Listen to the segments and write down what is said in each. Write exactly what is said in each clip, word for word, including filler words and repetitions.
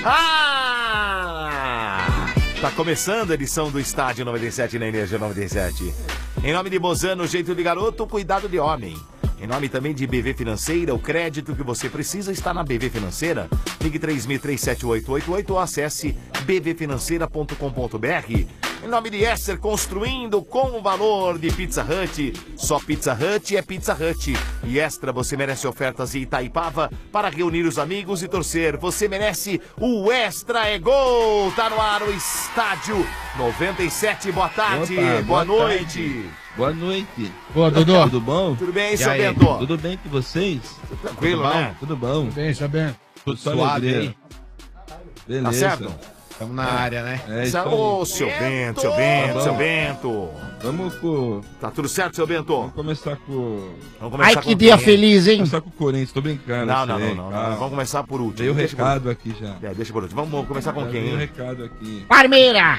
Ah! Tá começando a edição do Estádio noventa e sete na Energia noventa e sete. Em nome de Bozano, jeito de garoto, cuidado de homem. Em nome também de B V Financeira, o crédito que você precisa está na B V Financeira. Ligue três mil, três sete oito oito oito ou acesse b v financeira ponto com ponto b r. Em nome de Esser, construindo com o valor de Pizza Hut. Só Pizza Hut é Pizza Hut. E Extra, você merece ofertas em Itaipava para reunir os amigos e torcer. Você merece o Extra é Gol. Tá no ar o Estádio noventa e sete. Boa tarde, Opa, boa, boa noite. Tarde. Boa noite. Boa, Dodô. Tudo bom? Tudo bem, e seu aí, Bento? Tudo bem com vocês? Tranquilo, Tudo bom? né? Tudo bom. Tudo bem, seu Bento. Tudo suave alegria. aí. Beleza. Tá certo? Estamos na área, né? É isso aí. Ô, seu Bento, seu Bento, Tá seu bom. Bento. Vamos com... Tá tudo certo, seu Bento? Vamos começar com... Vamos começar Ai, que com dia quem? feliz, hein? Começar com o Corinthians, tô brincando. Não, não, sei, não, não, não. calma. Vamos começar por último. Dei o Deixa por recado aqui já. último. É, deixa por último. Vamos começar com Já quem, Dei o hein? recado aqui. Palmeira!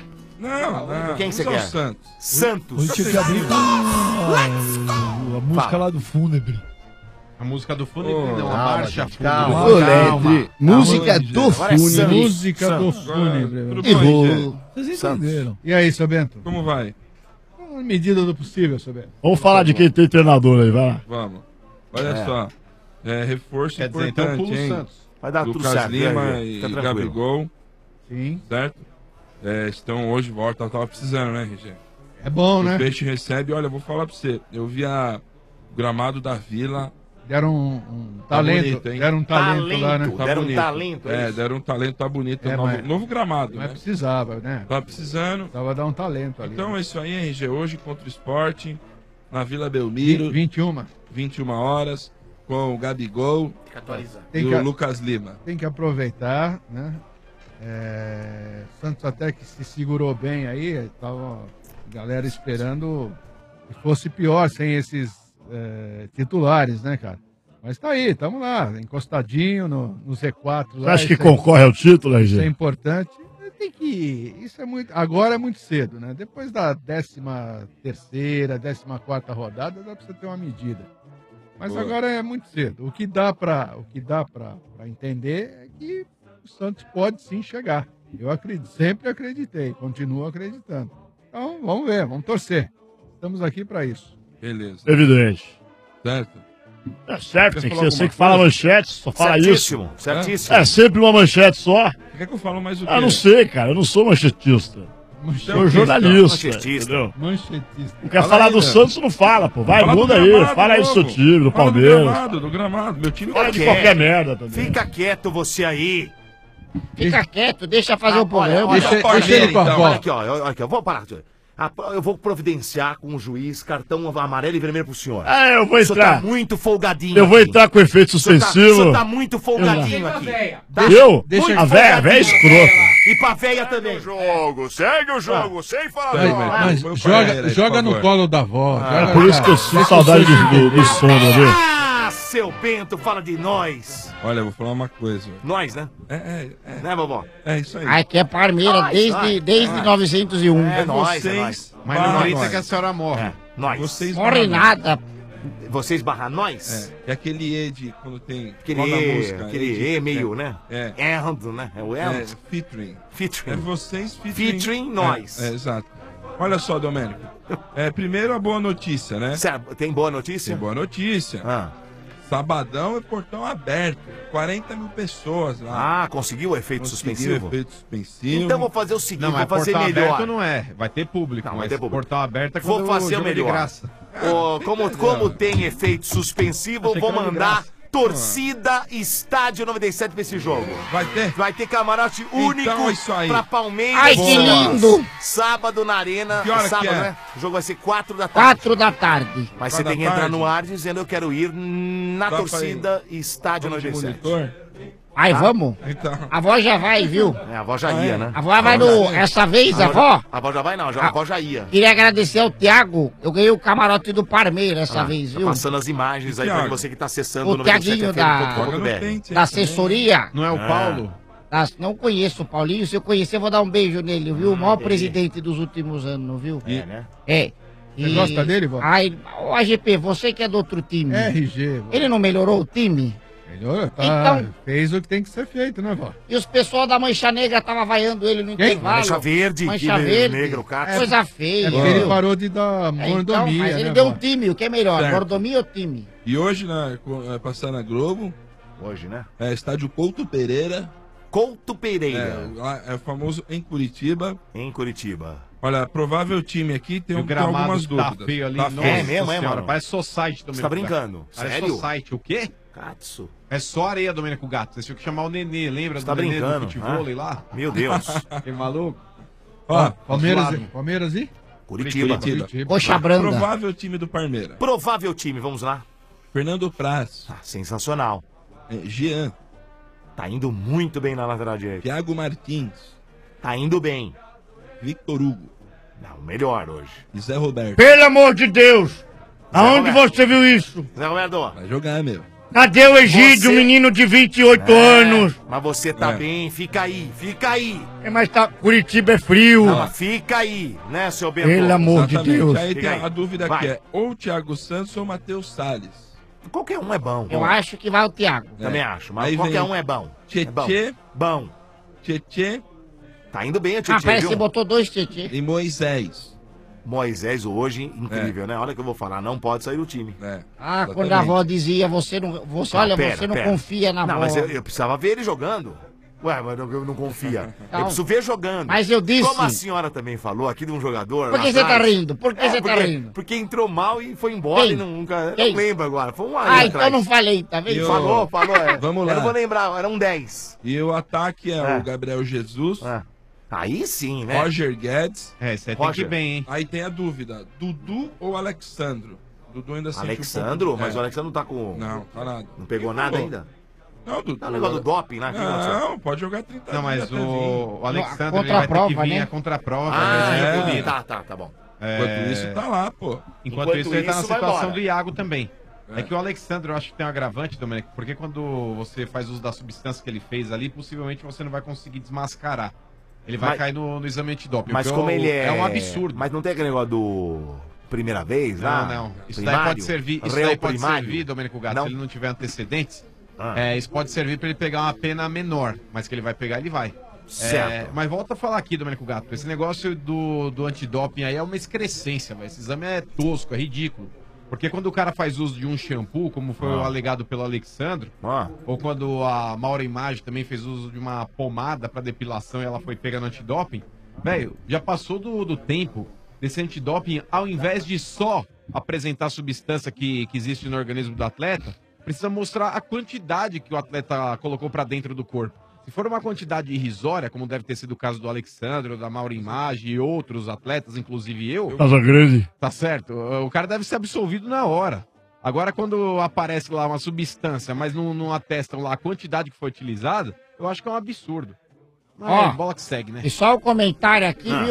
Não, não. Quem você vamos ao quer? Santos. Santos. Hoje tinha que abrir com a, a música Fala. lá do Fúnebre. A música do fúnebre, Ô, não, a calma, marcha gente, fúnebre. calma. Fúnebre. Música Aonde, do gente? Agora é Fúnebre. Santos. Música do Santos. Fúnebre. Tudo E bom, vou. gente? Vocês Santos. entenderam. E aí, seu Bento? Como vai? Na medida do possível, seu Bento. Vamos falar de quem tem treinador aí, vai lá. Vamos. Olha É. só. É, reforço Quer dizer, então importante, pula o hein? Santos. Vai dar tudo Lucas certo. Lima né, e Fica tranquilo. Gabigol, Sim. certo? É, estão hoje, volta, tava precisando, né, R G? É bom, O né? Peixe recebe, olha, eu vou falar pra você. Eu vi a o gramado da Vila. Deram um, um Tá talento. bonito, hein? Deram um talento, lá, né? Tá Deram um bonito. talento, é É, isso? deram um talento, tá bonito. É, novo, mas- novo gramado, Mas né? precisava, né? Tava precisando. Precisava dar um talento ali. Então é isso aí, R G. Hoje contra o Sport, na Vila Vi- Belmiro, vinte e uma. vinte e uma horas, com o Gabigol Tem e que, o Lucas Lima. tem que aproveitar, né? É, Santos até que se segurou bem aí, tava a galera esperando que fosse pior sem esses é, titulares, né, cara? Mas tá aí, tamo lá, encostadinho no, no Z quatro. Você Lá, acha que isso é- concorre ao título, Isso é R G? importante. Tem que. Isso é muito. Agora é muito cedo, né? Depois da décima terceira, décima quarta rodada, dá pra você ter uma medida. Mas Boa. agora é muito cedo. O que dá pra, o que dá pra, pra entender é que o Santos pode sim chegar. Eu acredito, sempre acreditei, continuo acreditando. Então, vamos ver, vamos torcer. Estamos aqui pra isso. Beleza. Evidente. Certo? É certo, Quer tem que falar ser você alguma que fala coisa? manchete, só fala isso. Certíssimo, certíssimo. É sempre uma manchete só. Quer que eu falo mais o quê? Ah, não sei, cara, eu não sou manchetista. Manche- Sou jornalista, Manchetista. entendeu? Manchetista. Não quer Fala falar aí, do né? Santos, não fala, pô. Vai, Fala do muda aí. gramado, Fala aí do seu louco. time, do Fala Palmeiras. Do gramado, do gramado. Meu time Fala de Quieto. qualquer merda também. Fica quieto você aí. Fica quieto, deixa fazer Ah, o programa. olha, Deixa, olha, deixa ele com a então, bola. Olha aqui, ó, olha aqui, eu vou parar. Ah, Eu vou providenciar com o juiz cartão amarelo e vermelho pro senhor. Ah, eu vou O senhor tá entrar. muito folgadinho Eu vou aqui. entrar com efeito O senhor tá- o suspensivo. senhor tá muito folgadinho aqui. Tá? Eu? Muito A véia, a véia folgadinho. escrota. E pra véia também. Jogo, segue o jogo, sem falar Peraí, não. mas- Mas Põe o joga, Palmeiras aí, joga por no favor. colo da avó. É joga- por isso que eu sinto saudade do, do, do sono, viu? Ah, seu Bento, fala de nós. Olha, eu vou falar uma coisa. Nós, né? É, é, é, Né, vovó? é isso aí. Ai, que é Palmeira Nós, desde, nós, desde nós. novecentos e um. É nóis, é vocês, nóis. Mas não barra grita nós. que a senhora morre. É, nós. Vocês Morre barra nós. nada. Vocês barra nós? É, é aquele E de quando tem. Aquele igual na E, música, aquele E de- E meio, né? É. Errando, né? É o É, erro. é featuring. É Featuring. vocês featuring. Featuring nós. É, é, exato. Olha só, Domênico. É, primeiro a boa notícia, né? Certo, tem boa notícia? Tem boa notícia. Ah. Sabadão é portão aberto. quarenta mil pessoas lá. Ah, conseguiu o efeito Conseguiu suspensivo? efeito suspensivo. Então vou fazer o seguinte, Não, mas vou fazer portão melhor. aberto não é. Vai ter público, Não, vai mas ter público. portão aberto é Vou quando fazer o jogo é de melhor. graça. Ô, como, como tem efeito suspensivo, eu Achei vou que era de mandar graça. torcida Estádio noventa e sete pra esse jogo. Vai ter? Vai ter camarote único Então, isso aí. pra Palmeiras. Ai, que lindo. Sábado na Arena. Que hora que Sábado, é? né? O jogo vai ser quatro da tarde. Quatro da tarde. Mas Quatro você da tem que entrar tarde? no ar dizendo eu quero ir na Dá pra torcida Estádio Vamos de noventa e sete. monitor? Ai, vamos. Então. A avó já vai, viu? É, a avó já Ah, ia, é? né? A avó vai no. Essa vez, a avó. A avó já vai não, já, a avó já ia. Queria agradecer ao Thiago. Eu ganhei o camarote do Parmeira essa Ah, vez, tá viu? passando as imagens aí pra Thiago? você que tá acessando O no noventa e sete Thiaguinho F M ponto da- com Joga ponto no B R. pente aí Da também. assessoria. Não é o Ah. Paulo? Das- não conheço o Paulinho. Se eu conhecer, eu vou dar um beijo nele, viu? O maior presidente dos últimos anos, viu? É, né? É. Você gosta dele, vó? Ai, o A G P, você que é do outro time. R G. vó. Ele não melhorou o time? Melhorou, tá, Então- fez o que tem que ser feito, né, vó? E os pessoal da Mancha Negra tava vaiando ele no intervalo. Mancha Verde, Mancha que Verde. negro, cara. Coisa feia. É porque ele viu? parou de dar É, mordomia, então, mas ele né, deu vó? um time, o que é melhor, Certo. mordomia ou time? E hoje, na, é, passar na Globo, Hoje, né? é estádio Couto Pereira, Couto é, Pereira, lá, é famoso em Curitiba. em Curitiba. Olha, provável time aqui tem, O tem gramado algumas tá dúvidas. feio ali. Tá nossa feio. É mesmo, é, senhora, mano? Parece Society, Domênico Você tá Gato. brincando? Parece Sério? Society. O quê? Katsu. É só areia, Domênico Gato. Vocês tinham que chamar o Nenê, lembra Você do tá Nenê brincando, do futebol ah? lá? Meu Deus. Que maluco. Ó, Palmeiras, Suave. Palmeiras e? Curitiba. Curitiba. Coxa Branda. Provável time do Parmeira. Provável time, vamos lá. Fernando Praz, Ah, sensacional. é, Jean, Tá indo muito bem na lateral direita. Thiago Martins, Tá indo bem. Victor Hugo Não, melhor hoje. e Zé Roberto. Pelo amor de Deus! Aonde Roberto. você viu isso? Zé Roberto. Vai jogar, meu. Cadê o Egídio, Você- um menino de vinte e oito É, anos? Mas você tá É. bem, fica aí, fica aí. É, mas tá, Curitiba é frio. Não, mas fica aí, né, seu Bento? Pelo amor de Exatamente. Deus. Aí Fica tem aí. a dúvida Vai. que é ou Thiago Santos ou Matheus Salles. Qualquer um é bom. Eu acho que vai o Thiago. Também É. acho, mas Aí qualquer vem um é bom. É bom. Tietê, Bom. Tietê Tá indo bem o Ah, Tietchan, parece que viu? botou dois Tietê. e Moisés. Moisés hoje, incrível, né? Olha que eu vou falar, não pode sair do time. É, Ah, exatamente. quando a avó dizia, você não. Você, Não, olha, pera, você não pera. confia na Não, avó. mas eu, eu precisava ver ele jogando. Ué, mas eu, eu não confia. Não. Eu preciso ver jogando. Mas eu disse- Como a senhora também falou aqui de um jogador. Por lá que você tá atrás. rindo? Por que É, você tá porque- rindo? Porque entrou mal e foi embora Quem? e não- nunca. eu Quem? Não lembro agora. Foi um aí Ah, então atrás. não falei, tá vendo? Eu- Falou, falou. É. Vamos Eu lá. não vou lembrar, era um dez. E o ataque é, É. o Gabriel Jesus, É. Aí sim, né? Roger Guedes. É, isso aí tem que Roger. ir bem, hein? Aí tem a dúvida, Dudu ou Alexandro? Dudu ainda sente Alexandro, um pouco... mas o é. Alexandro não tá com. Não, tá nada. Não pegou Quem nada falou? ainda? Não, Dudu. Não, o negócio do doping, né? Que aconteceu? Não, pode jogar trinta Não, mas dias até vir. o, o Alexandre ele Contra vai a ter que prova, vir né? a contraprova. Ah, né? entendi. É. Tá, tá, tá bom. Enquanto isso, tá lá, pô. Enquanto, Enquanto isso, ele tá na isso, vai situação embora. do Iago também. É. É. que o Alexandre, eu acho que tem um agravante, Domênico, porque quando você faz uso da substância que ele fez ali, possivelmente você não vai conseguir desmascarar. Ele vai Mas- cair no, no exame antidoping. Mas o que como é o- ele é. É um absurdo. Mas não tem aquele negócio do. Primeira vez, Não, lá? não. Isso daí Primário? pode servir, isso Réu daí pode primário? servir, Domênico Gato, Não? se ele não tiver antecedentes. Ah. É, isso pode servir pra ele pegar uma pena menor, mas que ele vai pegar, ele vai. Certo. É, mas volta a falar aqui, Domênico Gato, esse negócio do, do antidoping aí é uma excrescência, velho. Esse exame é tosco, é ridículo. Porque quando o cara faz uso de um shampoo, como foi Ah. o alegado pelo Alexandre, Ah. ou quando a Maura Imagem também fez uso de uma pomada pra depilação e ela foi pega no antidoping, velho, já passou do, do tempo desse antidoping, ao invés de só apresentar a substância que, que existe no organismo do atleta, precisa mostrar a quantidade que o atleta colocou pra dentro do corpo. Se for uma quantidade irrisória, como deve ter sido o caso do Alexandre, da Maura Imagem e outros atletas, inclusive eu, Casa Grande. tá certo, o cara deve ser absolvido na hora. Agora, quando aparece lá uma substância, mas não, não atestam lá a quantidade que foi utilizada, eu acho que é um absurdo. Mas Ó, é, bola que segue, né? E só o comentário aqui, Ah, viu,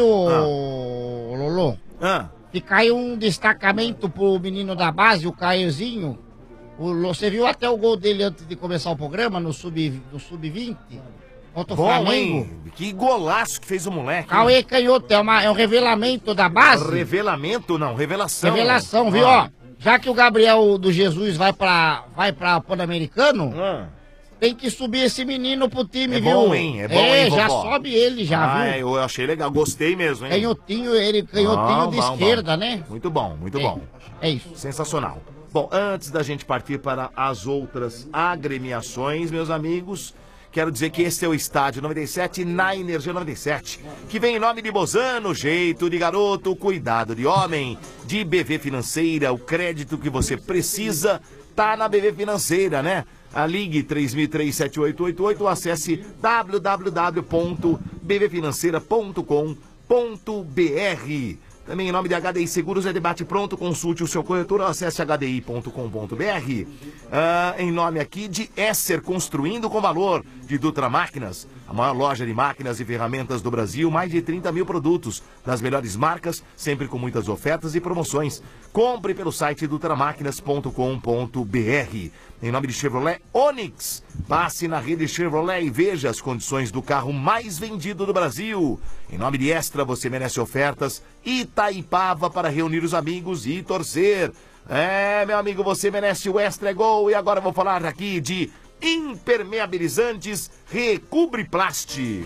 ah. Lolo? Ah. Fica aí um destacamento pro menino da base, o Caiozinho. O, Lô- você viu até o gol dele antes de começar o programa, no sub no sub vinte? Contra o Bom, Flamengo. hein? Que golaço que fez o moleque. hein? Cauê Canhoto, é, uma, é um revelamento da base. Revelamento, não, revelação. Revelação, viu? Ah. Ó, já que o Gabriel do Jesus vai pra, vai pra Pan-Americano, Ah. tem que subir esse menino pro time, É viu? bom, hein? É bom, É, hein, já vovó? sobe ele já, Ah, viu? eu achei legal, gostei mesmo, hein? Canhotinho, ele, canhotinho Bom, de bom, esquerda, bom. né? Muito bom, muito É, bom. É isso. Sensacional. Bom, antes da gente partir para as outras agremiações, meus amigos, quero dizer que esse é o Estádio noventa e sete na Energia noventa e sete, que vem em nome de Bozano, jeito de garoto, cuidado de homem, de B V Financeira, o crédito que você precisa tá na B V Financeira, né? A ligue três mil e três, sete oito oito oito ou acesse w w w ponto b v financeira ponto com ponto b r. Também em nome de H D I Seguros é debate pronto, consulte o seu corretor, acesse h d i ponto com ponto b r. Ah, em nome aqui de Esser Construindo com Valor, de Dutra Máquinas, a maior loja de máquinas e ferramentas do Brasil, mais de trinta mil produtos, das melhores marcas, sempre com muitas ofertas e promoções. Compre pelo site dutra máquinas ponto com ponto b r. Em nome de Chevrolet Onix, passe na rede Chevrolet e veja as condições do carro mais vendido do Brasil. Em nome de Extra, você merece ofertas. Itaipava para reunir os amigos e torcer. É, meu amigo, você merece o Extra é Gol. E agora eu vou falar aqui de impermeabilizantes Recubriplast.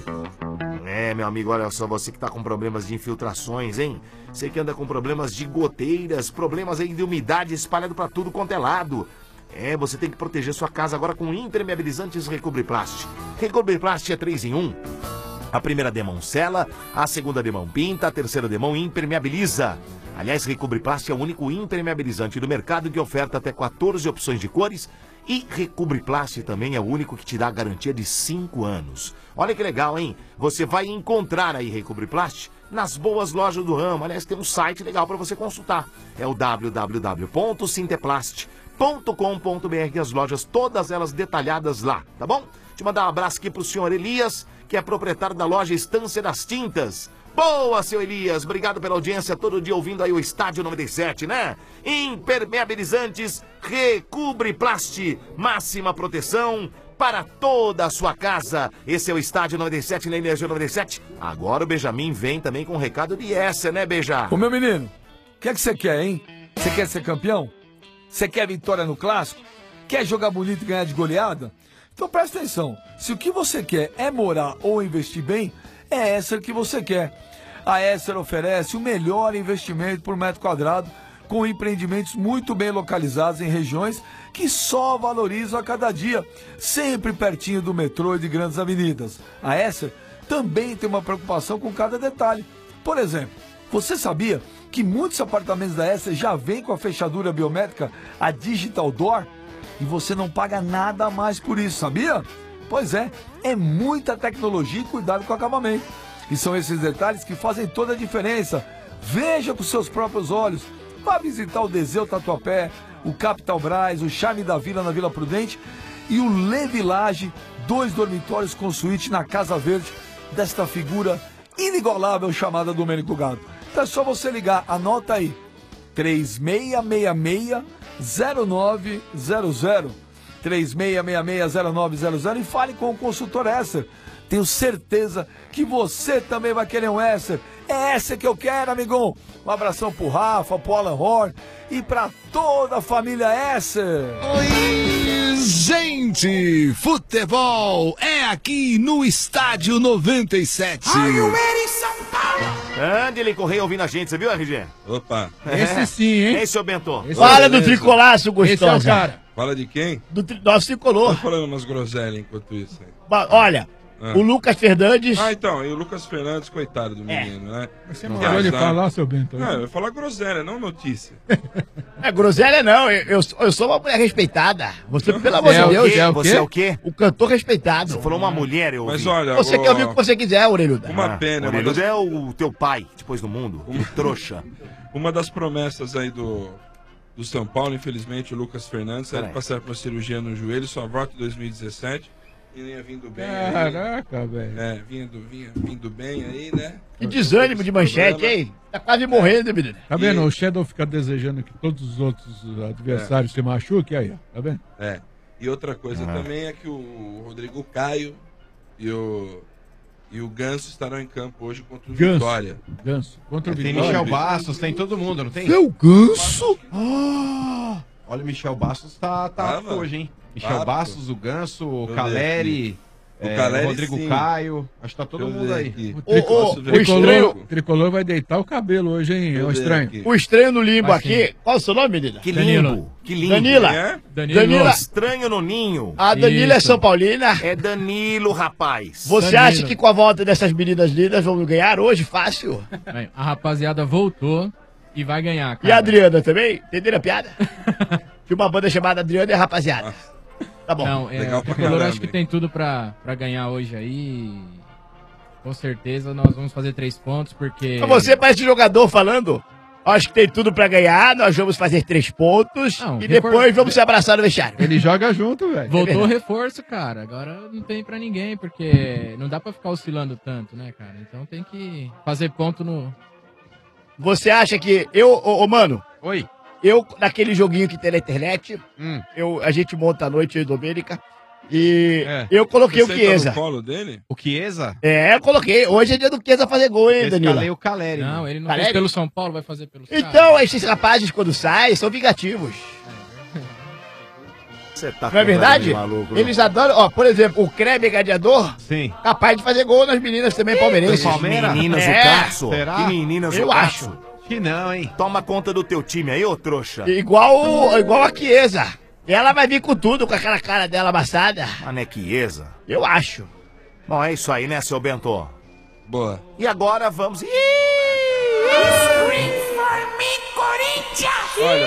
É, meu amigo, olha só, você que tá com problemas de infiltrações, hein? Você que anda com problemas de goteiras, problemas aí de umidade espalhado pra tudo quanto é lado. É, você tem que proteger sua casa agora com impermeabilizantes Recubriplast. Recubriplast é três em um. A primeira demão sela, a segunda demão pinta, a terceira demão impermeabiliza. Aliás, Recubriplast é o único impermeabilizante do mercado que oferta até quatorze opções de cores. E Recubriplast também é o único que te dá a garantia de cinco anos. Olha que legal, hein? Você vai encontrar aí Recubriplast nas boas lojas do ramo. Aliás, tem um site legal para você consultar. É o w w w ponto sinteplast ponto com ponto b r. As lojas, todas elas detalhadas lá, tá bom? Deixa eu mandar um abraço aqui pro senhor Elias, que é proprietário da loja Estância das Tintas. Boa, seu Elias, obrigado pela audiência, todo dia ouvindo aí o Estádio noventa e sete, né? Impermeabilizantes Recubriplast, máxima proteção para toda a sua casa. Esse é o Estádio noventa e sete na Energia noventa e sete. Agora o Benjamin vem também com um recado de essa, né, Beija? Ô, meu menino, o que é que você quer, hein? Você quer ser campeão? Você quer vitória no clássico? Quer jogar bonito e ganhar de goleada? Então presta atenção, se o que você quer é morar ou investir bem, é Esser que você quer. A Esser oferece o melhor investimento por metro quadrado, com empreendimentos muito bem localizados em regiões que só valorizam a cada dia, sempre pertinho do metrô e de grandes avenidas. A Esser também tem uma preocupação com cada detalhe. Por exemplo, você sabia que muitos apartamentos da Esser já vêm com a fechadura biométrica, a Digital Door? E você não paga nada a mais por isso, sabia? Pois é, é muita tecnologia e cuidado com o acabamento. E são esses detalhes que fazem toda a diferença. Veja com seus próprios olhos. Vá visitar o Deseu Tatuapé, o Capital Braz, o Charme da Vila na Vila Prudente e o Le Village, dois dormitórios com suíte na Casa Verde, desta figura inigualável chamada Domênico Gado. Então é só você ligar, anota aí, três seis seis seis, zero nove zero zero, três seis seis seis, zero nove zero zero e fale com o consultor Esser. Tenho certeza que você também vai querer um Esser. É Esser que eu quero, amigão. Um abração pro Rafa, pro Alan Horn e pra toda a família Esser. Oi, gente! Futebol é aqui no Estádio noventa e sete. Are you ready, São Paulo? Andele Correia ouvindo a gente, você viu, R G? Opa. Esse sim, hein? Esse é o Bento. Esse Fala é do tricolaço, gostosa. Esse é o cara. Fala de quem? Do tri... nosso tricolor. Tô falando umas groselhas enquanto isso aí. Ba- Olha, Ah. o Lucas Fernandes. Ah, então, e o Lucas Fernandes, coitado do menino, né? Você Que mandou ele azar. falar, seu Bento. Não, eu ia falar groselha, não notícia. É groselha não, eu, eu, sou- eu sou uma mulher respeitada. Você, pelo amor É de o Deus, quê? É o Você quê? é o quê? o cantor respeitado. Você falou uma mulher, eu ouvi. Mas olha, Você o- quer ouvir o que você quiser, Orelhuda. uma Ah, pena, o uma Orelhudo das, é o teu pai, depois no mundo. Que trouxa. uma das promessas aí do, do São Paulo, infelizmente, o Lucas Fernandes, Pera ele aí. passar por uma cirurgia no joelho, só volta em dois mil e dezessete. E vinha vindo bem aí. Caraca, velho. É, vinha, do, vinha vindo bem aí, né? Que desânimo de manchete, hein? Tá quase morrendo, menino. Tá vendo? E- O Shadow fica desejando que todos os outros adversários se machuquem, aí, ó. Tá vendo? É. E outra coisa Ah. também é que o Rodrigo Caio e o, e o Ganso estarão em campo hoje contra o Ganso. Vitória. Ganso. Contra o Tem Vitória. Michel Bastos, tem todo mundo, não tem? Seu ganso? Olha, o Michel Bastos tá, tá Tava. hoje, hein? Michel Tava. Bastos, o Ganso, o ver Caleri, O é, Caleri, o Rodrigo sim. Caio. Acho que tá todo Deixa eu mundo ver aí. aqui. O, trico- Ô, ô, Posso o ver? tricolor, estranho- o tricolor vai deitar o cabelo hoje, hein? É Deixa um eu ver estranho. aqui. O estranho no limbo Vai aqui. Qual é o seu nome, menina? Que Danilo. lindo. Que lindo. Danila. Quem é? Danilo. Danila. Estranho no ninho. A Danila é Isso. São Paulina. É Danilo, rapaz. Você Danilo. acha que com a volta dessas meninas lindas vamos ganhar hoje? Fácil. Bem, a rapaziada voltou e vai ganhar, cara. E a Adriana também? Entenderam a piada? Tinha uma banda chamada Adriana e a Rapaziada. Tá bom. Não, é, Legal o pra Tricolor caramba, acho que hein? tem tudo pra, pra ganhar hoje aí. Com certeza nós vamos fazer três pontos, porque... Mas Você parece jogador falando. Acho que tem tudo pra ganhar, nós vamos fazer três pontos Não, e repor- depois vamos se abraçar no vestiário. Ele joga junto, velho. Voltou o reforço, cara. Agora não tem pra ninguém, porque não dá pra ficar oscilando tanto, né, cara? Então tem que fazer ponto no... Você acha que eu, ô, ô, mano, Oi. eu, naquele joguinho que tem na internet, Hum. eu, a gente monta a noite, eu e Domênica, e É. eu coloquei Você o senta Chiesa. no colo dele? O Chiesa? É, eu coloquei. Hoje é dia do Chiesa fazer gol, hein, Eu Danila? escalei o Caleri. Não, ele não Caleri? fez pelo São Paulo, vai fazer pelos caras. Então, esses rapazes, quando saem, são vingativos. Você tá Não é verdade? maluco, Eles adoram, ó, por exemplo, o Kleber Gladiador, Sim. capaz de fazer gol nas meninas também palmeirenses. Palmeiras? Meninas, É. o Cássio? Será? Que meninas, Eu o acho. Cássio? Que não, hein? Toma conta do teu time aí, ô trouxa. Igual, o- igual a Chiesa. Ela vai vir com tudo, com aquela cara dela amassada. Manequiesa. Eu acho. Bom, é isso aí, né, seu Bento? Boa. E agora vamos... Ih! Olha,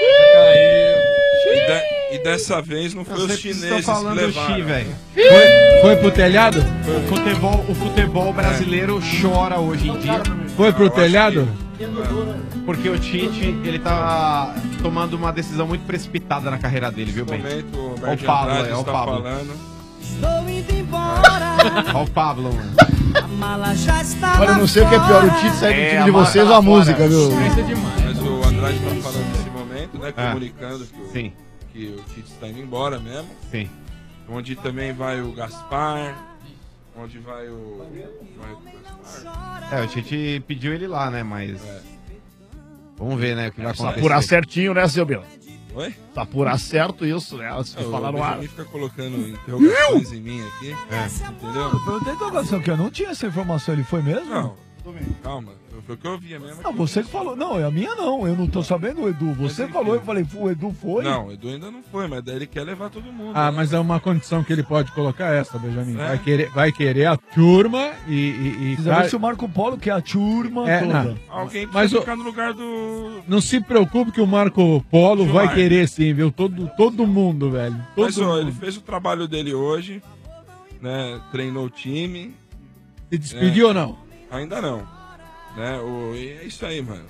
e, de- e dessa vez não foi Eu os sempre estou chineses falando que do levaram. Xi, velho. Foi, foi pro telhado? O futebol, o futebol brasileiro chora hoje em dia. Foi pro telhado? Porque o Tite, ele tá tomando uma decisão muito precipitada na carreira dele, viu, Nesse bem? momento, o Ó o Roberto Pablo Andrade aí, ó o está Pablo. falando. Estou indo embora. Ó o Pablo, mano. A mala já está. Olha, eu não sei o que é pior, o Tite sair do É, time a de marca vocês lá ou a fora. música, viu? Isso é demais. Mas o Andrade está falando nesse momento, né? Ah. Comunicando que o, Sim, que o Tite está indo embora mesmo. sim. Onde também vai o Gaspar. Onde vai o. Vai o Gaspar. É, o Tite pediu ele lá, né? Mas. É. Vamos ver, né? O que vai Pra acontecer. apurar certinho, né, seu Bento? Oi? Pra apurar certo isso, né? Se O falar no ar. Benjamin fica colocando interrogações em mim aqui. Entendeu? Eu perguntei a interrogação que eu não tinha essa informação, ele foi mesmo? Não, calma. Foi o que eu ouvia mesmo. Não, você que falou. Não, é a minha não. Eu não tô sabendo, Edu. Você Mas falou, enfim. eu falei, o Edu foi. Não, o Edu ainda não foi, mas daí ele quer levar todo mundo. Ah, né? mas é uma condição que ele pode colocar essa, Benjamin. É. Vai, querer, vai querer a turma e... e, e Precisa ver se o Marco Polo, que é a turma É, toda. não. Alguém precisa Mas o- ficar no lugar do. Não se preocupe que o Marco Polo Gilmar. vai querer sim, viu? Todo, todo mundo, velho. Todo Mas ó, mundo. ele fez o trabalho dele hoje, né? Treinou o time. Se despediu ou não? Ainda não. Né? O... E é isso aí, mano.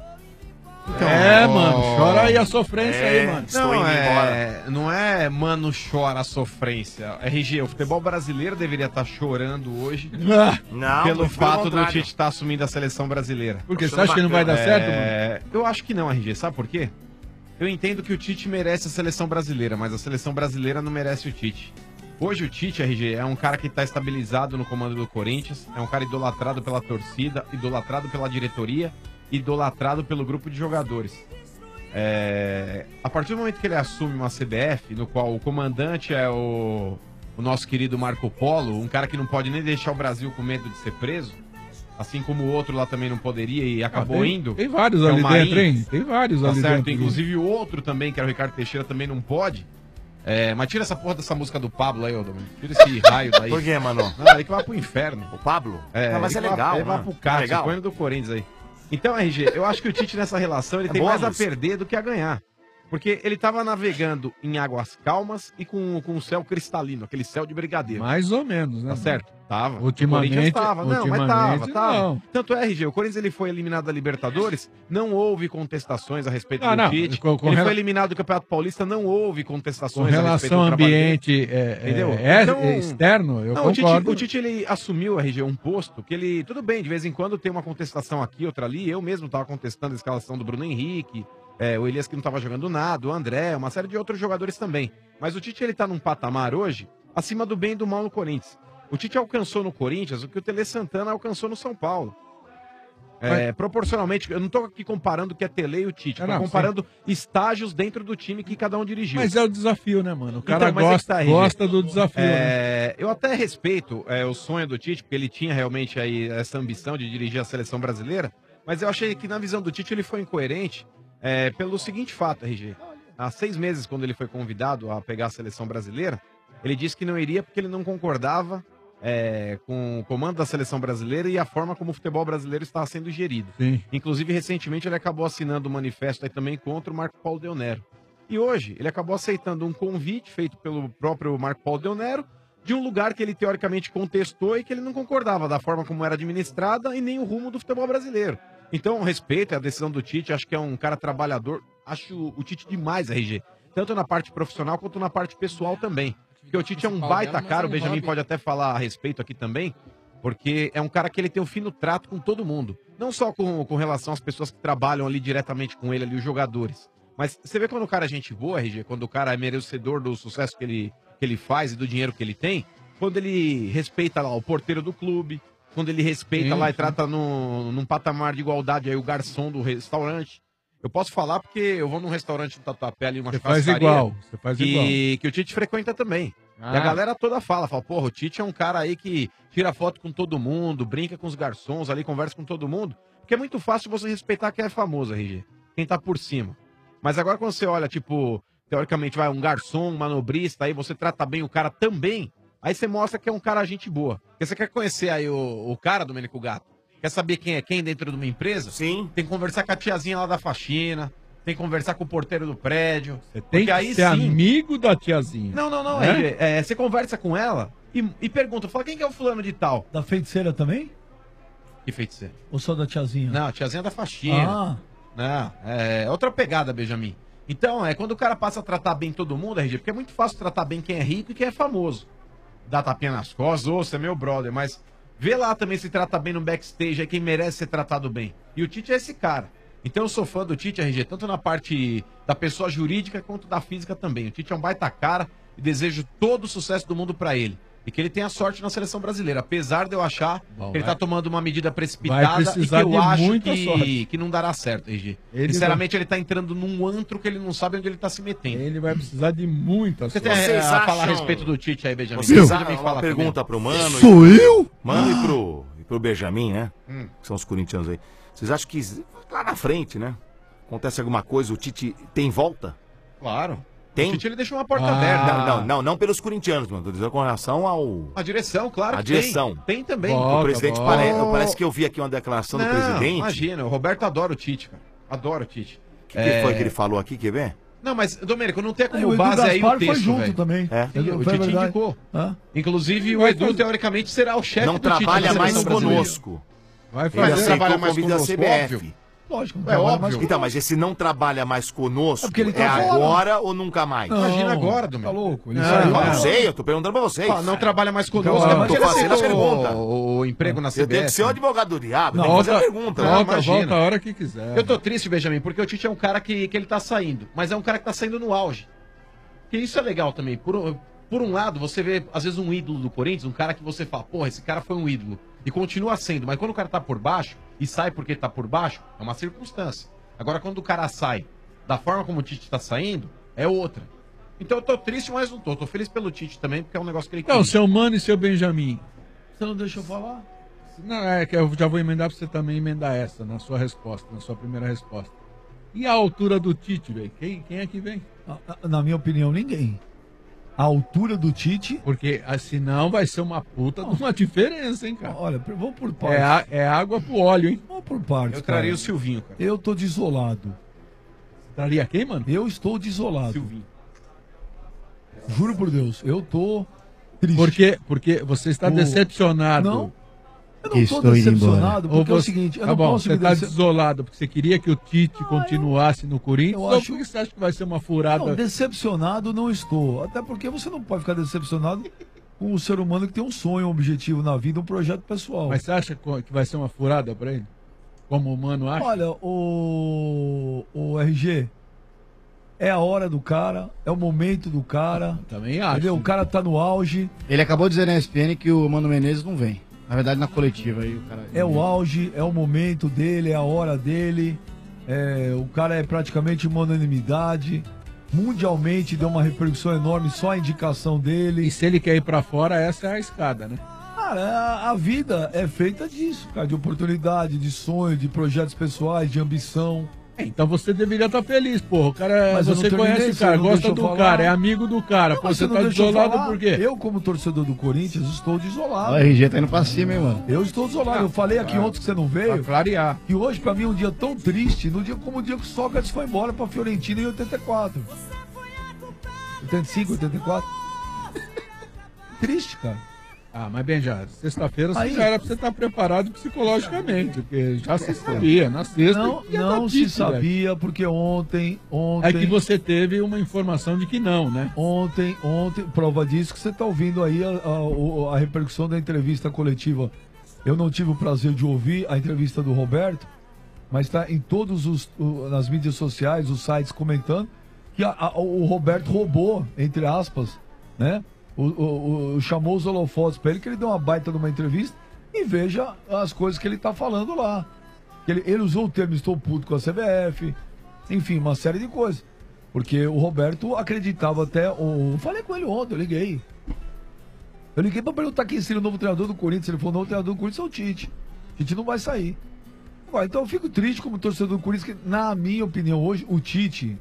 é, ó, mano. Chora aí a sofrência É. aí, mano. Estou Não indo é, não é, mano, chora a sofrência. R G, o futebol brasileiro deveria estar chorando hoje Ah, Não, pelo muito pelo fato do contrário. Tite estar assumindo a seleção brasileira. por quê? Você acha que não vai dar certo, mano? É, eu acho que não, R G. Sabe por quê? Eu entendo que o Tite merece a seleção brasileira, mas a seleção brasileira não merece o Tite. Hoje o Tite, R G, é um cara que está estabilizado no comando do Corinthians, é um cara idolatrado pela torcida, idolatrado pela diretoria, idolatrado pelo grupo de jogadores. É, a partir do momento que ele assume uma C B F, no qual o comandante é o, o nosso querido Marco Polo, um cara que não pode nem deixar o Brasil com medo de ser preso, assim como o outro lá também não poderia e acabou Ah, tem, indo. Tem vários que é o ali Marinho. dentro, hein? Tem vários Tá ali certo, dentro. inclusive o outro também, que era o Ricardo Teixeira, também não pode. É, mas tira essa porra dessa música do Pablo aí, ô Domingos. Tira esse raio daí. Por quê, mano? Não, ele que vai pro inferno. O Pablo? É, Não, mas é ele que legal, vai, ele vai mano. pro É Cássio, legal. põe no do Corinthians aí. Então, R G, eu acho que o Tite nessa relação ele É tem mais a bônus. perder do que a ganhar. Porque ele tava navegando em águas calmas e com, com o céu cristalino, aquele céu de brigadeiro. Mais ou menos, né? Tá certo? Tava. Ultimamente- O Corinthians tava. Não, mas tava, ultimamente, tava. não. Tanto é, R G, o Corinthians ele foi eliminado da Libertadores, não houve contestações a respeito Ah, do não, Tite. com- com ele rela- foi eliminado do Campeonato Paulista, não houve Com contestações a respeito relação do ao trabalho dele. ambiente é, Entendeu? é, é- Então- externo, eu Não, o Tite, concordo. o Tite, ele assumiu, R G, um posto que ele. Tudo bem, de vez em quando tem uma contestação aqui, outra ali. Eu mesmo tava contestando a escalação do Bruno Henrique, é, o Elias que não tava jogando nada, o André, uma série de outros jogadores também. Mas o Tite, ele tá num patamar hoje acima do bem e do mal no Corinthians. O Tite alcançou no Corinthians o que o Tele Santana alcançou no São Paulo. É, proporcionalmente, eu não tô aqui comparando o que é Tele e o Tite, Ah, tô não, comparando estágios dentro do time que cada um dirigiu. Mas é o desafio, né, mano? O cara Então, mas é que gosta, tá, R G. gosta do desafio, né? É, eu até respeito é, o sonho do Tite, porque ele tinha realmente aí essa ambição de dirigir a seleção brasileira, mas eu achei que na visão do Tite ele foi incoerente é, pelo seguinte fato, R G. Há seis meses, quando ele foi convidado a pegar a seleção brasileira, ele disse que não iria porque ele não concordava é, com o comando da seleção brasileira e a forma como o futebol brasileiro estava sendo gerido. Sim. Inclusive, recentemente, ele acabou assinando um manifesto aí também contra o Marco Paulo Del Nero. E hoje, ele acabou aceitando um convite feito pelo próprio Marco Paulo Del Nero de um lugar que ele teoricamente contestou e que ele não concordava da forma como era administrada e nem o rumo do futebol brasileiro. Então, respeito a decisão do Tite, acho que é um cara trabalhador, acho o Tite demais, R G. Tanto na parte profissional quanto na parte pessoal também. Porque o Tite é um baita cara, o Benjamin pode até falar a respeito aqui também, porque é um cara que ele tem um fino trato com todo mundo. Não só com, com relação às pessoas que trabalham ali diretamente com ele, ali, os jogadores. Mas você vê quando o cara é gente boa, R G, quando o cara é merecedor do sucesso que ele, que ele faz e do dinheiro que ele tem, quando ele respeita lá o porteiro do clube, quando ele respeita Sim, lá e sim. trata no, num patamar de igualdade aí o garçom do restaurante. Eu posso falar porque eu vou num restaurante no Tatuapé ali, uma Você faz churrascaria. igual, você faz que, igual. que o Tite frequenta também. Ah. E a galera toda fala, fala, porra, o Tite é um cara aí que tira foto com todo mundo, brinca com os garçons ali, conversa com todo mundo. Porque é muito fácil você respeitar quem é famoso, R G. Quem tá por cima. Mas agora quando você olha, tipo, teoricamente vai um garçom, um manobrista, aí você trata bem o cara também, aí você mostra que é um cara gente boa. Porque você quer conhecer aí o, o cara, Domênico Gato? Quer saber quem é quem dentro de uma empresa? Sim. Tem que conversar com a tiazinha lá da faxina, tem que conversar com o porteiro do prédio. Tem porque que aí ser sim... amigo da tiazinha. Não, não, não, Né? R G, é, você conversa com ela e, e pergunta, fala, quem que é o fulano de tal? Da feiticeira também? Que feiticeira? Ou só da tiazinha? Não, a tiazinha da faxina. Ah. Não, é outra pegada, Benjamin. Então, é quando o cara passa a tratar bem todo mundo, R G, porque é muito fácil tratar bem quem é rico e quem é famoso. Dá tapinha nas costas, ô, você é meu brother, mas vê lá também se trata bem no backstage, é quem merece ser tratado bem. E o Tite é esse cara. Então eu sou fã do Tite, R G, tanto na parte da pessoa jurídica quanto da física também. O Tite é um baita cara e desejo todo o sucesso do mundo pra ele. E que ele tenha sorte na seleção brasileira, apesar de eu achar Bom, que ele vai- tá tomando uma medida vai precipitada e que precisar eu de acho muita que, sorte. que não dará certo, R G. Ele Sinceramente, ele tá entrando num antro que ele não sabe onde ele tá se metendo. Ele vai precisar de muita Você sorte. tem a, Vocês a falar a acham- respeito do Tite aí, Benjamin? Vocês Benjamin acham, fala uma primeiro. pergunta pro Mano. e- Sou eu? Mano e pro, e pro Benjamin, né? Hum. Que são os corintianos aí. Vocês acham que lá na frente, né? Acontece alguma coisa, o Tite tem volta? Claro. Tem? O Tite ele deixou uma porta Ah. aberta. Não, não, não, não pelos corintianos, mano. Tô dizendo com relação ao. A direção, claro A que direção. tem. Tem também. Volta, o presidente volta. parece, parece que eu vi aqui uma declaração do Não, presidente. imagina, o Roberto adora o Tite, cara. Adora o Tite. O que, que foi que ele falou aqui, quer ver? Não, mas, Domênico, não tem Aí como o Edu base aí Gaspar o texto, foi junto velho. também. É. Sim, o Foi Tite verdade. indicou. Hã? Inclusive, o Vai Edu, fazer- teoricamente, será o chefe Não do Tite trabalha na mais seleção brasileira. conosco. Vai Ele Mas fazer. não aceitou trabalha o mais convite da conosco, C B F. óbvio. Lógico, não É trabalha óbvio. mais com- Então, mas esse não trabalha mais conosco É porque ele é tá fora. agora ou nunca mais? Não, Imagina agora, Domênico. Tá louco? Ele Não, saiu. Eu não. não sei, eu tô perguntando pra vocês. Ah, não trabalha mais conosco, Então, é eu porque tô ele fazendo a aceitou pergunta. o, o emprego na C Eu B F. tenho que ser o advogado do diabo, Não, tem que fazer a volta, pergunta. Não, volta, imagina. volta a hora que quiser. Eu tô triste, Benjamin, porque o Tite é um cara que, que ele tá saindo, mas é um cara que tá saindo no auge. Que isso é legal também. Por, por um lado, você vê, às vezes, um ídolo do Corinthians, um cara que você fala, porra, esse cara foi um ídolo. E continua sendo, mas quando o cara tá por baixo, e sai porque tá por baixo, é uma circunstância. Agora, quando o cara sai da forma como o Tite tá saindo, é outra. Então eu tô triste, mas não tô. Tô feliz pelo Tite também, porque é um negócio que ele Então, seu Mano e seu Benjamin. Você não deixa eu falar? Não, é que eu já vou emendar pra você também emendar essa na sua resposta, na sua primeira resposta. E a altura do Tite, velho? Quem, quem é que vem? Na- Na minha opinião, ninguém. A altura do Tite. Porque ah, senão vai ser uma puta de uma diferença, hein, cara? Olha, vamos por É, partes. a- é água pro óleo, hein? Vamos por partes. Eu traria cara. o Silvinho, cara. Eu tô desolado. Traria quem, mano? Eu estou desolado. Silvinho. Juro por Deus, eu tô triste. Porque, porque você está O- decepcionado. Não, eu não tô decepcionado, Ou porque é o você- seguinte, eu tá não bom, posso você me está decep- desolado porque você queria que o Tite continuasse no Corinthians, eu ou acho- porque você acha que vai ser uma furada? Não, decepcionado não estou. Até porque você não pode ficar decepcionado com o ser humano que tem um sonho, um objetivo na vida, um projeto pessoal. Mas você acha co- que vai ser uma furada pra ele? Como o Mano acha? Olha, o, o R G, é a hora do cara, é o momento do cara. Também acho. Entendeu? O cara tá no auge, Ele acabou de dizer na E S P N que o Mano Menezes não vem. Na verdade, na coletiva aí o cara. é o auge, é o momento dele, é a hora dele. É, o cara é praticamente uma unanimidade. Mundialmente deu uma repercussão enorme só a indicação dele. E se ele quer ir pra fora, essa é a escada, né? Cara, a, a vida é feita disso, cara, de oportunidade, de sonho, de projetos pessoais, de ambição. É, então você deveria estar feliz, porra. O cara, Mas eu você não terminei, conhece o você cara, não gosta deixou do falar. cara, é amigo do cara. Pô, Mas você não tá deixa eu desolado falar. por quê? Eu, como torcedor do Corinthians, estou desolado. O R G tá indo pra cima, hein, mano? Eu estou desolado. Eu falei aqui ontem que você não veio. Pra clarear. E hoje, pra mim, é um dia tão triste, no dia como o dia que o Sócrates foi embora pra Fiorentina em oitenta e quatro. oitenta e cinco, oitenta e quatro. Triste, cara. Ah, mas bem, já, sexta-feira Aí- já era pra você estar preparado psicologicamente, porque já se sabia, na sexta. Não, ia dar não se Tite, sabia, porque ontem, velho. ontem... É que você teve uma informação de que não, né? Ontem, ontem, prova disso que você está ouvindo aí a, a- o- a repercussão da entrevista coletiva. Eu não tive o prazer de ouvir a entrevista do Roberto, mas está em todos os o- nas mídias sociais, os sites comentando que a- a- o Roberto roubou, entre aspas, né? O, o- o- chamou os holofotes para ele, que ele deu uma baita numa entrevista e veja as coisas que ele está falando lá. Ele, ele usou o termo estou puto com a C B F, Enfim, uma série de coisas. Porque o Roberto acreditava até. O... Eu falei com ele ontem, eu liguei. Eu liguei pra perguntar quem seria o novo treinador do Corinthians. Ele falou: o novo treinador do Corinthians é o Tite. O Tite não vai sair. Ué, então eu fico triste como torcedor do Corinthians, que, na minha opinião, hoje, o Tite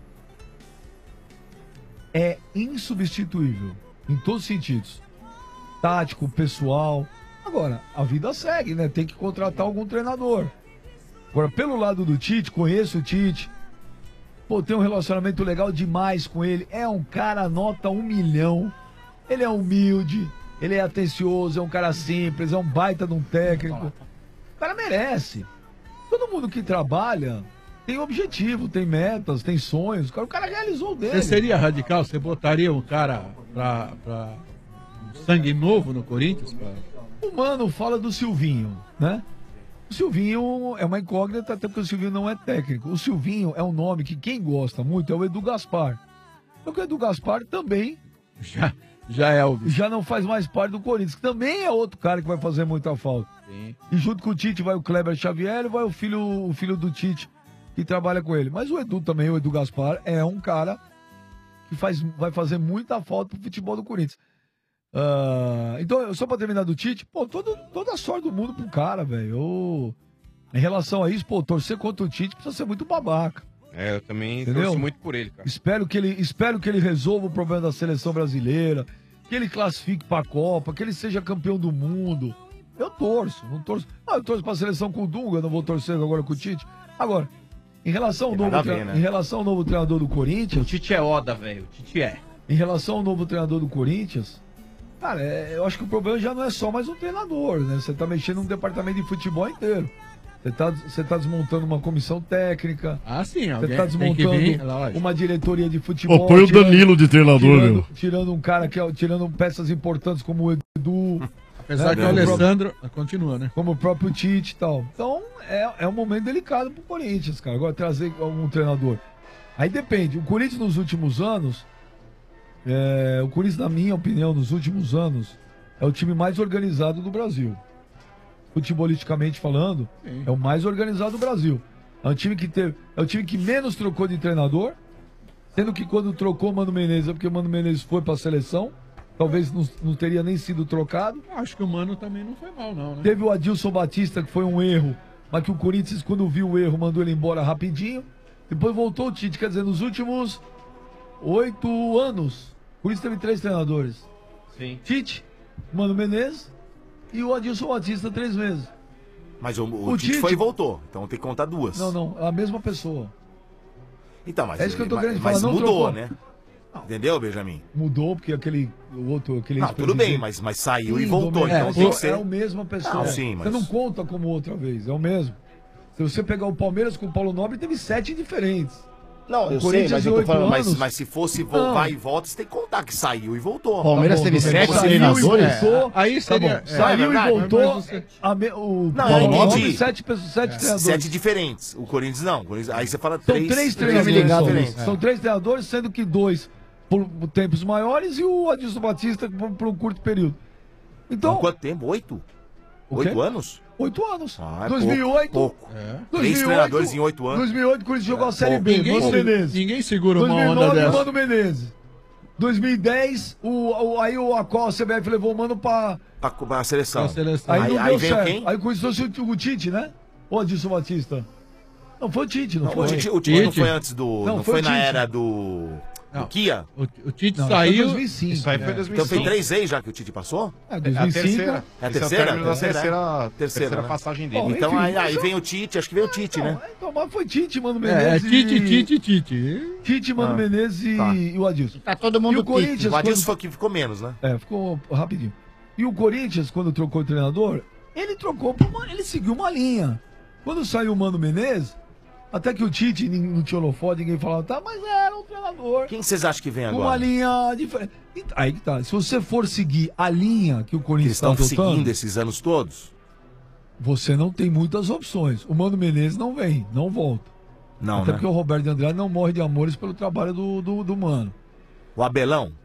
é insubstituível. Em todos os sentidos. Tático, pessoal. Agora, a vida segue, né? Tem que contratar algum treinador. Agora, pelo lado do Tite, conheço o Tite. Pô, tem um relacionamento legal demais com ele. É um cara nota um milhão. Ele é humilde, ele é atencioso, é um cara simples, é um baita de um técnico. O cara merece. Todo mundo que trabalha tem objetivo, tem metas, tem sonhos. O cara realizou o dele. Você seria radical? Você botaria um cara pra, pra um sangue novo no Corinthians? Pra... O Mano fala do Silvinho, né? O Silvinho é uma incógnita, até porque o Silvinho não é técnico. O Silvinho é um nome que quem gosta muito é o Edu Gaspar. Porque o Edu Gaspar também já, já é o... Já não faz mais parte do Corinthians, que também é outro cara que vai fazer muita falta. Sim. E junto com o Tite vai o Kleber Xavier e vai o filho, o filho do Tite, que trabalha com ele. Mas o Edu também, o Edu Gaspar, é um cara que faz, vai fazer muita falta pro futebol do Corinthians. Uh, então, só pra terminar do Tite, pô, todo, toda a sorte do mundo pro cara, velho. Em relação a isso, pô, torcer contra o Tite precisa ser muito babaca. É, eu também Entendeu? torço muito por ele, cara. Espero que ele, espero que ele resolva o problema da seleção brasileira, que ele classifique pra Copa, que ele seja campeão do mundo. Eu torço, não torço. Ah, eu torço pra seleção com o Dunga, não vou torcer agora com o Tite. Agora, em relação ao, novo, nada a tre... ver, né? em relação ao novo treinador do Corinthians. O Tite é Oda, velho. O Tite é. Em relação ao novo treinador do Corinthians, cara, é, eu acho que o problema já não é só mais um treinador, né? Você tá mexendo num departamento de futebol inteiro. Você tá, você tá desmontando uma comissão técnica. Ah, sim, Você alguém tá tem que desmontando vir, lógico. uma diretoria de futebol. Pô, põe o Danilo de treinador, tirando, meu. Tirando um cara que é. Tirando peças importantes como o Edu. Apesar né, que o como Alessandro próprio- continua, né? Como o próprio Tite e tal. Então, é, é um momento delicado pro Corinthians, cara. Agora, trazer algum treinador. Aí depende. O Corinthians, nos últimos anos. é, o Corinthians, na minha opinião, nos últimos anos, é o time mais organizado do Brasil. Futebolisticamente falando, Sim. é o mais organizado do Brasil. É um time que teve, é o time que menos trocou de treinador, sendo que quando trocou o Mano Menezes é porque o Mano Menezes foi pra seleção. Talvez não, não teria nem sido trocado. Acho que o Mano também não foi mal, não, né? Teve o Adilson Batista, que foi um erro, mas que o Corinthians, quando viu o erro, mandou ele embora rapidinho. Depois voltou o Tite, quer dizer, nos últimos oito anos, o Corinthians teve três treinadores. Sim. Tite, Mano Menezes e o Adilson Batista, três meses. Mas o, o, O Tite, Tite- foi e voltou, então tem que contar duas. Não, não, a mesma pessoa. Então, mas, É isso que eu tô mas- querendo mas falar, não mudou, trocou. né? Entendeu, Benjamin? Mudou, porque aquele o outro, aquele Não, tudo ex-presidente- bem, mas, mas saiu e Sim, voltou, Domênico, então é, tem que é ser... a mesma pessoa. Não, sim, Você mas... não conta como outra vez, é o mesmo. Se você pegar o Palmeiras com o Paulo Nobre, teve sete diferentes. Não, O eu sei, Corinthians mas de eu tô oito falando, mas, anos- mas se fosse vo- Não. vai e volta, você tem que contar que saiu e voltou. Palmeiras Tá bom, teve Domênico. sete Saiu e treinadores? voltou. Aí seria- Tá bom. é, Saiu é e verdade, voltou. mas você- a me- o Não, Paulo eu Nobre, entendi. sete, pessoas- sete treinadores. Sete diferentes. O Corinthians não. O Corinthians- aí você fala São três, três treinadores treinadores. diferentes. São, são três treinadores, sendo que dois por tempos maiores e o Adilson Batista por, por um curto período. Então, Então, quanto tempo? Oito? O quê? Oito anos? oito anos. Ah, é dois mil e oito. pouco, pouco. É. Três dois mil e oito, treinadores em oito anos. dois mil e oito, o Corinthians jogou a Série pouco. B. Ninguém, Mano se- Menezes. ninguém segura uma dois mil e onda nove, dessa. Mano Menezes. dois mil e dez, o, o, aí o, a qual a C B F levou o Mano pra... Pra, pra seleção. Pra seleção. Aí, Aí, não aí deu veio certo. quem? Aí o Corinthians trouxe o, o Tite, né? Ou Adilson Batista? Não, foi o Tite, não, Não, foi? o Tite, o Tite não Tite. foi antes do... Não, Não, foi foi, o na Tite. era do... Não. do Kia? O, o Tite Não, foi saiu. dois mil e cinco. Isso aí foi É. dois mil e Então cinco. tem três vezes já que o Tite passou? É, É dois a mil e cinco. terceira. É a Esse é o terceira? término da Terceira, terceira, Terceira, terceira né? passagem Bom, dele. Então enfim, aí, aí mas vem o Tite, acho que veio o Tite, Não, né? então, mas foi Tite, Mano É, é Menezes Tite, e... Tite, Tite. Tite, Mano Ah, Menezes e, tá. e o Adilson. Tá todo E mundo o Corinthians, O Adilson quando... foi que ficou menos, né? É, ficou rapidinho. E o Corinthians, quando trocou o treinador, ele trocou por uma... ele seguiu uma linha. Quando saiu o Mano Menezes, até que o Tite nin- não tinha holofote, ninguém falava, tá, mas era um treinador. Quem vocês acham que vem Com uma agora? linha diferente. E aí que tá. Se você for seguir a linha que o Que Corinthians eles está estão adotando, seguindo esses anos todos? você não tem muitas opções. O Mano Menezes não vem, não volta. Não, Até né? porque o Roberto de Andrade não morre de amores pelo trabalho do, do, do Mano. O Abelão?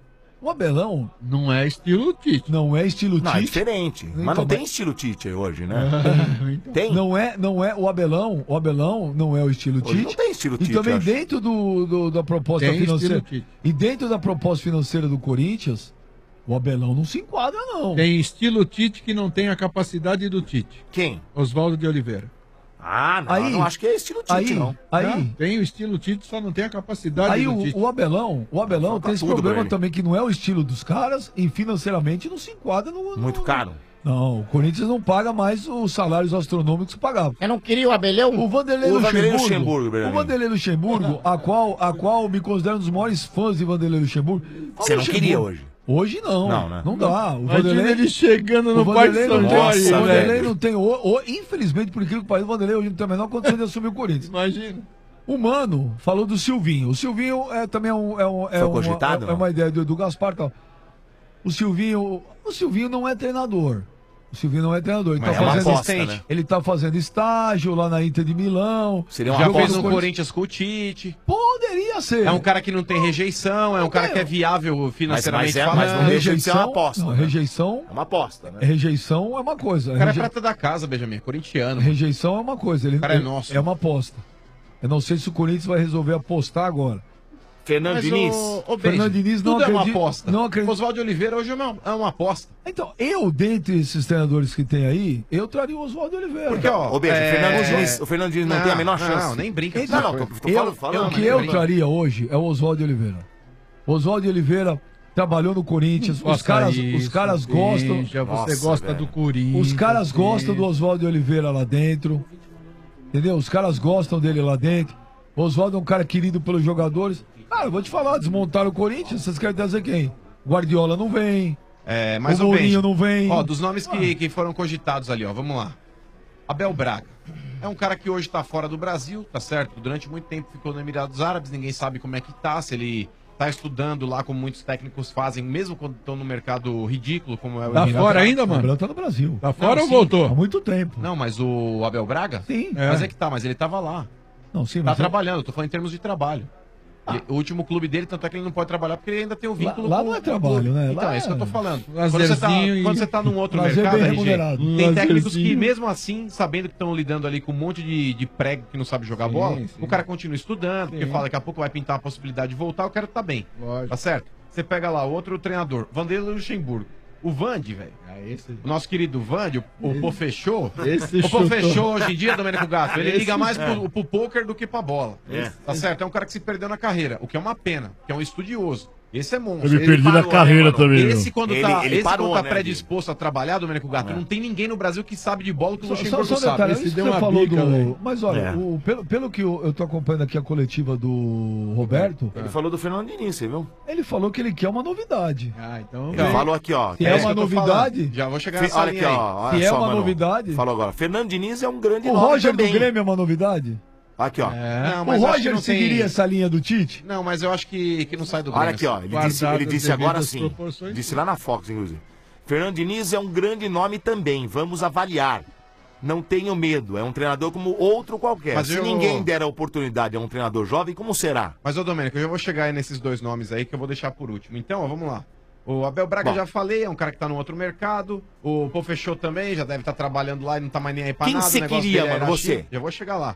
O Abelão não é estilo Tite. Não é estilo Não, Tite. é diferente. Mas Então, não tem mas- estilo Tite hoje, né? Tem? Não é, não é o Abelão, o Abelão não é o estilo Hoje Tite. não tem estilo E Tite, também eu acho. dentro do, do- da proposta Tem financeira. estilo Tite. E dentro da proposta financeira do Corinthians, o Abelão não se enquadra, não. Tem estilo Tite que não tem a capacidade do Tite. Quem? Oswaldo de Oliveira. Ah, não, Aí- eu não acho que é estilo Tite, aí, não. Aí, Não, tem o estilo Tite, só não tem a capacidade aí do o, Tite. o Abelão, o Abelão Falta tem esse tudo pra problema ele. também que não é o estilo dos caras e financeiramente não se enquadra no. no- Muito caro. Não, o Corinthians não paga mais os salários astronômicos que pagava. Eu não queria o Abelhão? O Vanderlei O Vanderlei Luxemburgo, Luxemburgo, Benjamin. o Vanderlei Luxemburgo, a qual, a qual me considero um dos maiores fãs de Vanderlei Luxemburgo. Você O não Luxemburgo- queria hoje? Hoje não. Não, né? Não dá. O Imagina Vanderlei, ele chegando o no Parque Vanderlei São não tem, Nossa, o Vanderlei velho. não tem, o, o- infelizmente, por incrível que pareça, o Vanderlei hoje não tem a menor condição de assumir o Corinthians. Imagina. O Mano falou do Silvinho. O Silvinho é, também é, um, é, um, é, Foi uma, cogitado, é, não? uma ideia do, do Gaspar e tal. O Silvinho, o Silvinho não é treinador. O Silvinho não é treinador. Ele Mas tá é uma fazendo aposta, assistente. né? Ele tá fazendo estágio lá na Inter de Milão. Seria uma Já Jogou fez no no Corinthians. Corinthians com o Tite. Poderia ser. É um cara que não tem rejeição, é um cara que é viável financeiramente mas é- falando. mas não deixa de ser uma aposta, Não, né? rejeição, É uma aposta, né? rejeição é uma coisa. O cara é Reje- prata da casa, Benjamin, corintiano. Rejeição é uma coisa. Ele, O cara é ele- nosso. É uma aposta. Eu não sei se o Corinthians vai resolver apostar agora. Fernando Mas Diniz. o, o Fernando Diniz não tudo é uma acredita- aposta. não acredita- Oswaldo de Oliveira hoje é uma, é uma aposta. Então, eu, dentre esses treinadores que tem aí, eu traria o Oswaldo de Oliveira. Porque, ó, Ô, Beijo, é- o Fernando Diniz, o Fernando Diniz não, tem a menor não, chance. Não, nem brinca com Então, essa não, coisa. tô, tô eu, falando, falando. o que nem eu brinca. traria hoje é o Oswaldo de Oliveira. O Oswaldo de Oliveira trabalhou no Corinthians, os Faça caras, os isso, caras gostam. veja, você Nossa, gosta velho. do Corinthians. Os caras gostam do veja. Oswaldo de Oliveira lá dentro. Entendeu? Os caras gostam dele lá dentro. O Oswaldo é um cara querido pelos jogadores. Cara, eu vou te falar, desmontaram o Corinthians, vocês querem dizer quem? Guardiola não vem. É, mas o ô, Mourinho Benji, não vem. Ó, dos nomes que, que foram cogitados ali, ó, vamos lá. Abel Braga. É um cara que hoje tá fora do Brasil, tá certo? Durante muito tempo ficou no Emirados Árabes, ninguém sabe como é que tá, se ele tá estudando lá, como muitos técnicos fazem, mesmo quando estão no mercado ridículo, como é o Tá Emirados fora Árabes. ainda, O mano? Abel tá no Brasil. Tá fora Não, ou sim. Há voltou? muito tempo. Não, mas o Abel Braga? Sim. É. Mas é que tá, mas ele tava lá. Não, sim, Tá mas trabalhando, eu tô falando em termos de trabalho. E o último clube dele, tanto é que ele não pode trabalhar porque ele ainda tem o vínculo Lá- lá com não é com o trabalho, clube. né? Então, Lá é isso que eu tô é falando. Quando você, tá, lazerzinho e- quando você tá num outro Lazer mercado, bem R G, remunerado. tem técnicos que, Lazerzinho. mesmo assim, sabendo que estão lidando ali com um monte de, de prego que não sabe jogar Sim, bola, sim. o cara continua estudando, porque Sim. fala daqui a pouco vai pintar a possibilidade de voltar, eu quero estar bem. Lógico. Tá certo? Você pega lá outro treinador, Vanderlei Luxemburgo. O Vande, velho. Ah, esse... O nosso querido Vande, o, o Pô Fechou. Esse O Pô chutou. Fechou hoje em dia, Domênico Gato, ele Esse- liga mais pro, pro poker do que pra bola. É. Tá certo? É um cara que se perdeu na carreira, o que é uma pena, que é um estudioso. Esse é monstro. Eu me perdi na carreira também, Esse meu. quando Ele- tá, ele esse parou, quando tá né, predisposto a trabalhar, Domênico Gato, É. não tem ninguém no Brasil que sabe de bola que o Só, Luxemburgo só, só um sabe. detalhe, Esse isso que deu você uma falou bica, do. velho. Mas olha, É. o- pelo, pelo que eu, eu tô acompanhando aqui a coletiva do Roberto, Ele falou do Fernando Diniz, você viu? ele falou que ele quer uma novidade. Ah, então... Ele falou aqui, ó. Se é isso uma que eu tô novidade, falando. Já vou chegar Fe- nessa Olha linha aqui, aí. ó. olha se é só, uma Manu. novidade. Falou agora. Fernando Diniz é um grande O nome Roger também. do Grêmio é uma novidade? Aqui, ó. É. Não, O mas eu acho que Roger não tem- seguiria essa linha do Tite? Não, mas eu acho que, que não sai do Grêmio. Olha aqui, ó. Ele disse, Guardado ele as disse agora devidas sim. proporções. Disse lá na Fox, inclusive. Fernando Diniz é um grande nome também. Vamos avaliar. Não tenho medo. É um treinador como outro qualquer. Mas Se eu- ninguém der a oportunidade a um treinador jovem, como será? Mas, ô Domênico, eu já vou chegar aí nesses dois nomes aí que eu vou deixar por último. Então, ó, vamos lá. O Abel Braga Bom. já falei, é um cara que tá no outro mercado. O Pô Fechou também, já deve estar trabalhando lá e não tá mais nem aí pra Quem nada. você o negócio queria, dele é mano? na Você? China. Já vou chegar lá.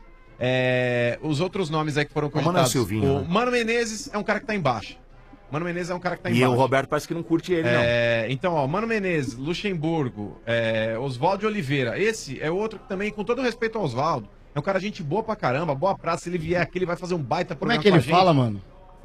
É, os outros nomes aí que foram Mano, é o cogitados. Silvinho, o né? Mano Menezes é um cara que tá embaixo. Mano Menezes é um cara que tá E embaixo. o Roberto parece que não curte ele, não. É, então, ó, Mano Menezes, Luxemburgo, é, Oswaldo de Oliveira. Esse é outro que também, com todo respeito ao Oswaldo, é um cara gente boa pra caramba, boa praça. Se ele vier aqui, ele vai fazer um baita Como é programa que com a ele gente. fala, mano?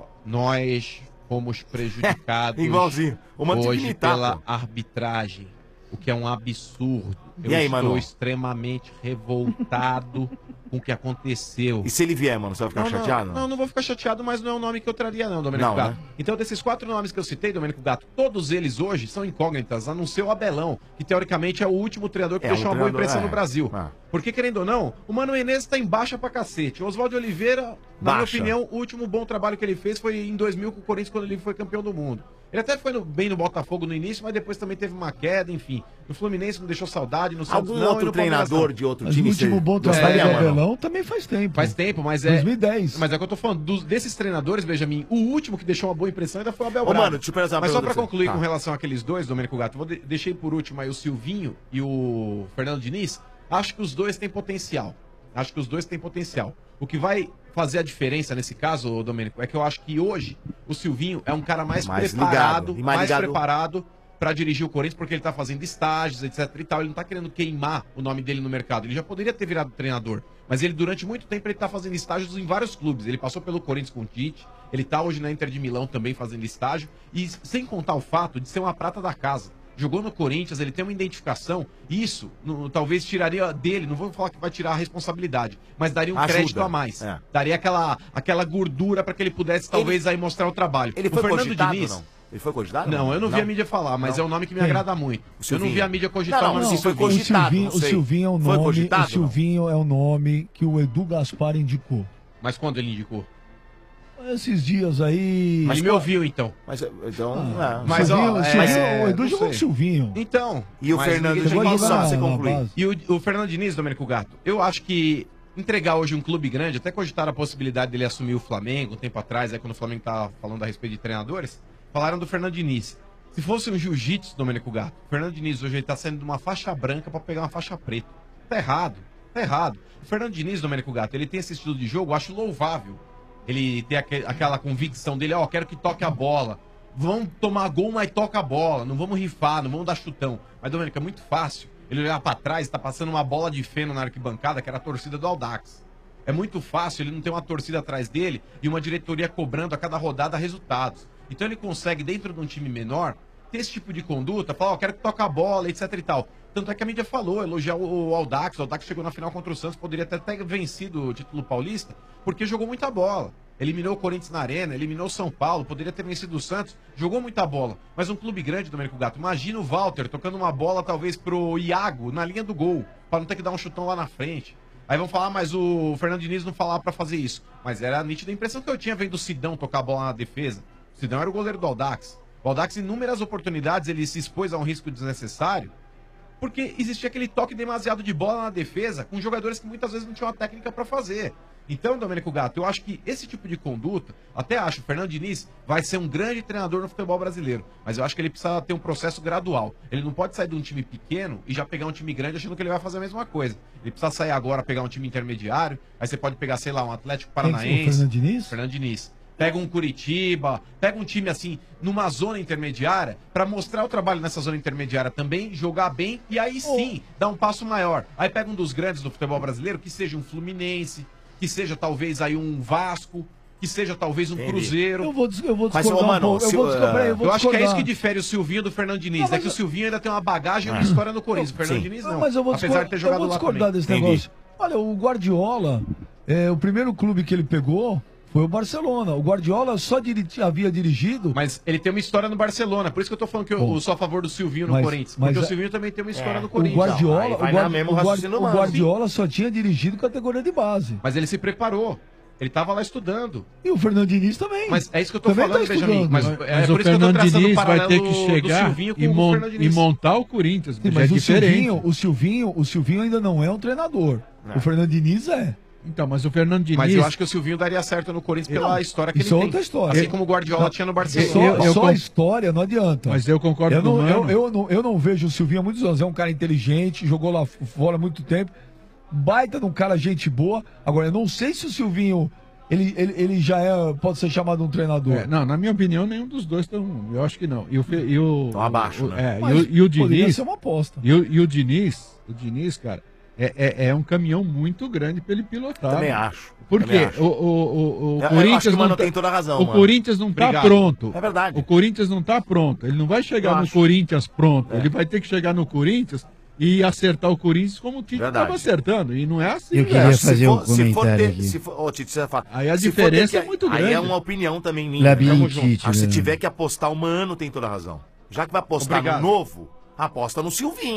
Nós fomos prejudicados Igualzinho. O Mano tem que hoje imitar, pela pô. arbitragem, o que é um absurdo. Eu E aí, estou Mano? extremamente revoltado com o que aconteceu. E se ele vier, mano, você vai ficar Não, não, chateado? Não, não vou ficar chateado, mas não é um nome que eu traria, não, Domênico Não, Gato. né? Então, desses quatro nomes que eu citei, Domênico Gato, todos eles hoje são incógnitas, a não ser o Abelão, que teoricamente é o último treinador que É, deixou um uma boa treinador, impressão é. no Brasil. Ah. Porque, querendo ou não, o Mano Menezes tá em baixa pra cacete. O Oswaldo de Oliveira, na minha Baixa. opinião, o último bom trabalho que ele fez foi em dois mil com o Corinthians, quando ele foi campeão do mundo. Ele até foi no- bem no Botafogo no início, mas depois também teve uma queda, enfim. No Fluminense não deixou saudade, no Santos Algum não, outro e no Palmeiras treinador não. de outro Mas time o último você bom trabalho gostaria, do mano? Abelão também faz tempo. Faz tempo, mas é... dois mil e dez. Mas é que eu tô falando, dos- desses treinadores, Benjamin, o último que deixou uma boa impressão ainda foi o Abel Ô, Braga. mano, deixa eu fazer uma Mas só pergunta pra pra você. concluir Tá. com relação àqueles dois, Domênico Gato, vou de deixei por último aí o Silvinho e o Fernando Diniz. Acho que os dois têm potencial. Acho que os dois têm potencial. O que vai fazer a diferença nesse caso, ô, Domênico, é que eu acho que hoje o Silvinho é um cara mais, Mais preparado, ligado. E mais mais, ligado- preparado pra dirigir o Corinthians, porque ele tá fazendo estágios, etc e tal. Ele não tá querendo queimar o nome dele no mercado. Ele já poderia ter virado treinador, mas ele durante muito tempo ele tá fazendo estágios em vários clubes. Ele passou pelo Corinthians com o Tite, ele tá hoje na Inter de Milão também fazendo estágio, e sem contar o fato de ser uma prata da casa. Jogou no Corinthians, ele tem uma identificação. Isso no- talvez tiraria dele, não vou falar que vai tirar a responsabilidade, mas daria um Ajuda. crédito a mais. É. Daria aquela, aquela gordura para que ele pudesse talvez aí mostrar o trabalho. Ele O foi Fernando cogitado Diniz, ou não? Ele foi cogitado? Não, eu não, vi a mídia falar, mas Não? é um nome que me Quem? agrada muito. O Eu não Silvinho. vi a mídia cogitar Não, o não, nome se do foi Silvinho. O Silvinho, não o sei. Silvinho é um Foi nome. cogitado, O Silvinho é um nome que o Edu Gaspar indicou. Mas quando ele indicou? Esses dias aí. Ele me ouviu, então. Mas, então, Ah, é. Mas, ó, Silvinho, é, Silvinho, é, o Edu não jogou com o sei. Silvinho. Então. E o mas Fernando ninguém- Diniz, Chegou a só jogar pra você na concluir. base. E o, o Fernando Diniz, Domênico Gato, eu acho que entregar hoje um clube grande, até cogitaram a possibilidade dele assumir o Flamengo um tempo atrás, aí quando o Flamengo tava falando a respeito de treinadores, falaram do Fernando Diniz. Se fosse um jiu-jitsu, Domênico Gato, o Fernando Diniz hoje ele tá saindo de uma faixa branca pra pegar uma faixa preta. Tá errado, tá errado. O Fernando Diniz, Domênico Gato, ele tem esse estilo de jogo, eu acho louvável. Ele tem aque- aquela convicção dele, ó, quero que toque a bola. Vamos tomar gol, mas toca a bola. Não vamos rifar, não vamos dar chutão. Mas, Domênico, é muito fácil ele olhar pra trás e tá passando uma bola de feno na arquibancada, que era a torcida do Audax. É muito fácil ele não ter uma torcida atrás dele e uma diretoria cobrando a cada rodada resultados. Então ele consegue, dentro de um time menor, ter esse tipo de conduta, falar, ó, quero que toque a bola, etc e tal. Tanto é que a mídia falou, elogiar o, o Audax, o Audax chegou na final contra o Santos, poderia ter até vencido o título paulista, porque jogou muita bola. Eliminou o Corinthians na Arena, eliminou o São Paulo, poderia ter vencido o Santos, jogou muita bola. Mas um clube grande, Domênico Gato, imagina o Walter tocando uma bola talvez pro Iago na linha do gol, pra não ter que dar um chutão lá na frente. Aí vão falar, mas o Fernando Diniz não falava pra fazer isso. Mas era a nítida impressão que eu tinha vendo o Sidão tocar a bola na defesa. O Sidão era o goleiro do Audax. O Audax, em inúmeras oportunidades, ele se expôs a um risco desnecessário, porque existia aquele toque demasiado de bola na defesa, com jogadores que muitas vezes não tinham a técnica pra fazer. Então, Domênico Gato, eu acho que esse tipo de conduta, até acho, o Fernando Diniz vai ser um grande treinador no futebol brasileiro, mas eu acho que ele precisa ter um processo gradual. Ele não pode sair de um time pequeno e já pegar um time grande achando que ele vai fazer a mesma coisa. Ele precisa sair agora, pegar um time intermediário, aí você pode pegar, sei lá, um Atlético Paranaense. O Fernando Diniz? Fernando Diniz. Pega um Curitiba, pega um time assim, numa zona intermediária, pra mostrar o trabalho nessa zona intermediária também, jogar bem e aí sim dar um passo maior. Aí pega um dos grandes do futebol brasileiro, que seja um Fluminense, que seja talvez aí um Vasco, que seja talvez um Entendi. Cruzeiro. Eu vou, dis- eu vou Mas, discordar ô, mano, um pouco. Eu se- vou discordar, eh, eu vou Eu acho que é isso discordar. que difere o Silvinho do Fernando Diniz. Não, é mas que o eu- Silvinho ainda tem uma bagagem e uma Ah. história no Corinthians. O Fernando Sim. Diniz Não, não. mas eu vou Apesar discordar, de ter eu jogado vou lá discordar também. desse Entendi. negócio. Olha, o Guardiola, é, o primeiro clube que ele pegou foi o Barcelona. O Guardiola só diri- havia dirigido. Mas ele tem uma história no Barcelona. Por isso que eu tô falando que eu, Bom, eu sou a favor do Silvinho no mas- Corinthians. mas Porque o a- Silvinho também tem uma história É. no O Corinthians. Guardiola, Aí o, vai Guard- na mesmo o Guard- raciocínio o humano. Guardiola só tinha dirigido categoria de base. Mas ele se preparou. Ele tava lá estudando. E o Fernando Diniz também. Mas é isso que eu tô Também falando, tá Benjamin. estudando. Mas, Mas, é mas por o isso que eu tô Fernando traçando Diniz o vai paralelo ter que do chegar Silvinho com e, o mon- Fernando e Diniz. montar o Corinthians. Sim, já mas é o diferente. Silvinho, o Silvinho, o Silvinho ainda não é um treinador. Não. O Fernando Diniz é. Então, mas o Fernando Diniz... Mas eu acho que o Silvinho daria certo no Corinthians pela Não, história que isso ele é tem. outra história. Assim como o Guardiola tinha no Barcelona. Só, eu- eu só com- a história não adianta. Mas eu concordo eu com o não, eu, Mano. eu, não, eu não vejo o Silvinho há muitos anos. É um cara inteligente, jogou lá fora há muito tempo. Baita de um cara, gente boa. Agora, eu não sei se o Silvinho ele, ele, ele já é, pode ser chamado um treinador. É, não, na minha opinião, nenhum dos dois estão. Eu acho que não. E o, Fe- e o, Tão abaixo, o- né? é, Mas e o, e o poderia Diniz. ser uma aposta. E o, e o Diniz, o Diniz, cara, é, é, é um caminhão muito grande pra ele pilotar. Também mano. acho. Por Também quê? acho. O, o, o, o Eu- eu Corinthians acho que o Mano não tá, tem toda a razão, o mano. Corinthians não tá Obrigado. pronto. É verdade. O Corinthians não tá pronto. Ele não vai Eu chegar no acho. Corinthians pronto. É. Ele vai ter que chegar no Corinthians e acertar o Corinthians como o Tite Verdade. estava acertando. E não é assim, Eu velho. queria Se fazer for- um se for comentário ter- aqui. se for- ô, Tite, você fala, Aí a se for diferença ter que- é muito Aí grande. é uma opinião também minha. Labirintite, Tamo junto. Acho que se né? tiver que apostar o Mano, tem toda a razão. Já que vai apostar Obrigado. no novo, aposta no Silvinho.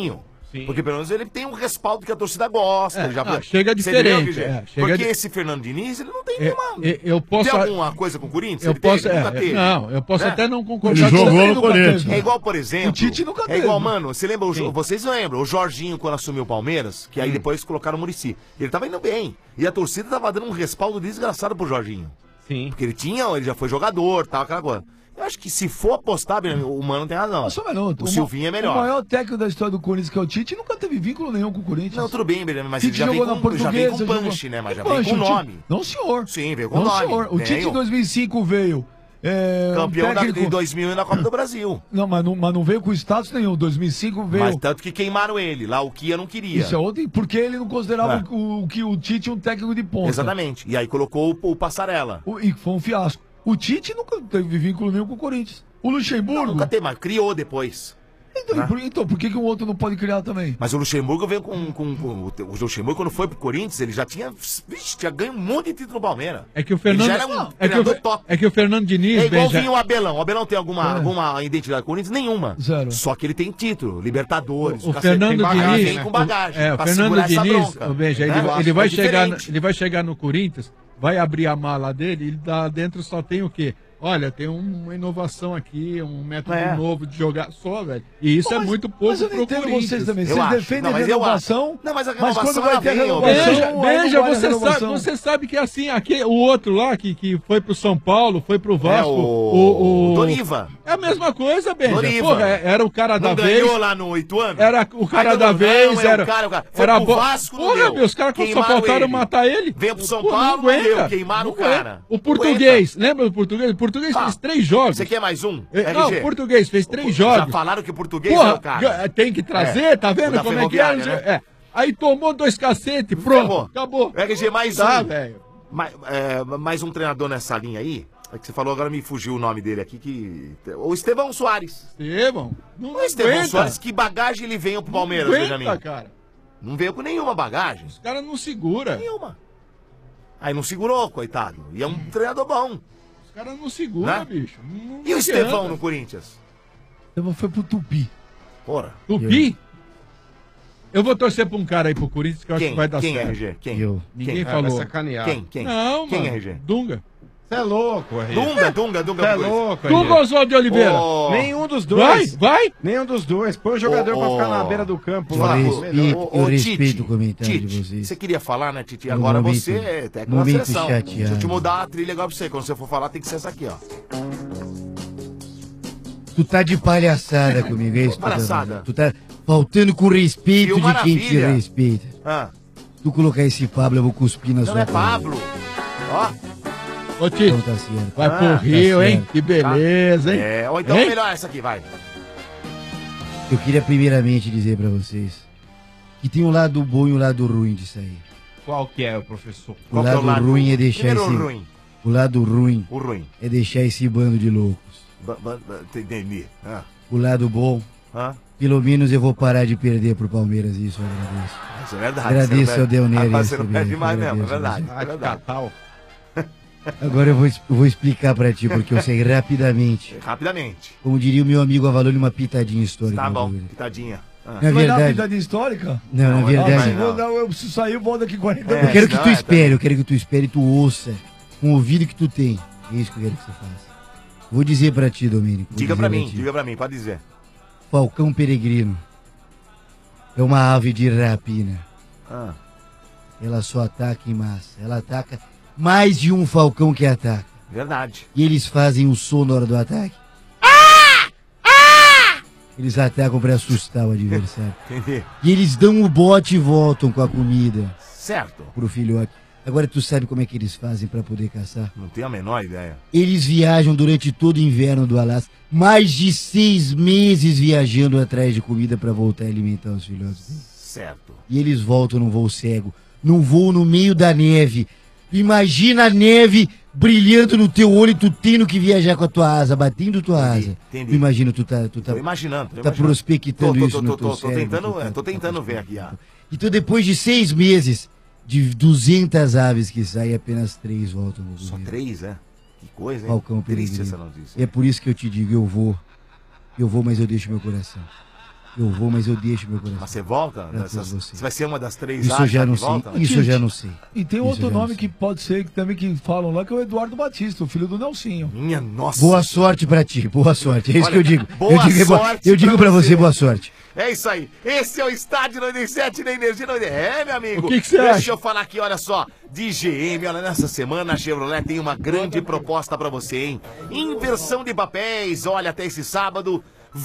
Porque pelo menos ele tem um respaldo que a torcida gosta. É, ele já... não, chega Você entendeu, diferente, Guilherme? é, chega Porque di- esse Fernando Diniz, ele não tem É, nenhuma... é, eu posso- Tem alguma coisa com o Corinthians? Eu Ele posso- teve? é, Nunca é, teve. não, eu posso Né? até não concordar com você, Ele nunca teve. É igual, por exemplo... O Tite nunca É teve. igual, mano, você lembra, o Jo- vocês lembram, o Jorginho quando assumiu o Palmeiras, que aí depois colocaram o Muricy. Ele tava indo bem. E a torcida tava dando um respaldo desgraçado pro Jorginho. Sim. Porque ele tinha, ele já foi jogador, tal, aquela coisa. Eu acho que se for apostar, Benjamin, o Mano tem razão. Só um minuto. O Silvinho é melhor. O maior técnico da história do Corinthians, que é o Tite, nunca teve vínculo nenhum com o Corinthians. Não, tudo bem, Benjamin, mas Tite ele já vem, jogou na com, já vem com Portuguesa, punch, jogou- né? Mas Que já vem punch? com O Tite- nome. Não, senhor. Sim, veio com Não, nome. senhor. O Tite Veio. em dois mil e cinco veio. É, um Campeão da, técnico- em dois mil na Copa do Brasil. Não, mas não, mas não veio com status nenhum. dois mil e cinco veio. Mas tanto que queimaram ele. Lá o Kia não queria. Isso é outro, porque ele não considerava É. o, o, que o Tite um técnico de ponta. Exatamente. E aí colocou o, o Passarella. O- e foi um fiasco. O Tite nunca teve vínculo nenhum com o Corinthians. O Luxemburgo. Não, nunca teve, mas criou depois. Então, Né? e por, então, por que, que o outro não pode criar também? Mas o Luxemburgo veio com, com, com- O Luxemburgo, quando foi pro Corinthians, ele já tinha. Vixe, tinha ganho um monte de título no Palmeiras. É que o Fernando. Ele já era um é, que treinador o, top. é que o Fernando Diniz, É igualzinho Benja- o Abelão. O Abelão tem alguma, É. alguma identidade com o Corinthians? Nenhuma. Zero. Só que ele tem título, Libertadores. O cacete, Fernando tem bagagem, Diniz. vem com bagagem. É, o pra Fernando segurar essa Diniz, bronca, ô, Benja, ele, né? vai- Eu ele acho vai que é chegar, no- diferente. ele vai chegar no Corinthians, vai abrir a mala dele, ele lá dentro só tem o quê? Olha, tem uma inovação aqui, um método É. novo de jogar só, velho. E isso Pô, é mas- muito pouco mas eu não pro entendo Corinthians. vocês também. Eu Vocês acho. defendem Não, a mas eu renovação, acho. Não, mas a mas renovação quando vai ela ter vem, ô, renovação, Veja, aí não veja vale a você, sabe, renovação. você sabe que assim, aqui, o outro lá que, que foi pro São Paulo, foi pro Vasco. É, o- o, o- Doriva. É a mesma coisa, Benja. Doriva. Porra, era o cara da Não vez. ganhou lá no Ituano? Era o cara Aí todo da mundo, vez, não, é o era. cara, o cara. Foi era pro bo- Vasco, não Porra, deu. meu, os caras só Queimaram faltaram ele. matar ele. Veio pro São Pô, Paulo, não aguenta. deu. Queimaram o Não aguenta. cara. O português, lembra do português? O português Ah, fez três jogos. Você quer mais um? É, Não, R G? o português fez três Já jogos. falaram que o português Porra, é o cara. tem que trazer, É, tá o vendo da como é que é? Ferroviária, né? É. Aí tomou dois cacete, pronto, Ferrou. acabou. R G, mais Tá, um. velho. Mais, é, mais um treinador nessa linha aí. É que você falou, agora me fugiu o nome dele aqui. Que... O Estevão Soares. Estevão? Não O Estevão aguenta. Soares, que bagagem ele veio pro Palmeiras, Não Benjamin? aguenta, cara. Não veio com nenhuma bagagem. Os caras não segura. Nenhuma. Aí não segurou, coitado. E é um treinador bom. Os caras não segura, Né? bicho. Não- E o não Estevão adianta. no Corinthians? Então foi pro Tupi. Porra. Tupi? Eu vou torcer pra um cara aí pro Corinthians que eu acho Quem? que vai dar Quem, certo. R G? Quem? Eu. Ninguém Quem? falou. Ah, vai sacanear. Quem? Quem? Não, Quem, mano. R G? Dunga. Você é louco, R G. Dunga, Dunga, Dunga. Você é Dunga. louco, Dunga ou Oswaldo de Oliveira? Ô, Nenhum dos Vai, dois. vai. Nenhum dos dois. Põe o jogador Ô, pra ficar ô. na beira do campo Eu lá. Fala, respeito, ô, eu ô, respeito Tite, o comentário de Tite, vocês. Você queria falar, né, Tite? Um Agora momento- você é técnico da momento seleção. chateado. Deixa eu te mudar a trilha agora pra você. Quando você for falar, tem que ser essa aqui, ó. Tu tá de palhaçada comigo, é isso? que tu tá Palhaçada? falando? Tu tá faltando com respeito Viu, de quem te maravilha. respeita. Ah, Tu colocar esse Pablo, eu vou cuspir na não sua é cara. Pablo. Ó. Ô, Tite, Então tá certo. vai Ah, pro tá Rio, hein? certo. Que beleza, hein? É, ou então Hein? melhor essa aqui, vai. Eu queria primeiramente dizer pra vocês que tem um lado bom e um lado ruim disso aí. Qual que é, professor? O Qual que é lado, o lado ruim é deixar primeiro esse... o ruim? O lado ruim O ruim. é deixar esse bando de loucos. Ba- ba- ba- Entendi. Ah. O lado bom, Ah. pelo menos eu vou parar de perder pro Palmeiras, isso eu agradeço. Isso é verdade. Agradeço você não ao Del Neri perde- Rapaz, você esse não perde bem, mais mesmo, é agradeço, verdade. você. É Ah, de verdade. catal. Agora eu vou, es- eu vou explicar pra ti, porque eu sei rapidamente. Rapidamente. Como diria o meu amigo Avalone, uma pitadinha histórica. Tá bom, meu querido. pitadinha. Ah. Na Vai dar verdade, vida histórica? não, na Não, Ah, verdade, mas não. vou dar- eu preciso sair, eu volto daqui quarenta É, eu quero que senão tu é, espere, eu quero que tu espere e tu ouça com o ouvido que tu tem. É isso que eu quero que você faça. Vou dizer pra ti, Domênico. vou Diga dizer pra mim, ti. diga pra mim, pode dizer. Falcão peregrino é uma ave de rapina. Ah. Ela só ataca em massa. Ela ataca mais de um falcão que ataca. Verdade. E eles fazem o som na hora do ataque. Eles atacam pra assustar o adversário. Entendi. E eles dão o bote e voltam com a comida Certo. pro filhote. Agora tu sabe como é que eles fazem pra poder caçar? Não tenho a menor ideia. Eles viajam durante todo o inverno do Alasca, mais de seis meses viajando atrás de comida pra voltar a alimentar os filhotes deles. Certo. E eles voltam num voo cego, num voo no meio da neve. Imagina a neve brilhando no teu olho e tu tendo que viajar com a tua asa, batendo tua Entendi, asa. entendi. Tu imagina, tu tá, tu tá, Tô imaginando. Tô tá imaginando. prospectando Tô, tô, isso tô, no tô, teu tô, tô cérebro, tentando, tu tá- é, tô tu tá tentando ver aqui. Ah. Então depois de seis meses, de duzentas aves que saem, apenas três voltam no Só governo. três, é? Que coisa, hein? Falcão Triste peregrino. essa notícia. E é por isso que eu te digo, eu vou. Eu vou, mas eu deixo meu coração. Eu vou, mas eu deixo meu coração. Mas você volta? Pra Nessas- todos vocês. Você vai ser uma das três Isso eu Acha já que não sei. volta? Isso eu já não sei. E tem Isso outro eu já nome não que pode ser, que também que falam lá, que é o Eduardo Batista, o filho do Nelsinho. Minha nossa. Boa sorte pra ti, boa sorte. É isso Olha, que eu digo. boa eu digo, é boa- sorte eu digo pra pra você, você. boa sorte. É isso aí. Esse é o Estádio noventa e sete na Energia noventa e sete. É, meu amigo. O que que você Deixa acha? eu falar aqui, olha só. De G M, olha, nessa semana a Chevrolet tem uma grande proposta pra você, hein? Inversão de papéis, olha, até esse sábado,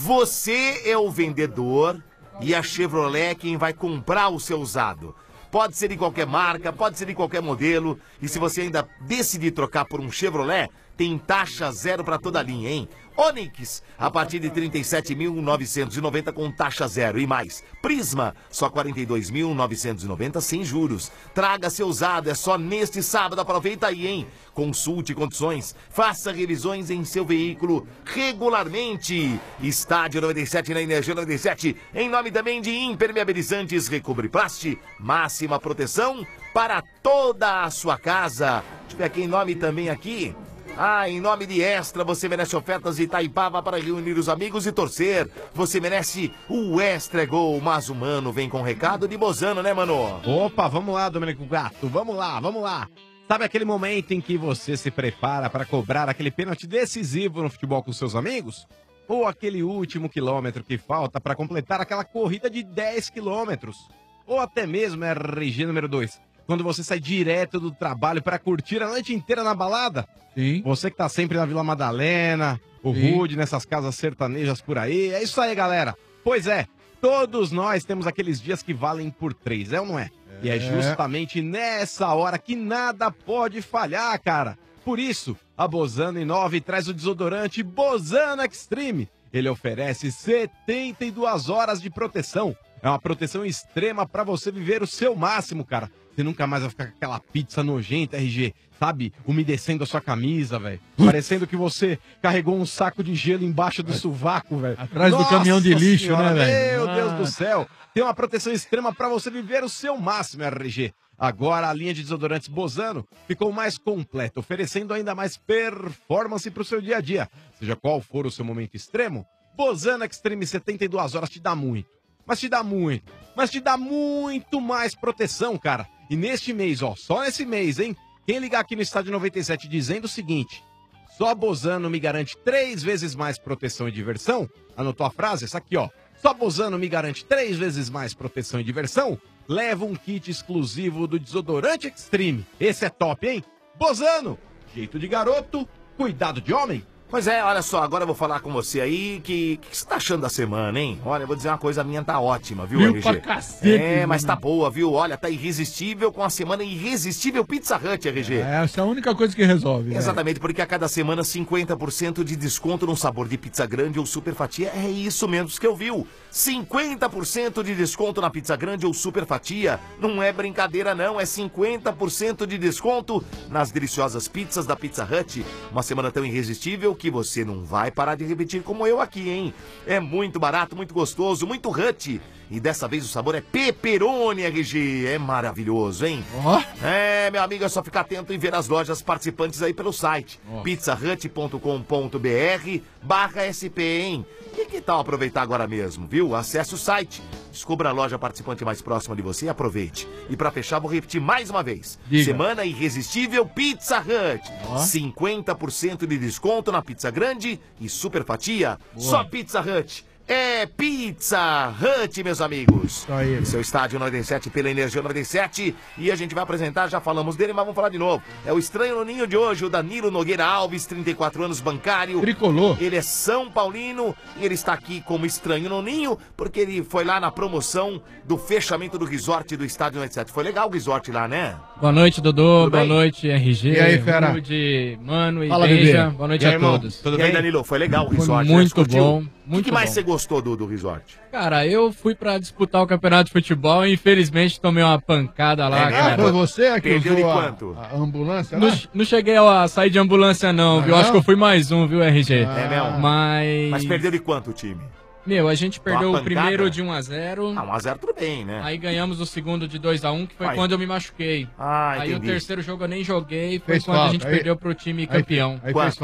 você é o vendedor e a Chevrolet é quem vai comprar o seu usado. Pode ser de qualquer marca, pode ser de qualquer modelo. E se você ainda decidir trocar por um Chevrolet, tem taxa zero para toda a linha, hein? Onix, a partir de trinta e sete mil novecentos e noventa com taxa zero e mais. Prisma, só quarenta e dois mil novecentos e noventa sem juros. Traga seu usado, é só neste sábado, aproveita aí, hein? Consulte condições, faça revisões em seu veículo regularmente. Estádio noventa e sete na Energia noventa e sete, em nome também de Impermeabilizantes Recobre Plast, máxima proteção para toda a sua casa. Deixa eu ver aqui em nome também aqui. Ah, em nome de Extra, você merece ofertas de Itaipava para reunir os amigos e torcer. Você merece o Extra Gol, mas o Mano vem com recado de Bozano, né, Mano? Opa, vamos lá, Domênico Gato, vamos lá, vamos lá. Sabe aquele momento em que você se prepara para cobrar aquele pênalti decisivo no futebol com seus amigos? Ou aquele último quilômetro que falta para completar aquela corrida de dez quilômetros? Ou até mesmo R G número dois, quando você sai direto do trabalho para curtir a noite inteira na balada? Sim. Você que tá sempre na Vila Madalena, o Sim. Rude, nessas casas sertanejas por aí. É isso aí, galera. Pois é, todos nós temos aqueles dias que valem por três, é ou não é? E é justamente nessa hora que nada pode falhar, cara. Por isso, a Bozano inova e traz o desodorante Bozano Extreme. Ele oferece setenta e duas horas de proteção. É uma proteção extrema pra você viver o seu máximo, cara. Você nunca mais vai ficar com aquela pizza nojenta, R G, sabe? Umedecendo a sua camisa, velho. Parecendo que você carregou um saco de gelo embaixo do sovaco, velho. Atrás do caminhão de lixo, Senhora, né, velho? Meu Deus Ah. do céu. Tem uma proteção extrema pra você viver o seu máximo, R G. Agora a linha de desodorantes Bozano ficou mais completa, oferecendo ainda mais performance pro seu dia a dia. Seja qual for o seu momento extremo, Bozano Extreme setenta e duas horas te dá muito. Mas te dá muito, mas te dá muito mais proteção, cara. E neste mês, ó, só nesse mês, hein? Quem ligar aqui no Estádio noventa e sete dizendo o seguinte: só a Bozano me garante três vezes mais proteção e diversão. Anotou a frase? Essa aqui, ó. Só a Bozano me garante três vezes mais proteção e diversão. Leva um kit exclusivo do desodorante Extreme. Esse é top, hein? Bozano, jeito de garoto, cuidado de homem. Pois é, olha só, agora eu vou falar com você aí que... O que você tá achando da semana, hein? Olha, eu vou dizer uma coisa, a minha tá ótima, viu, Frio R G? pra cacete, É, mas mano. tá boa, viu? Olha, tá irresistível com a semana irresistível Pizza Hut, R G. É, essa é a única coisa que resolve. né? Exatamente, porque a cada semana cinquenta por cento de desconto no sabor de pizza grande ou super fatia. É isso mesmo que eu viu. cinquenta por cento de desconto na pizza grande ou super fatia. Não é brincadeira não, é cinquenta por cento de desconto nas deliciosas pizzas da Pizza Hut. Uma semana tão irresistível que você não vai parar de repetir como eu aqui, hein? É muito barato, muito gostoso, muito Hut. E dessa vez o sabor é pepperoni, R G. É maravilhoso, hein? Ó. É, meu amigo, é só ficar atento e ver as lojas participantes aí pelo site. pizzahut ponto com ponto br barra S P, hein? E que tal aproveitar agora mesmo, viu? Acesse o site, descubra a loja participante mais próxima de você e aproveite. E pra fechar, vou repetir mais uma vez. Diga. Semana irresistível Pizza Hut. Ó. cinquenta por cento de desconto na pizza grande e super fatia. Só Pizza Hut. É Pizza Hut, meus amigos. Isso aí. Seu estádio noventa e sete pela Energia noventa e sete. E a gente vai apresentar, já falamos dele, mas vamos falar de novo. É o estranho no ninho de hoje, o Danilo Nogueira Alves, trinta e quatro anos, bancário. Tricolor. Ele é São Paulino e ele está aqui como estranho no ninho, porque ele foi lá na promoção do fechamento do resort do estádio noventa e sete. Foi legal o resort lá, né? Boa noite, Dodô. Tudo Boa bem? noite, R G. E aí, fera? Rude, Mano e Fala, Beija. bebê. Boa noite E aí, a irmão? todos. Tudo e aí, bem? Danilo, foi legal o Foi resort, né? muito Você curtiu? bom, O que, muito que mais bom. você gostou do, do resort? Cara, eu fui pra disputar o campeonato de futebol e infelizmente tomei uma pancada lá, É mesmo? Ah, cara. foi você que Perdeu de usou a, quanto? a ambulância Não, lá? não cheguei a sair de ambulância não, viu? não? Acho que eu fui mais um, viu, R G? É mesmo? Mas... Mas perdeu de quanto o time? Meu, a gente perdeu Uma o primeiro pancada? de um a zero. Ah, um a zero tudo bem, né? Aí ganhamos o segundo de dois a um, que foi Aí. quando eu me machuquei. Ah, Aí entendi. o terceiro jogo eu nem joguei, foi Fez quando a falta, gente aí- perdeu pro time Aí- campeão. Aí, Quanto? fez falta.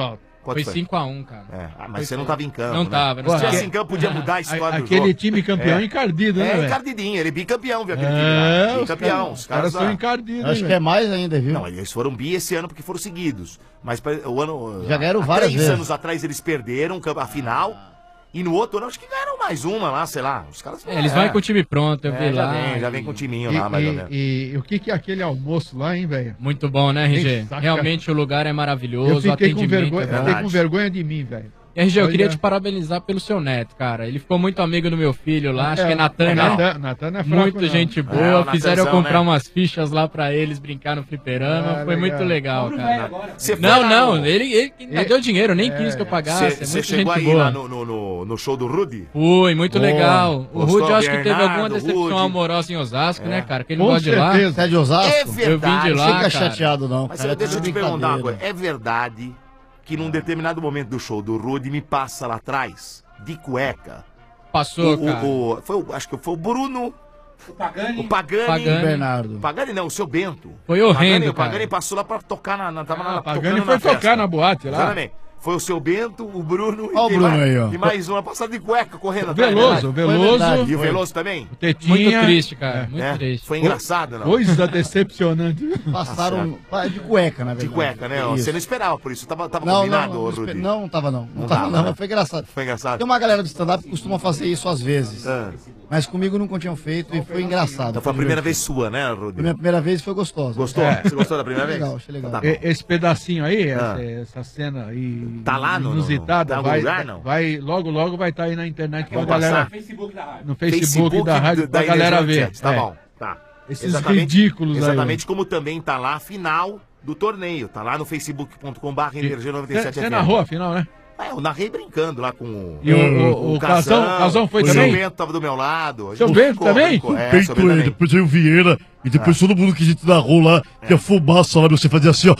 Foi cinco a um, cara. É. Ah, mas Foi você não foda. tava em campo, Não né? tava. Não Se tava. tivesse em campo, podia mudar a história do Aquele jogo. time campeão É. encardido, né, É, velho? encardidinho. Ele é bicampeão, viu? Aquele É, time lá. os Bicampeão. caras- Os os caras caras são lá. encardidos, Acho que é mais ainda, viu? Não, eles foram bi esse ano porque foram seguidos. Mas pra- o ano. Já ganharam há várias três vezes. anos atrás eles perderam a final. E no outro ano, acho que ganharam mais uma lá, sei lá. Os caras. É, eles vão com o time pronto, eu É, vi já lá. vem, já vem com o timinho lá, mais e, ou menos. E, e o que, que é aquele almoço lá, hein, velho? Muito bom, né, R G? Saca- Realmente o lugar é maravilhoso, Eu o fiquei com, atendimento vergonha, é bom. fiquei com vergonha de mim, velho. R G, eu Olha- queria te parabenizar pelo seu neto, cara. Ele ficou muito amigo do meu filho lá, acho É, que é Natan, é né? Natan- Natan não é fraco, Muito não. gente É, boa, o fizeram eu Natanzão, comprar né? umas fichas lá pra eles brincar no fliperama, É, foi legal. muito legal, cara. Você foi Não, lá não, no- ele, ele que ainda É. deu dinheiro, nem quis que eu pagasse, é Você muita chegou gente aí boa. lá no, no, no, no show do Rudy? Fui, muito Boa. legal. O Gostou, Rude, eu acho que teve Bernardo, alguma decepção Rude. amorosa em Osasco, É. né, cara? Que ele não Com gosta de lá. certeza. Você é de Osasco? É Eu vim verdade. de lá, Fica cara. chateado, não. Mas cara, deixa eu é te perguntar uma brincadeira. coisa. É verdade que num determinado momento do show do Rudy me passa lá atrás, de cueca. Passou, o, cara. o, o- foi o- acho que foi o Bruno. O Pagani. O Pagani. Pagani. Bernardo. Pagani não, o seu Bento. Foi horrendo, Pagani, o cara. Pagani passou lá pra tocar na. na tava Ah, na, Pagani tocando foi na festa. tocar na boate lá. Exatamente. Foi o seu Bento, o Bruno Ó o quem Bruno mais, aí, ó. e mais uma passada de cueca correndo atrás, Veloso, né? Veloso. E o Veloso também? Tetinha. Muito triste, cara. Muito É? triste. Foi engraçado, não? Coisa decepcionante. Passaram de cueca, na De verdade. cueca, né? Isso. Você não esperava por isso. Tava, tava Não, não, combinado, não, ô, não, Rudy? espe- não, não tava não. Não, Não tava tava, não, né? mas foi engraçado. Foi engraçado. Tem uma galera do stand-up que costuma fazer isso às vezes. Ah. Mas comigo nunca tinham feito e foi engraçado. Então foi a primeira vez sua, né, Rudy? Foi minha primeira vez e foi gostosa. Gostou? É. Você gostou da primeira vez? Legal, achei legal. Tá bom. E- Esse pedacinho aí, Ah. essa, essa cena aí Tá lá no- no- inusitada, tá em algum vai, lugar, não? vai logo logo vai estar aí na internet pra Vamos galera, passar? no Facebook, da rádio pra galera ver. Tá É. bom, tá. Esses ridículos aí. Exatamente como também tá lá a final do torneio. Tá lá no facebook ponto com barra energia noventa e sete Você narrou a final, né? É, eu narrei brincando lá com o, E o- o- o Casão- Casão foi o também? seu Bento tava do meu lado. Seu Bento Ficou, também? ficou. É, Peito, seu Bento é, também. depois veio o Vieira, e depois Ah. todo mundo que a gente narrou lá, que a fumaça lá, meu, você fazia assim, ó.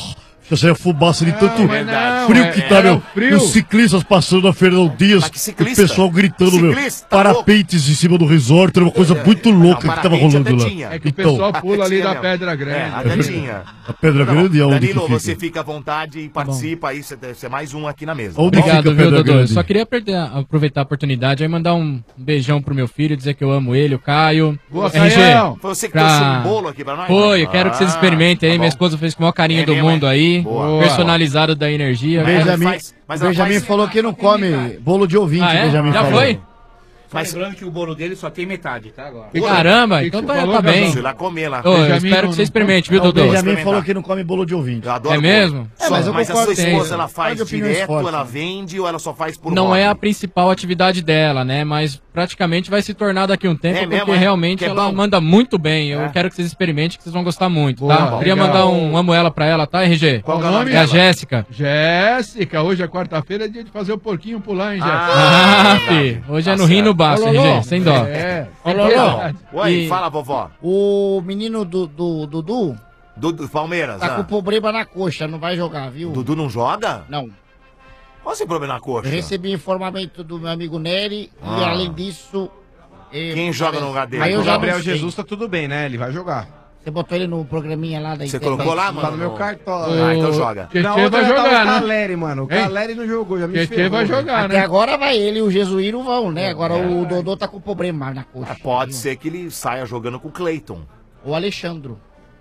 Já saía fumaça de tanto verdade. frio É, que é, tá, era meu. o frio. E os ciclistas passando na Fernão Dias, Mas que o ciclista? pessoal gritando, meu. Ciclista, tá Parapentes em cima do resort, era uma coisa muito louca que tava parapente rolando até lá. tinha. É que o Então, pessoal pula ali Tinha da mesmo. Pedra Grande. É, até tinha. a Pedra Tá bom. Grande é onde Danilo, que fica? você fica à vontade e participa aí, você, você é mais um aqui na mesa. Onde tá bom? fica a Obrigado, viu, Pedra Dodô? Eu Grande? só queria aperte- aproveitar a oportunidade aí e mandar um beijão pro meu filho, dizer que eu amo ele, o Caio. Boa, R G, Caião. Foi você que pra- trouxe um bolo aqui pra nós? Foi, eu quero que vocês Ah, experimentem aí. tá Minha bom. esposa fez com o maior carinho É do mesmo, mundo hein? aí. Boa. Personalizado da energia. Mas ela Benjamin, faz- mas ela Benjamin faz- falou que não come bolo de ouvinte, Ah, é? Benjamin Já falou. foi? Mas- Lembrando que o bolo dele só tem metade, tá? Agora. Caramba, que então que tá, você falou, tá bem. Gazão? Fui lá comer lá. Ô, eu Benjamin espero não- que você experimente, viu, Não, o Dodô? Benjamin experimentar. falou que não come bolo de ouvinte. Eu adoro É bolo. mesmo? É, mas eu mas a concordo sua com esposa, ele. ela faz Pode opiniões direto, fortes, ela né? vende ou ela só faz por Não hobby? é a principal atividade dela, né? Mas praticamente vai se tornar daqui a um tempo, É porque mesmo, é? realmente Que é ela bom. manda muito bem. Eu É. quero que vocês experimentem, que vocês vão gostar muito, Boa, tá? bom. Queria Legal. mandar um amo ela pra ela, tá, R G? Qual que é o nome É a dela? Jéssica. Jéssica, hoje é quarta-feira, é dia de fazer o porquinho pular, hein, Jéssica? Ah, verdade. fi. Hoje é Tá no rim e no certo. baço, Ô, R G, Lolô. sem dó. É. Ô, Lolô, Oi, E- fala, vovó. o menino do, do Dudu Do, do Palmeiras, tá ah. com problema na coxa, não vai jogar, viu? Dudu não joga? Não. Qual é o seu problema na coxa? Eu recebi informamento do meu amigo Nery Ah. e além disso. eh, Quem joga no lugar dele? Aí eu O já Gabriel não sei. Jesus tá tudo bem, né? Ele vai jogar. Você botou ele no programinha lá da Você internet. colocou lá, Tá mano? no meu no- cartola. Ah, então joga. Tietê Na vai outra já jogar, tava o né? Caleri, mano. O Hein? Caleri não jogou, já me Tietê ferrou, vai velho. jogar, Até né? agora vai ele e o Jesuí não vão, né? Agora o Dodô tá com problema na coxa. Ah, Pode viu? ser que ele saia jogando com o Cleiton. O Alexandro.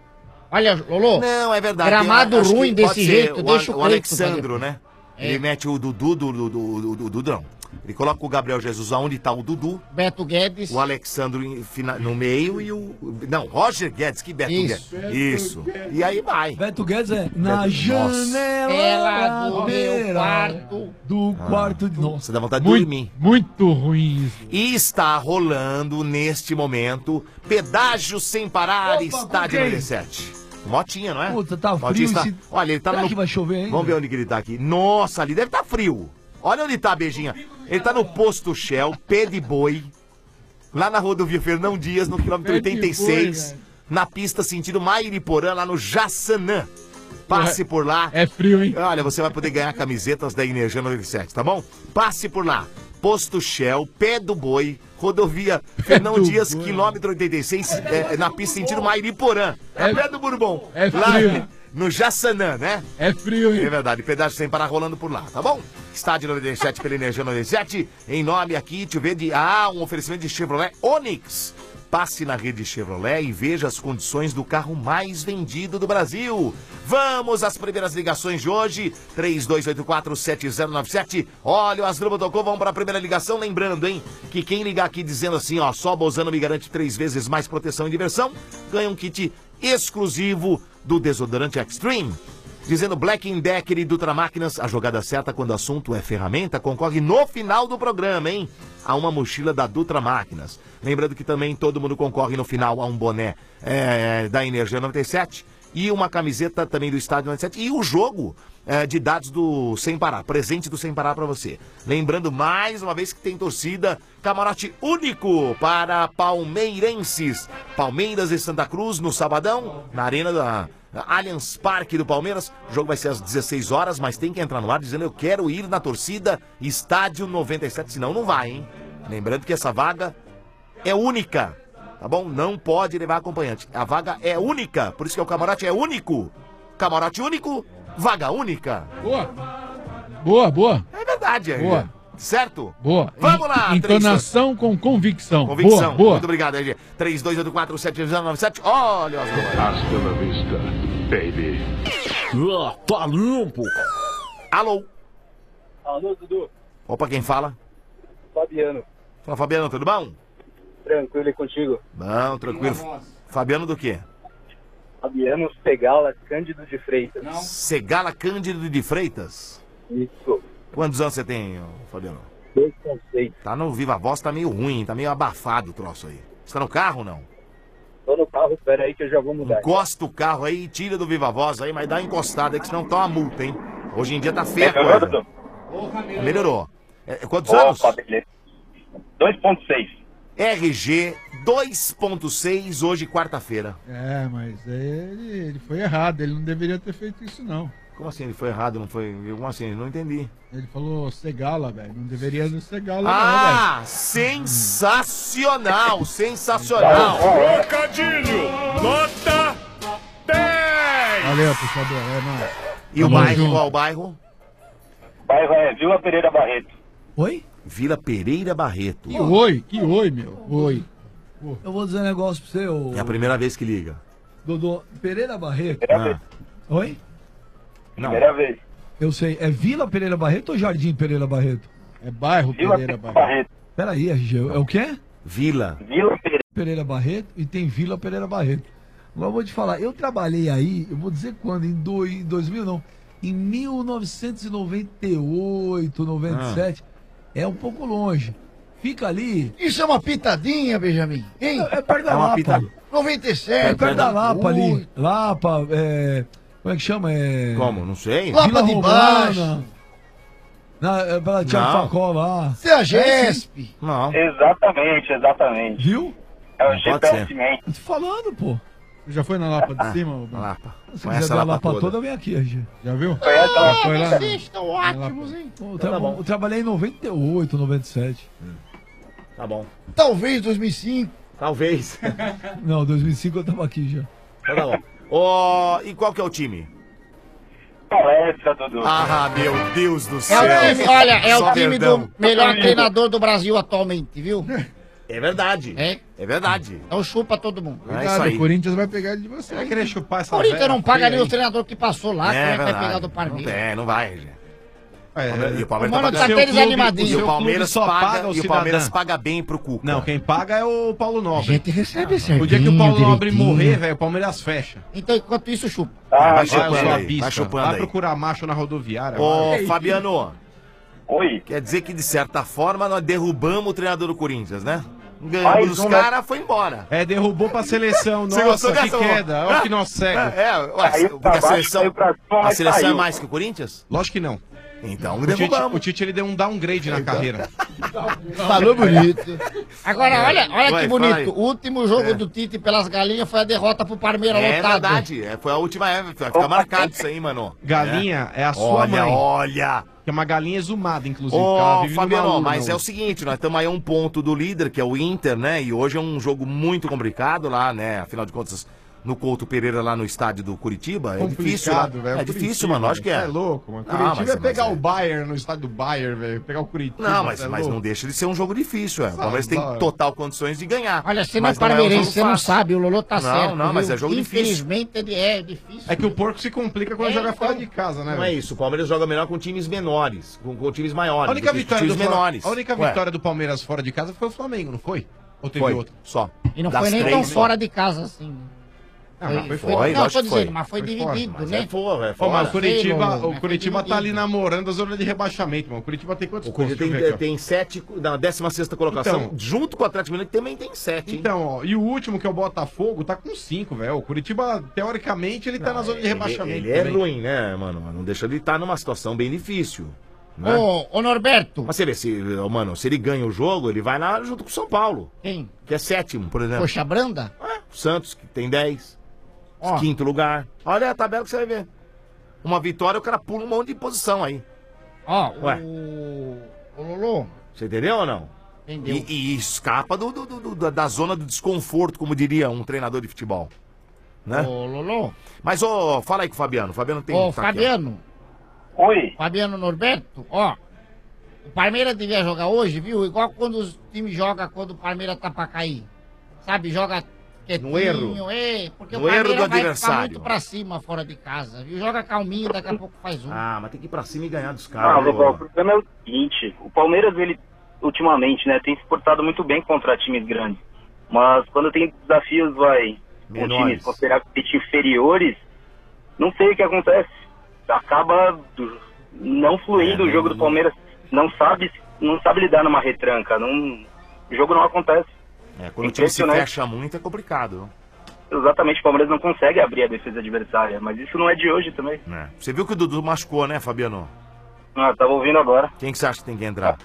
Olha, Lolô. Não, é verdade. Gramado Eu acho que ruim pode desse ser jeito, o, deixa o o Cleiton Alexandro, fazer. né? Ele mete o Dudu do, do, do, do, do Dudu, não. Ele coloca o Gabriel Jesus aonde tá o Dudu, Beto Guedes. o Alexandro em- fina- no meio e o... Não, Roger Guedes, que Beto Isso. Guedes. Isso. E aí vai. Beto Guedes é na Beto- janela Ela do lateral meu quarto. do quarto de... Nossa, Você dá vontade de Muito, dormir. muito ruim isso. E está rolando, neste momento, Pedágio Sem Parar, Opa, Estádio com quem? noventa e sete. Motinha, não é? Puta, tá Motinha frio está- esse- Olha, ele tá Será no... que vai chover ainda? Vamos ver onde que ele tá aqui. Nossa, ali deve estar frio. Olha onde tá, Beijinha. Ele tá no posto Shell, pé de boi, lá na rodovia Fernão Dias, no quilômetro Pé de oitenta e seis, boi, na pista sentido Mairiporã, lá no Jaçanã. Passe por lá. É frio, hein? Olha, você vai poder ganhar camisetas da Energia noventa e sete, tá bom? Passe por lá. Posto Shell, pé do boi, rodovia Fernão do Dias, boi. quilômetro oitenta e seis, é, na pista sentido Mairiporã. É, É- pé do Bourbon. é lá, frio. no Jaçanã, né? É frio, hein? É verdade, pedágio sem parar rolando por lá, tá bom? Estádio noventa e sete pela Energia noventa e sete, em nome aqui, te vê de... Ah, um oferecimento de Chevrolet Onix. Passe na rede Chevrolet e veja as condições do carro mais vendido do Brasil. Vamos às primeiras ligações de hoje, três dois oito quatro sete zero nove sete. Olha, o Asdrubal tocou, vamos para a primeira ligação. Lembrando, hein, que quem ligar aqui dizendo assim, ó, só Bozano me garante três vezes mais proteção e diversão, ganha um kit exclusivo do desodorante Extreme. Dizendo Black Decker e Dutra Máquinas, a jogada certa quando o assunto é ferramenta, concorre no final do programa, hein? A uma mochila da Dutra Máquinas. Lembrando que também todo mundo concorre no final a um boné é, da Energia noventa e sete e uma camiseta também do Estádio noventa e sete e o jogo é, de dados do Sem Parar, presente do Sem Parar pra você. Lembrando mais uma vez que tem torcida, camarote único para palmeirenses. Palmeiras e Santa Cruz no sabadão, na arena da Allianz Parque do Palmeiras. O jogo vai ser às dezesseis horas, mas tem que entrar no ar dizendo eu quero ir na torcida Estádio noventa e sete, senão não vai, hein? Lembrando que essa vaga é única, tá bom? Não pode levar acompanhante. A vaga é única, por isso que o camarote é único. Camarote único, vaga única. Boa. Boa, boa. É verdade, é. Boa. Certo? Boa. Vamos lá, Entonação com convicção. Convicção. Boa, boa. Muito obrigado, R G. três dois oito quatro sete zero nove sete. Olha as duas. Hasta la vista, baby. Ah, tá limpo. Alô? Alô, Dudu. Opa, quem fala? Fabiano. Fala, Fabiano, tudo bom? Tranquilo e contigo? Não, tranquilo. Fabiano do quê? Fabiano Segala Cândido de Freitas. Não. Segala Cândido de Freitas? Isso. Quantos anos você tem, Fabiano? dois ponto seis. Tá no Viva Voz, tá meio ruim, tá meio abafado o troço aí. Você tá no carro ou não? Tô no carro, pera aí que eu já vou mudar. Encosta o carro aí, tira do Viva Voz aí, mas dá uma encostada aí que senão toma multa, hein? Hoje em dia tá feia a coisa. Melhorou. É, quantos Opa, anos? beleza. dois ponto seis. R G dois ponto seis, hoje quarta-feira. É, mas ele, ele foi errado, ele não deveria ter feito isso não. Como assim ele foi errado, não foi? Como assim? Não entendi. Ele falou Segala, velho, não deveria ser Segala Ah, não, sensacional, sensacional. Trocadilho, nota dez. Valeu, puxador, é nóis. E o Tamo bairro, junto. qual o bairro? O bairro é Vila Pereira Barreto. Oi? Vila Pereira Barreto. Que oi, que oi, meu, oi. Eu vou dizer um negócio pra você, ô... É a primeira vez que liga. Dodô, Pereira Barreto. Ah. Oi? Não. Primeira vez. Eu sei, é Vila Pereira Barreto ou Jardim Pereira Barreto? É bairro Vila Pereira Pereira Barreto. Barreto. Peraí, R G, é o quê? Vila. Vila Pereira. Pereira Barreto e tem Vila Pereira Barreto. Agora eu vou te falar, eu trabalhei aí, eu vou dizer quando, em, do, em dois mil não, em mil novecentos e noventa e oito, noventa e sete, é um pouco longe. Fica ali... Isso é uma pitadinha, Benjamin, hein? É, é perto da É uma Lapa. pita- noventa e sete. É perto da Lapa ali. Ui. Lapa, é... Como é que chama? É... Como? Não sei. Lapa Vila de Romana. Baixo. Na, é pela Tiago Não. Facó lá. Você é a Gesp. Não. Exatamente, exatamente. Viu? É o Não pode G P S ser. Cimento. Tô te falando, pô. Já foi na Lapa de Ah, cima? ô, na Lapa. Se Conhece quiser a dar Lapa Lapa toda. toda, vem aqui, R G. Já viu? Conhece a Lapa? Foi lá? Vocês estão ótimos, hein? Eu, tra- eu trabalhei em noventa e oito, noventa e sete. Tá bom. Talvez dois mil e cinco. Talvez. Não, dois mil e cinco eu tava aqui já. Então tá bom. Ó, e qual que é o time? Palestra, Dudu. Ah, meu Deus do É céu. o time, olha, é Só o time verdão. do melhor treinador do Brasil atualmente, viu? É verdade. É? É verdade. Então chupa todo mundo. É isso Cuidado, aí. o Corinthians vai pegar ele de você. Vai querer chupar essa O Corinthians velha não paga feia nem aí? os treinadores que passou lá, como é que vai verdade. pegar do Não Palmeiras? tem, não vai, gente. É, E o O Palmeiras mano tá tá pagando. até desanimadinho. E o seu Palmeiras clube só paga, paga o e o Palmeiras cidadão. paga bem pro Cuca. Não, quem paga é o Paulo A Nobre. gente recebe certinho, O dia que o Paulo Nobre direitinho. morrer, velho, o Palmeiras fecha. Então, enquanto isso, chupa. Ah, Vai Vai, chupando sua aí, bispa. vai chupando Vai aí. procurar macho na rodoviária. Ô, vai. Fabiano, Oi. quer dizer que de certa forma nós derrubamos o treinador do Corinthians, né? Mais Ganhamos os uma- caras, foi embora. É, derrubou pra seleção. Você gostou Nossa, que dessa, ó? queda. Olha o que nós cego. É, é, ué, Caiu porque pra a baixo, seleção, caiu pra cima, a mas seleção é caiu. mais que o Corinthians? Lógico que não. Então O Tite, derrubamos. o Tite ele deu um downgrade na carreira. Falou bonito. Agora, olha, olha Vai, que fala bonito. aí. O último jogo É. do Tite pelas galinhas foi a derrota pro Palmeiras É lotado. verdade, é, foi a última época, vai ficar marcado isso aí, mano. Galinha é, a sua Olha, mãe. olha. Que é uma galinha exumada, inclusive. que ela Ô, vive numa Fabiano, urna mas é o hoje. seguinte, nós estamos aí a um ponto do líder, que é o Inter, né? E hoje é um jogo muito complicado lá, né? Afinal de contas, no Couto Pereira, lá no estádio do Curitiba, é difícil. Complicado, Né? velho. É difícil, mano, acho que é. É louco, mano. Ah, Curitiba mas- é pegar mas o Bayern no estádio do Bayern, velho. Pegar o Curitiba. Não, mas, é mas louco. não deixa de ser um jogo difícil, é. O Palmeiras tem Sabe, total condições de ganhar. Olha, você não é Mas não um palmeirense, jogo você não fácil. sabe, o Lolo tá Não, certo. não, mas viu? é jogo difícil. Infelizmente é difícil. É que o porco se complica quando É, joga então. fora de casa, né? Não é velho? isso, o Palmeiras joga melhor com times menores, com, com times maiores. A única, do que vitória do, times Fla- menores. a única Ué, vitória do Palmeiras fora de casa foi o Flamengo, não foi? Ou teve Foi, outra? só. E não Das foi nem três, tão só. fora de casa assim. Ah, mas foi foi, fora. não, lógico tô que foi. dizendo, mas foi, Foi fora, dividido, Mas né? é fora, é Pô, mas fora. o Curitiba, Sei, o Lolo, Curitiba mas tá foi ali namorando a zona de rebaixamento, mano. O Curitiba tem quantos O Curitiba pontos? tem, Deixa eu ver aqui, ó. tem sete, na décima sexta colocação, Então. junto com o Atlético Mineiro, que também tem sete, hein? Então, ó, e o último, que é o Botafogo, tá com cinco, velho. O Curitiba, teoricamente, ele tá na zona de rebaixamento. Ele, ele é também. ruim, né, mano? Não deixa ele estar numa situação bem difícil. Né? Ô, ô Norberto. Mas você vê, se, ô, mano, se ele ganha o jogo, ele vai lá junto com o São Paulo. Quem? Que é sétimo, por exemplo. Coxa Branda? O Santos, que tem dez. Ó. Quinto lugar. Olha a tabela que você vai ver. Uma vitória, o cara pula um monte de posição aí. Ó, Ué. o... o Lolo. Você entendeu ou não? Entendeu. E, e escapa do, do- do- do- da zona do desconforto, como diria um treinador de futebol. Né? Ô, Lolo. Mas, ô, fala aí com o Fabiano. O Fabiano tem... Ô, tá aqui, ó. Fabiano. Oi. Fabiano Norberto, ó. O Palmeiras devia jogar hoje, viu? Igual quando os times jogam quando o Palmeiras tá pra cair. Sabe? Joga quietinho. No erro. É, porque No o Palmeiras erro do vai ficar adversário. muito pra cima fora de casa, viu? Joga calminho, daqui a pouco faz um. Ah, mas tem que ir pra cima e ganhar dos Ah, caras. Lobão, o ô. problema é o seguinte, o Palmeiras, ele, ultimamente, né, tem se portado muito bem contra times grandes. Mas quando tem desafios, vai, com Menores. times consideravelmente inferiores, não sei o que acontece. Acaba do- não fluindo É, o jogo não- do Palmeiras, não sabe, não sabe lidar numa retranca, não, o jogo não acontece. É, quando o time se Impressionante. fecha muito é complicado. Exatamente, o Palmeiras não consegue abrir a defesa adversária, mas isso não é de hoje também. Né? Você viu que o Dudu machucou, né, Fabiano? Ah, tava ouvindo agora. Quem que você acha que tem que entrar?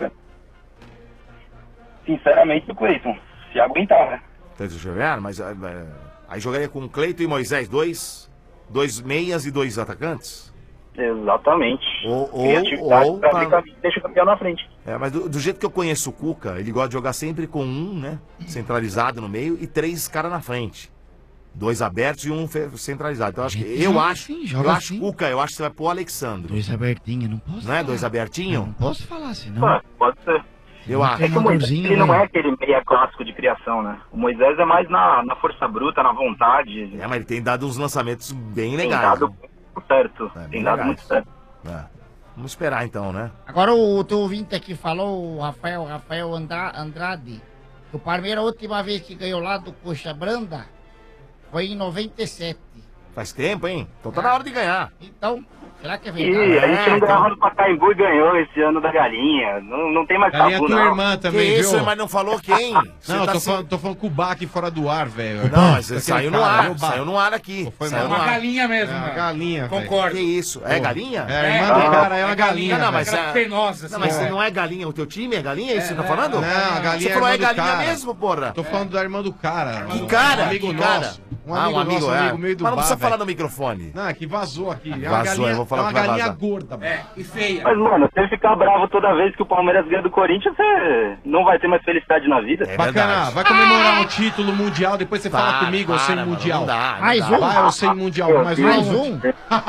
Sinceramente, o Cleiton, se aguentar, né? Deixa eu ver, mas ah, ah, aí jogaria com Cleito e Moisés, dois, dois meias e dois atacantes? Exatamente. Ou, ou, Criatividade ou pra pra- abrir caminho, deixa o campeão na frente. É, mas do, do jeito que eu conheço o Cuca, ele gosta de jogar sempre com um, né? Centralizado no meio e três caras na frente. Dois abertos e um fe- centralizado. Então eu acho que. Eu joga acho. assim, eu joga acho, assim. Cuca, eu acho que você vai pôr o Alexandre. Dois abertinhos, não posso Não é? falar. Dois abertinhos? Não posso falar assim, não. Ah, pode ser. Eu acho. É que o Moisés, ele não é aquele meia clássico de criação, né? O Moisés é mais na, na força bruta, na vontade. É, mas ele tem dado uns lançamentos bem Tem legais. dado né? muito certo. É, bem tem dado legais. muito certo. É. Vamos esperar então, né? Agora o teu ouvinte aqui falou, o Rafael, Rafael Andra- Andrade, que o Palmeiras, a última vez que ganhou lá do Coxa Branda, foi em noventa e sete. Faz tempo, hein? Então tá na hora de ganhar. Então, será que é E verdade? a gente não É, ganhava então- no Pacaembu e ganhou esse ano da Galinha. Não, não tem mais Galinha tabu, tua não. irmã também, Que isso, viu? mas não falou quem? Você Não, tá tô, se- falando, tô falando com o Baque fora do ar, velho. Não, mas Aquele saiu no cara, ar, viu, Baque? saiu no ar aqui. Foi Saiu mal. no Uma ar. galinha mesmo, É, mano. galinha, velho. Concordo. Que isso? É Pô. galinha? É, a irmã É, do não, cara é uma é galinha. Não, não, mas, velho. é- Penosa, não, mas assim, não é galinha, o teu time é galinha? É isso que você tá É, falando? Não, a galinha Você é falou a é irmã do galinha cara. mesmo, porra? Tô falando da irmã do cara. Que um- cara? Um amigo Que nosso. cara? Um Ah, amigo um amigo, nosso, um é. amigo meio do Mas não bar, precisa falar velho. no microfone. Não, é que vazou aqui. É uma Vazou, galinha, eu vou falar é uma que vai galinha vazar. gorda, velho. É, e feia. Mas, mano, se ele ficar bravo toda vez que o Palmeiras ganha do Corinthians, você não vai ter mais felicidade na vida. É Bacana, verdade. vai comemorar um título mundial, depois você fala Para, comigo, eu para, sem mano, mundial. não dá, não Mais dá. um? Vai, eu sem mundial, mais um. Mais um?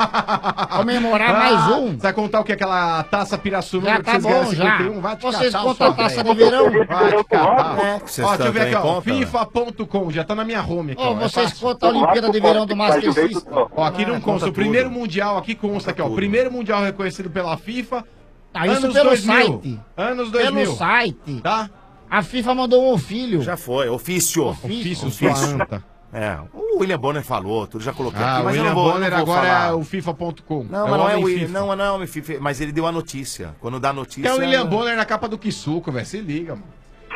Comemorar mais um? Você vai contar o que é aquela taça Pirassununga Já que tá vocês ganharam bom, em já. cinquenta e um? Vai te Vocês catar, contam a sua taça velha. de verão? Vai te catar. É, que vocês Ó, deixa eu ver também aqui, ó. contam, né? FIFA ponto com, já tá na minha home aqui, Ô, ó. É vocês fácil. contam a Olimpíada de Verão do Master System? Ó, aqui não Ah, consta. conta O primeiro tudo. mundial aqui consta aqui, ó. tudo. Primeiro mundial reconhecido pela FIFA. Ah, isso anos pelo dois mil. site. Anos dois mil. Pelo site. Tá? A FIFA mandou um filho. Já foi, ofício. Ofício. Ofício, sua anta. É, o William Bonner falou, tudo já coloquei Ah, aqui, o mas eu William não vou, Bonner não vou agora falar. é o FIFA ponto com. Não, mas não é o homem William, FIFA. não, não é o homem FIFA, mas ele deu a notícia. Quando dá a notícia... Que é o William Bonner na capa do Kisuko, velho. Se liga, mano.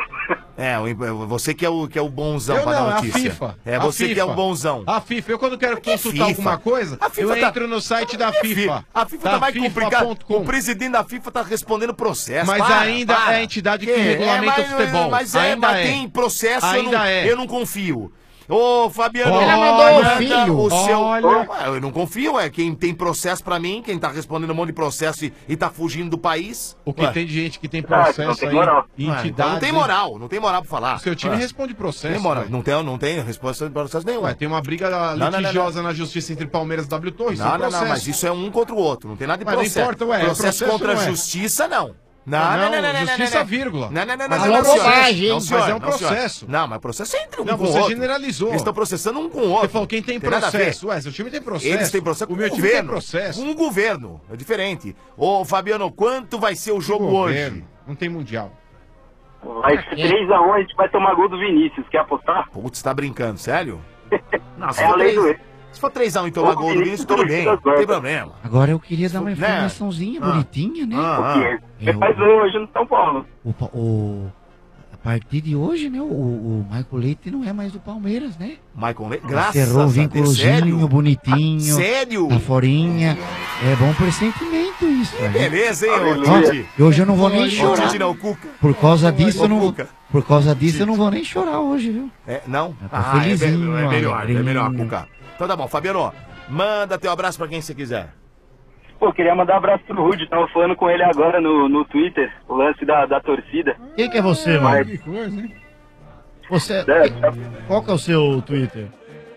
É, o- você que é o, que é o bonzão Eu pra não, dar é a notícia. FIFA. É A você que é FIFA. o bonzão. A FIFA, eu quando quero Que consultar FIFA? alguma coisa, A FIFA eu tá- entro no site da É, FIFA. A FIFA tá Da mais FIFA complicada. ponto com. O presidente da FIFA tá respondendo processo. Mas Para, ainda para. é a entidade que É, regulamenta é, o futebol. Mas, é, Ainda mas é. tem processo, eu Ainda não, é. eu não confio. Ô, Fabiano, Ela mandou o manda filho. o seu... Olha. Ué, eu não confio, é quem tem processo pra mim, quem tá respondendo um monte de processo e, e tá fugindo do país. O que Ué. tem de gente que tem Ah, processo não tem aí, moral. entidades... Ué, então não tem moral, não tem moral pra falar. O seu time Ué. responde processo. Tem moral, ué. não tem, não tem resposta de processo nenhum. Ué, tem uma briga Não, não, não, litigiosa na justiça entre Palmeiras e W Torres. Não, tem não, não, processo. mas isso é um contra o outro, não tem nada de Mas não processo. importa, ué, é processo, processo, contra não a é? justiça, não. Não, Ah, não, não, não, não, não, justiça, não, não. vírgula. Não, não, não, Mas não, é não, uma senhor. bobagem, Não, hein? senhor, Mas é um não, senhor. processo. Não, mas processo é entre um Não, com o você outro. generalizou. Eles estão processando um com o outro. Você falou quem tem nada a ver. processo. Ué, seu time tem processo. Eles têm processo. O meu com time governo. tem processo. Com o governo. É diferente. Ô, Fabiano, quanto vai ser o jogo governo? hoje? Não tem mundial. Vai ser três a um, a gente vai tomar gol do Vinícius. Quer apostar? Putz, tá brincando, sério? Não, se É a for lei do três- ex. se for três a um e tomar Ô, gol do Vinícius, tudo bem. Não tem problema. Agora eu queria dar uma Né? informaçãozinha Ah. bonitinha, né? Ah, ah. Você faz hoje no São Paulo. O, Pa- o- a partir de hoje, né? O, o Michael Leite não é mais do Palmeiras, né? Michael Leite, graças Encerrou o a Deus, vínculozinho sério? bonitinho. Sério? Da forinha. É bom pressentimento isso, né? Beleza, hein, ô Ó, Tite? e hoje eu não vou nem Ô, chorar. Tite não, o Cuca. Por causa disso, eu Ô, não, Cuca. por causa disso eu não vou nem chorar hoje, viu? É, não? tô Ah, é, felizinho, me- é melhor, é alegrinho. melhor, Cuca. Então tá bom, Fabiano, manda teu abraço pra quem você quiser. Pô, queria mandar um abraço pro Rude. Tava falando com ele agora no, no Twitter, o lance da, da torcida. Quem que é você, mano? Mas- Que coisa, hein? Você, É, qual que é o seu Twitter?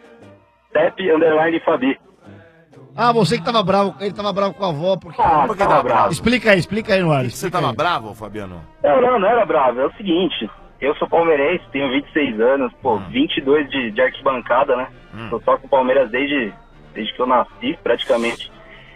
Tep underline Fabi. Ah, você que tava bravo, ele tava bravo com a avó, porque... Ah, Por que tava bravo? Explica aí, explica aí no ar. Você explica tava aí. bravo, Fabiano? Não, não, não era bravo. É o seguinte, eu sou palmeirense, tenho vinte e seis anos, pô, vinte e dois de, de arquibancada, né? Hum. Eu toco o Palmeiras desde, desde que eu nasci, praticamente.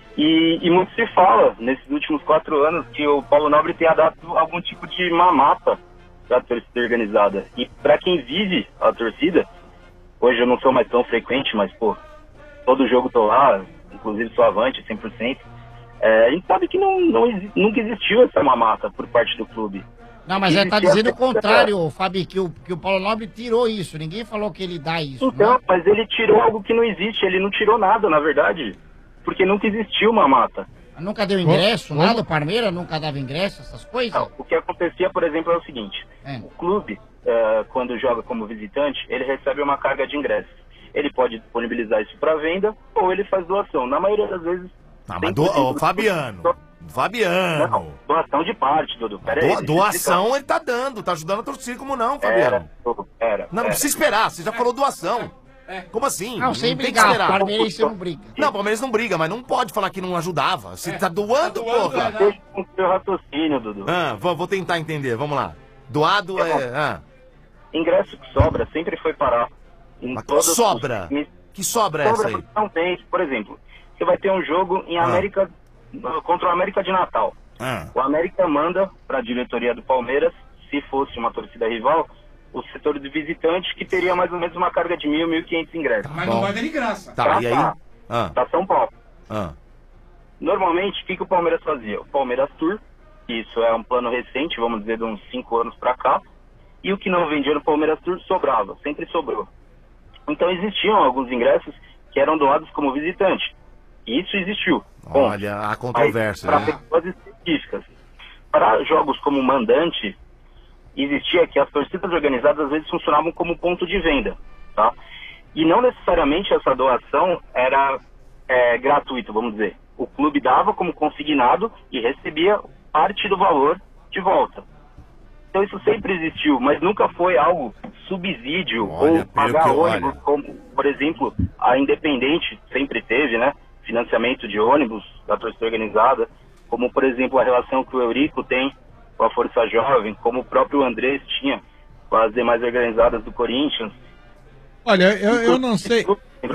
E, e muito se fala, nesses últimos quatro anos, que o Paulo Nobre tenha dado algum tipo de mamata da torcida organizada. E pra quem vive a torcida, hoje eu não sou mais tão frequente, mas, pô, todo jogo tô lá, inclusive sou avante, cem por cento. É, a gente sabe que não, não exi- nunca existiu essa mamata por parte do clube. Não, mas ele tá Existia- dizendo o contrário, Fabi, que o, que o Paulo Nobre tirou isso. Ninguém falou que ele dá isso. Então, né? mas ele tirou algo que não existe, ele não tirou nada, na verdade. Porque nunca existiu mamata. Nunca deu ingresso, nada? O Palmeiras nunca dava ingresso, essas coisas? Não, o que acontecia, por exemplo, é o seguinte. O clube, eh, quando joga como visitante, ele recebe uma carga de ingressos. Ele pode disponibilizar isso para venda ou ele faz doação. Na maioria das vezes... Ah, mas do, ô, Fabiano, Fabiano. Não, doação de parte, Dudu. Pera aí, Doa- deixa eu doação explicar. ele tá dando, tá ajudando a torcida, como não, Fabiano? Era, era. Não, não era. precisa esperar, você já falou doação. Como assim? Não, sem tem que brigar, esperar. Palmeirense não briga. Não, o Palmeiras não briga, mas não pode falar que não ajudava. Você tá doando, porra. Deixa eu ter o raciocínio, Dudu. Ah, vou, vou tentar entender, vamos lá. Doado é... Ah. Ingresso que sobra sempre foi parar. Em Mas que todos os sobra? times. Que sobra essa aí? Não tem. Por exemplo, você vai ter um jogo em Ah. América contra o América de Natal. Ah. O América manda para a diretoria do Palmeiras, se fosse uma torcida rival, o setor de visitante, que teria mais ou menos uma carga de mil, mil e quinhentos ingressos. Mas não vai dar de graça. Tá, e aí? Ah. Pra São Paulo. Ah. Normalmente, o que, que o Palmeiras fazia? O Palmeiras Tour, isso é um plano recente, vamos dizer, de uns cinco anos pra cá, e o que não vendia no Palmeiras Tour sobrava, sempre sobrou. Então existiam alguns ingressos que eram doados como visitante. E isso existiu. Bom, Olha a controvérsia, para né? pessoas específicas. Para jogos como mandante, existia que as torcidas organizadas às vezes funcionavam como ponto de venda, tá? E não necessariamente essa doação era é, gratuita, vamos dizer. O clube dava como consignado e recebia parte do valor de volta. Então isso sempre existiu, mas nunca foi algo subsídio Olha, ou pagar pelo que ônibus, olha. como, por exemplo, a Independente sempre teve, né? Financiamento de ônibus da torcida organizada, como, por exemplo, a relação que o Eurico tem com a Força Jovem, como o próprio Andrés tinha com as demais organizadas do Corinthians. Olha, eu, eu não sei.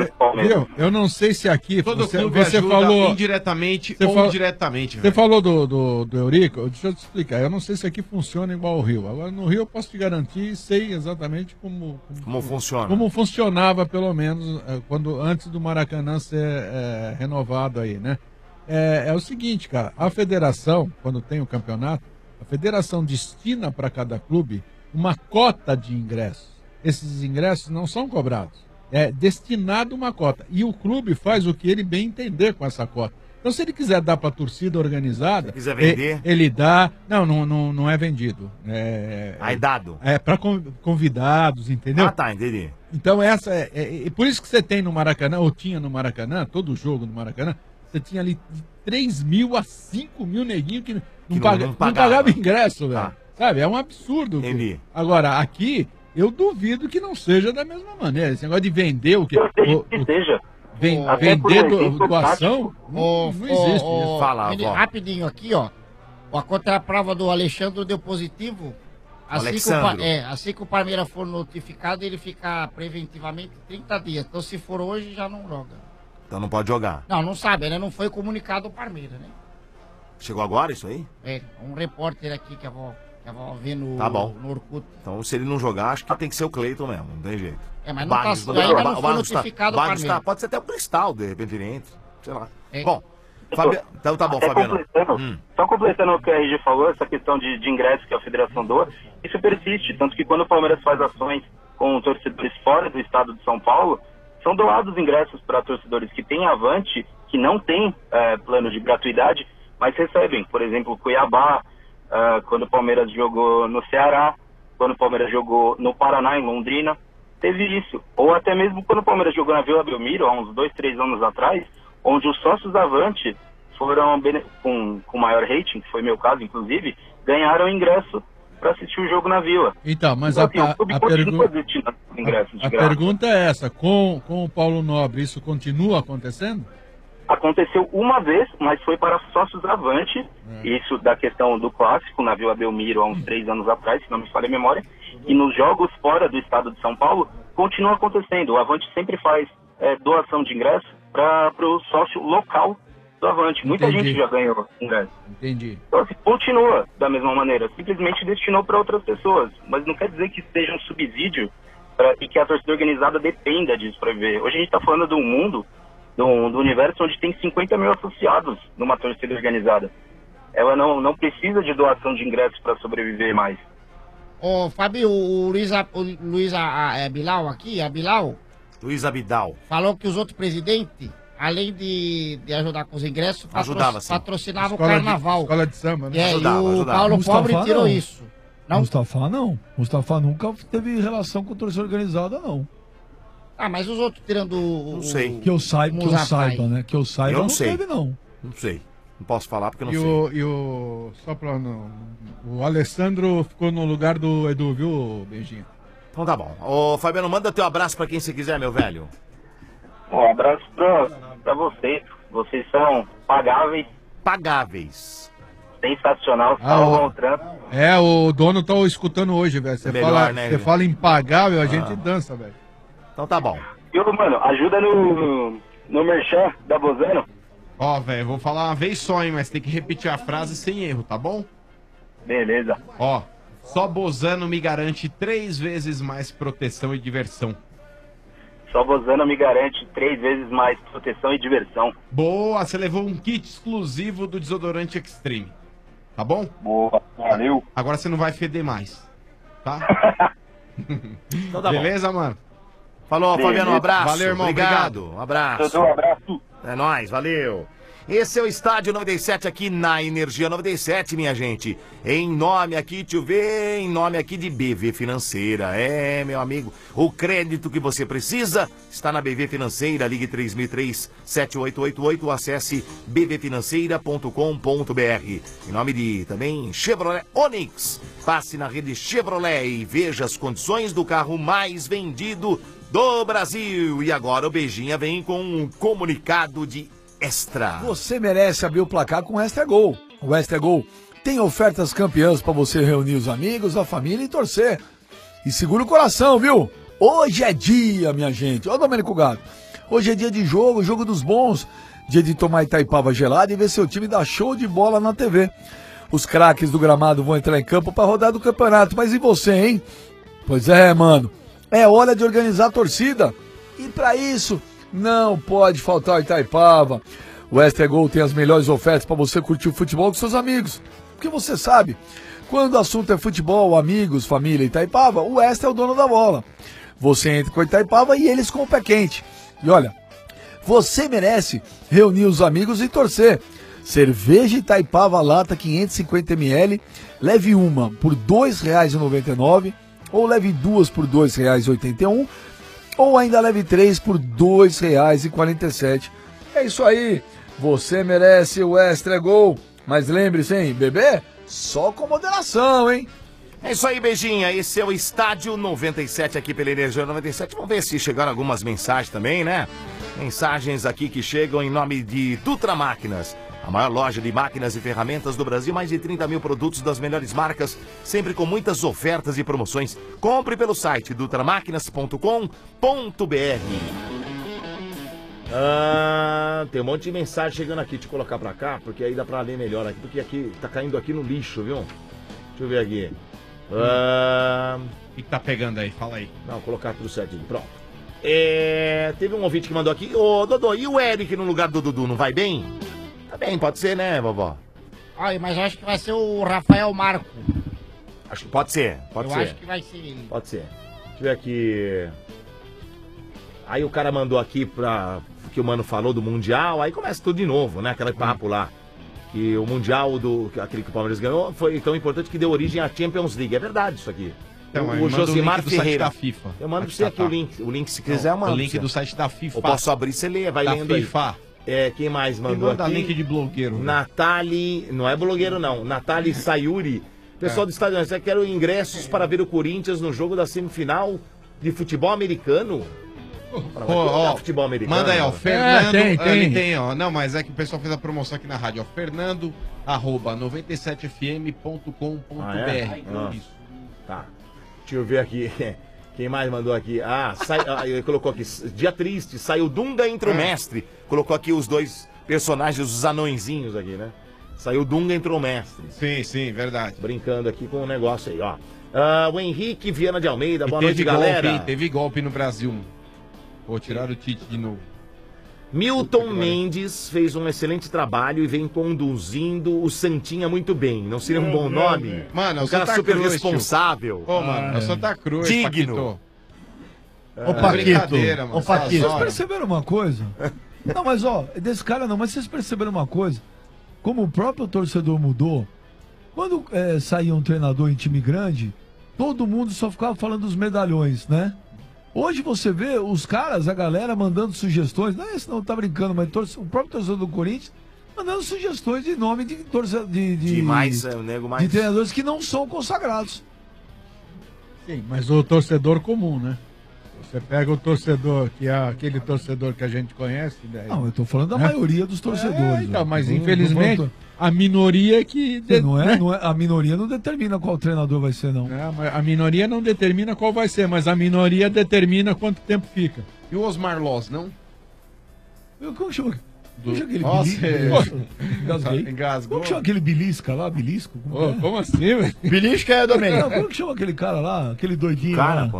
Viu? Eu não sei se aqui Todo você, clube você ajuda falou indiretamente você ou fala- diretamente, Você velho. falou do, do, do Eurico, deixa eu te explicar. Eu não sei se aqui funciona igual ao Rio. Agora, no Rio eu posso te garantir e sei exatamente como, como, Como funciona? como funcionava, pelo menos, eh, quando, antes do Maracanã ser eh, renovado aí, né? É, é o seguinte, cara, a federação, quando tem o campeonato, a federação destina para cada clube uma cota de ingressos. Esses ingressos não são cobrados. É destinado uma cota. E o clube faz o que ele bem entender com essa cota. Então, Então, se ele quiser dar para a torcida organizada, quiser vender. e- ele dá. Não, não, não, não é vendido. É, Aí dado. É para convidados, entendeu? Ah, tá, entendi. Então, essa é, é- é por isso que você tem no Maracanã, ou tinha no Maracanã, todo jogo no Maracanã, você tinha ali de três mil a cinco mil neguinhos que não, não- paga- não não pagava. pagava ingresso, velho. Tá. Sabe? É um absurdo. Entendi. Agora, aqui, eu duvido que não seja da mesma maneira. Esse negócio de vender o que. Eu o- que o- seja. ven- Até por vender um do- exemplo doação, não, Ô, não ô, existe ô, isso. Fala, menino, avó. rapidinho aqui, ó. A contraprova do Alexandre deu positivo. Assim que, o, Pa- Alexandro. é, assim que o Palmeiras for notificado, ele fica preventivamente trinta dias. Então, se for hoje, já não joga. Então não pode jogar. Não, não sabe, né? Não foi comunicado o Palmeiras, né? Chegou agora isso aí? É, um repórter aqui que a avó, que a avó vê no, Tá bom. no Orkut. Então, se ele não jogar, acho que tem que ser o Cleiton mesmo, não tem jeito. É, mas não tá- Barros ainda o não Ba- foi o Barros notificado tá- o Barros Palmeiras. tá- Pode ser até o Cristal, de repente ele entre. Sei lá. É. Bom, Fabi... então tá bom, Até Fabiano. completando, Hum. Só completando o que a R G falou, essa questão de, de ingresso que a federação doa, isso persiste. Tanto que quando o Palmeiras faz ações com torcedores fora do estado de São Paulo, são doados ingressos para torcedores que têm Avante, que não têm eh, plano de gratuidade, mas recebem. Por exemplo, Cuiabá, ah, quando o Palmeiras jogou no Ceará, quando o Palmeiras jogou no Paraná, em Londrina, teve isso. Ou até mesmo quando o Palmeiras jogou na Vila Belmiro, há uns dois, três anos atrás, onde os sócios Avante foram bene- com, com maior rating, que foi meu caso, inclusive, ganharam ingresso para assistir o jogo na Vila. Então, mas Então, a, assim, o a, clube a continua pergunta. destinando ingressos de A graça. pergunta é essa: com, com o Paulo Nobre, isso continua acontecendo? Aconteceu uma vez, mas foi para sócios Avante, isso da questão do clássico na Vila Belmiro há uns três anos atrás, se não me falha a memória, e nos jogos fora do estado de São Paulo, continua acontecendo. O Avante sempre faz eh, doação de ingresso para o sócio local do Avante. Muita Entendi. gente já ganhou ingresso. Entendi. Então, assim, continua da mesma maneira, simplesmente destinou para outras pessoas, mas não quer dizer que seja um subsídio pra, e que a torcida organizada dependa disso para viver. Hoje a gente está falando de um mundo, do, do universo onde tem cinquenta mil associados numa torcida organizada. Ela não, não precisa de doação de ingressos para sobreviver mais. Ô, Fábio, o Luiz, A- o Luiz A- A- é, Bilal aqui, a Bilal, Luiz Abidal. falou que os outros presidentes, além de, de ajudar com os ingressos, patro- Ajudava, sim. patrocinavam o Escola de- carnaval. escola de samba, né? É, Ajudava, e o ajudava. Paulo Mustafa Pobre tirou não. isso. Não? Mustafa não. Mustafa nunca teve relação com torcida organizada, não. Ah, mas os outros tirando o... Não sei. Que eu saiba, que eu Mustafa saiba, né? Que eu saiba, Eu não não sei. teve, não. Não sei. Não posso falar porque eu não E sei. o, e o. Só pra não. O Alessandro ficou no lugar do Edu, viu, Beijinho? Então tá bom. Ô, Fabiano, manda teu abraço pra quem você quiser, meu velho. Um abraço para vocês. Vocês são pagáveis, Pagáveis. sensacional, Ah, salvam ó. o trampo. É, o dono tá escutando hoje, velho. Você Melhor, fala, né, você velho? fala impagável, a gente Ah. dança, velho. Então tá bom. E, ô, mano, ajuda no, no merchan da Bozano. Ó, velho, vou falar uma vez só, hein, mas tem que repetir a frase sem erro, tá bom? Beleza. Ó, só Bozano me garante três vezes mais proteção e diversão. Só Bozano me garante três vezes mais proteção e diversão. Boa, você levou um kit exclusivo do desodorante Extreme. Tá bom? Boa, valeu. Agora você não vai feder mais. Tá? Então tá bom. Beleza, mano? Falou, Beleza. Fabiano, um abraço. Valeu, irmão, Obrigado. Um abraço. Dodô, um abraço. É nóis, valeu. Esse é o Estádio noventa e sete aqui na Energia noventa e sete, minha gente. Em nome aqui, deixa eu ver, em nome aqui de B V Financeira. É, meu amigo, o crédito que você precisa está na B V Financeira. Ligue três mil e três, sete oito oito oito, acesse b v financeira ponto com ponto b r. Em nome de também Chevrolet Onix. Passe na rede Chevrolet e veja as condições do carro mais vendido do Brasil. E agora o Beijinha vem com um comunicado de extra. Você merece abrir o placar com o Extra Gol. O Extra Gol tem ofertas campeãs para você reunir os amigos, a família e torcer. E segura o coração, viu? Hoje é dia, minha gente. Ó, Domênico Gato. Hoje é dia de jogo, jogo dos bons. Dia de tomar Itaipava gelada e ver seu time dar show de bola na T V. Os craques do gramado vão entrar em campo para rodar do campeonato. Mas e você, hein? Pois é, mano. É hora de organizar a torcida. E para isso, não pode faltar Itaipava. O Extra Gol tem as melhores ofertas para você curtir o futebol com seus amigos. Porque você sabe, quando o assunto é futebol, amigos, família e Itaipava, o Extra é o dono da bola. Você entra com a Itaipava e eles com o pé quente. E olha, Você merece reunir os amigos e torcer. Cerveja Itaipava lata quinhentos e cinquenta mililitros, leve uma por dois reais e noventa e nove centavos, ou leve duas por dois reais e oitenta e um centavos, ou ainda leve três por dois reais e quarenta e sete centavos. É isso aí, você merece o Extra Gol. Mas lembre-se, hein, bebê, só com moderação, hein? É isso aí, beijinha. Esse é o Estádio noventa e sete aqui pela Energia noventa e sete. Vamos ver se chegaram algumas mensagens também, né? Mensagens aqui que chegam em nome de Dutra Máquinas. A maior loja de máquinas e ferramentas do Brasil, mais de trinta mil produtos das melhores marcas, sempre com muitas ofertas e promoções. Compre pelo site dutramáquinas ponto com ponto br. Ah, tem um monte de mensagem chegando aqui, deixa eu colocar pra cá, porque aí dá pra ler melhor aqui, porque aqui tá caindo aqui no lixo, viu? Deixa eu ver aqui. Ah, o que tá pegando aí? Fala aí. Não, colocar tudo certinho, pronto. É, teve um ouvinte que mandou aqui, ô Dodô, e o Eric no lugar do Dudu, não vai bem? Tá bem, pode ser, né, vovó? Ai, mas eu acho que vai ser o Rafael Marco. Acho que pode ser, pode eu ser. acho que vai ser ele. Pode ser. Deixa eu ver aqui. Aí o cara mandou aqui pra... que o mano falou do Mundial, aí começa tudo de novo, né? Aquele papo lá. Que o Mundial, do aquele que o Palmeiras ganhou, foi tão importante que deu origem à Champions League. É verdade isso aqui. Então, o o Josimar Ferreira. Da FIFA. Eu mando pra você aqui o link. O link, se quiser, eu mando. O link do site da FIFA. Eu posso abrir, você lê, vai da lendo FIFA. aí. É, quem mais mandou manda aqui? link de blogueiro. Natali, não é blogueiro não, Natali Sayuri. Pessoal É. do estádio, você quer ingressos para ver o Corinthians no jogo da semifinal de futebol americano? Para Ó, ó, futebol americano. manda aí, ó, Fernando, É, tem, tem. ele tem, ó, não, mas é que o pessoal fez a promoção aqui na rádio, ó, fernando, arroba, noventa e sete f m ponto com ponto b r. Ah, é? Ah, tá, deixa eu ver aqui, quem mais mandou aqui? Ah, sai, ah, ele colocou aqui, dia triste, saiu Dunga entre o mestre, colocou aqui os dois personagens, os anõezinhos aqui, né? Saiu Dunga entre o mestre. Sim, sim, verdade. Brincando aqui com o negócio aí, ó. Ah, o Henrique Viana de Almeida, E boa teve noite, galera. golpe, hein? Teve golpe no Brasil. Vou tirar o Tite de novo. Milton Mendes fez um excelente trabalho e vem conduzindo o Santinha muito bem. Não seria um bom nome? Mano, é o um cara Santa super Cruz, responsável. tio. Ô, mano, é o Santa Cruz, Digno. Ô, É brincadeira, mano. Ô, Paquito. Essas Vocês horas. perceberam uma coisa? Não, mas ó, desse cara não, mas vocês perceberam uma coisa? Como o próprio torcedor mudou, quando é, saía um treinador em time grande, todo mundo só ficava falando dos medalhões, né? Hoje você vê os caras, a galera mandando sugestões, não é isso não, tá brincando, mas torce- o próprio torcedor do Corinthians mandando sugestões de nome de, torce- de, de, De mais, é, o nego mais. de treinadores que não são consagrados. Sim, mas o torcedor comum, né? Você pega o torcedor, que é aquele torcedor que a gente conhece. Daí, Não, eu tô falando da né? maioria dos torcedores. É, então, mas Eu tô- infelizmente, tô falando- a minoria que... Sim, não é, né? não é, a minoria não determina qual treinador vai ser, não. É, mas a minoria não determina qual vai ser, mas a minoria determina quanto tempo fica. E o Osmar Loz, não? Eu- Como chama? Como chama aquele Nossa, belisca? é. Engasguei. Engasgou. Como chama aquele belisca lá? Belisco? Como, Ô, que é? como assim, velho? Belisca é Domênico. Não, como que chama aquele cara lá? Aquele doidinho Cara, lá? pô.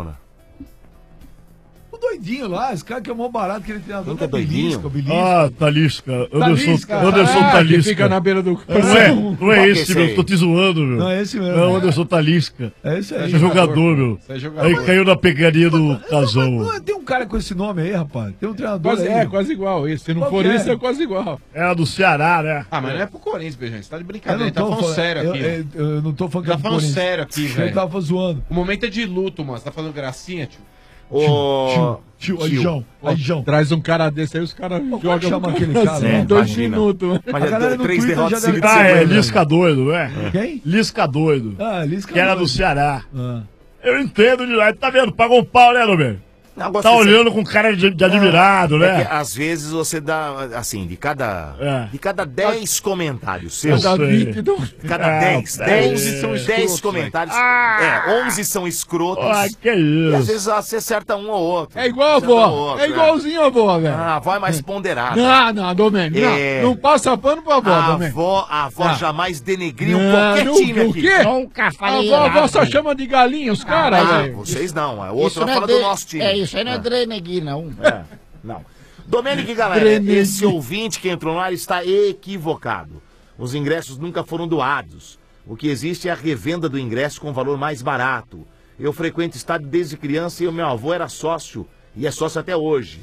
O doidinho lá, esse cara que é mó barato, aquele treinador Nunca da é doidinho? belisca, o belisca. Ah, Talisca. Anderson, Talisca. Anderson Ah, Talisca. que fica na beira do... Não é, não Qual é que é esse, esse meu. aí? Tô te zoando, meu. Não, é esse mesmo. Não, Anderson Talisca. É esse aí. Esse é jogador, meu. Esse é jogador. Aí caiu na pegaria do Não, casão. é- tem um cara com esse nome aí, rapaz. Tem um treinador Quase, aí. é, quase igual isso. Se não Qual for que é? isso, é quase igual. Era do Ceará, né? Ah, mas não é pro Corinthians, Beijão. Você tá de Eu brincadeira. não Ele tá tô falando falando- sério eu, aqui. eu, eu não tô falando que Tá é do falando Corinthians. sério aqui, Eu velho. tava zoando. O momento é de luto, mano. Você tá falando gracinha, tio? Ô, Tio, aí, João. Aí, João. Traz um cara desse aí, os caras Como jogam... que chama no aquele cara cara? assim, É, em dois imagina. minutos. né? Mas A é galera no três Twitter derrotas já deve- seguidas. Ah, é, seguidas, né? Lisca doido, não é? Quem? Lisca doido. Ah, Lisca Que era do doido. Ceará. Ah. Eu entendo, de lá. Tá vendo? Pagou um pau, né, Domênico? Não, gosto Tá desse- olhando com cara de, de admirado, É né? que às vezes você dá, assim, de cada, É. de cada dez comentários seus, Eu sei. vinte do... cada Ah, dez, é. dez são dez escrotos, comentários, Ah. é, onze são escrotos, Ah, que e às isso. vezes você acerta um ou outro. É igual a Acerta um ou avó. outro, É igualzinho a avó, velho. Ah, a avó é mais ponderada. Não, não, Domênico. É. Não, não passa pano pra avó, A Domênico. avó, a avó Ah. jamais denegriu Não, qualquer não, time o aqui. quê? Nunca A falei avó, a avó errado. só chama de galinha os caras, Ah, velho. vocês não, é Isso outro não é fala de- do nosso time. É, isso aí não é Drenegui, não. É, não. Domênico e galera, Tremendo. esse ouvinte que entrou no ar está equivocado. Os ingressos nunca foram doados. O que existe é a revenda do ingresso com valor mais barato. Eu frequento estádio desde criança e o meu avô era sócio, e é sócio até hoje.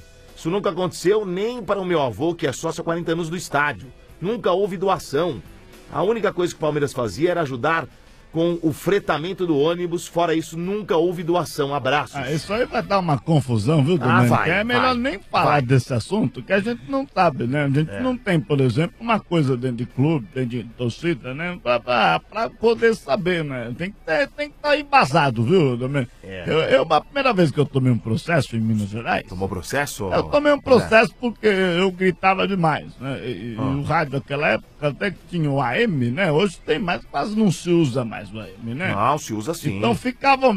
Isso nunca aconteceu nem para o meu avô, que é sócio há quarenta anos do estádio. Nunca houve doação. A única coisa que o Palmeiras fazia era ajudar com o fretamento do ônibus. Fora isso, nunca houve doação. Abraços. Ah, isso aí vai dar uma confusão, viu, Ah, Domênico? vai, É melhor vai, nem falar vai. desse assunto, que a gente não sabe, né? A gente É. não tem, por exemplo, uma coisa dentro de clube, dentro de torcida, né? Pra, pra, pra poder saber, né? Tem que estar tem que tá embasado, viu, Domênico? É. Eu, eu, a primeira vez que eu tomei um processo em Minas Gerais... Tomou processo? Eu tomei um processo porque eu gritava demais, né? E, Ah. e o rádio naquela época até que tinha o A M, né? Hoje tem mais, quase não se usa mais o A M, né? Não, se usa sim. Então ficava...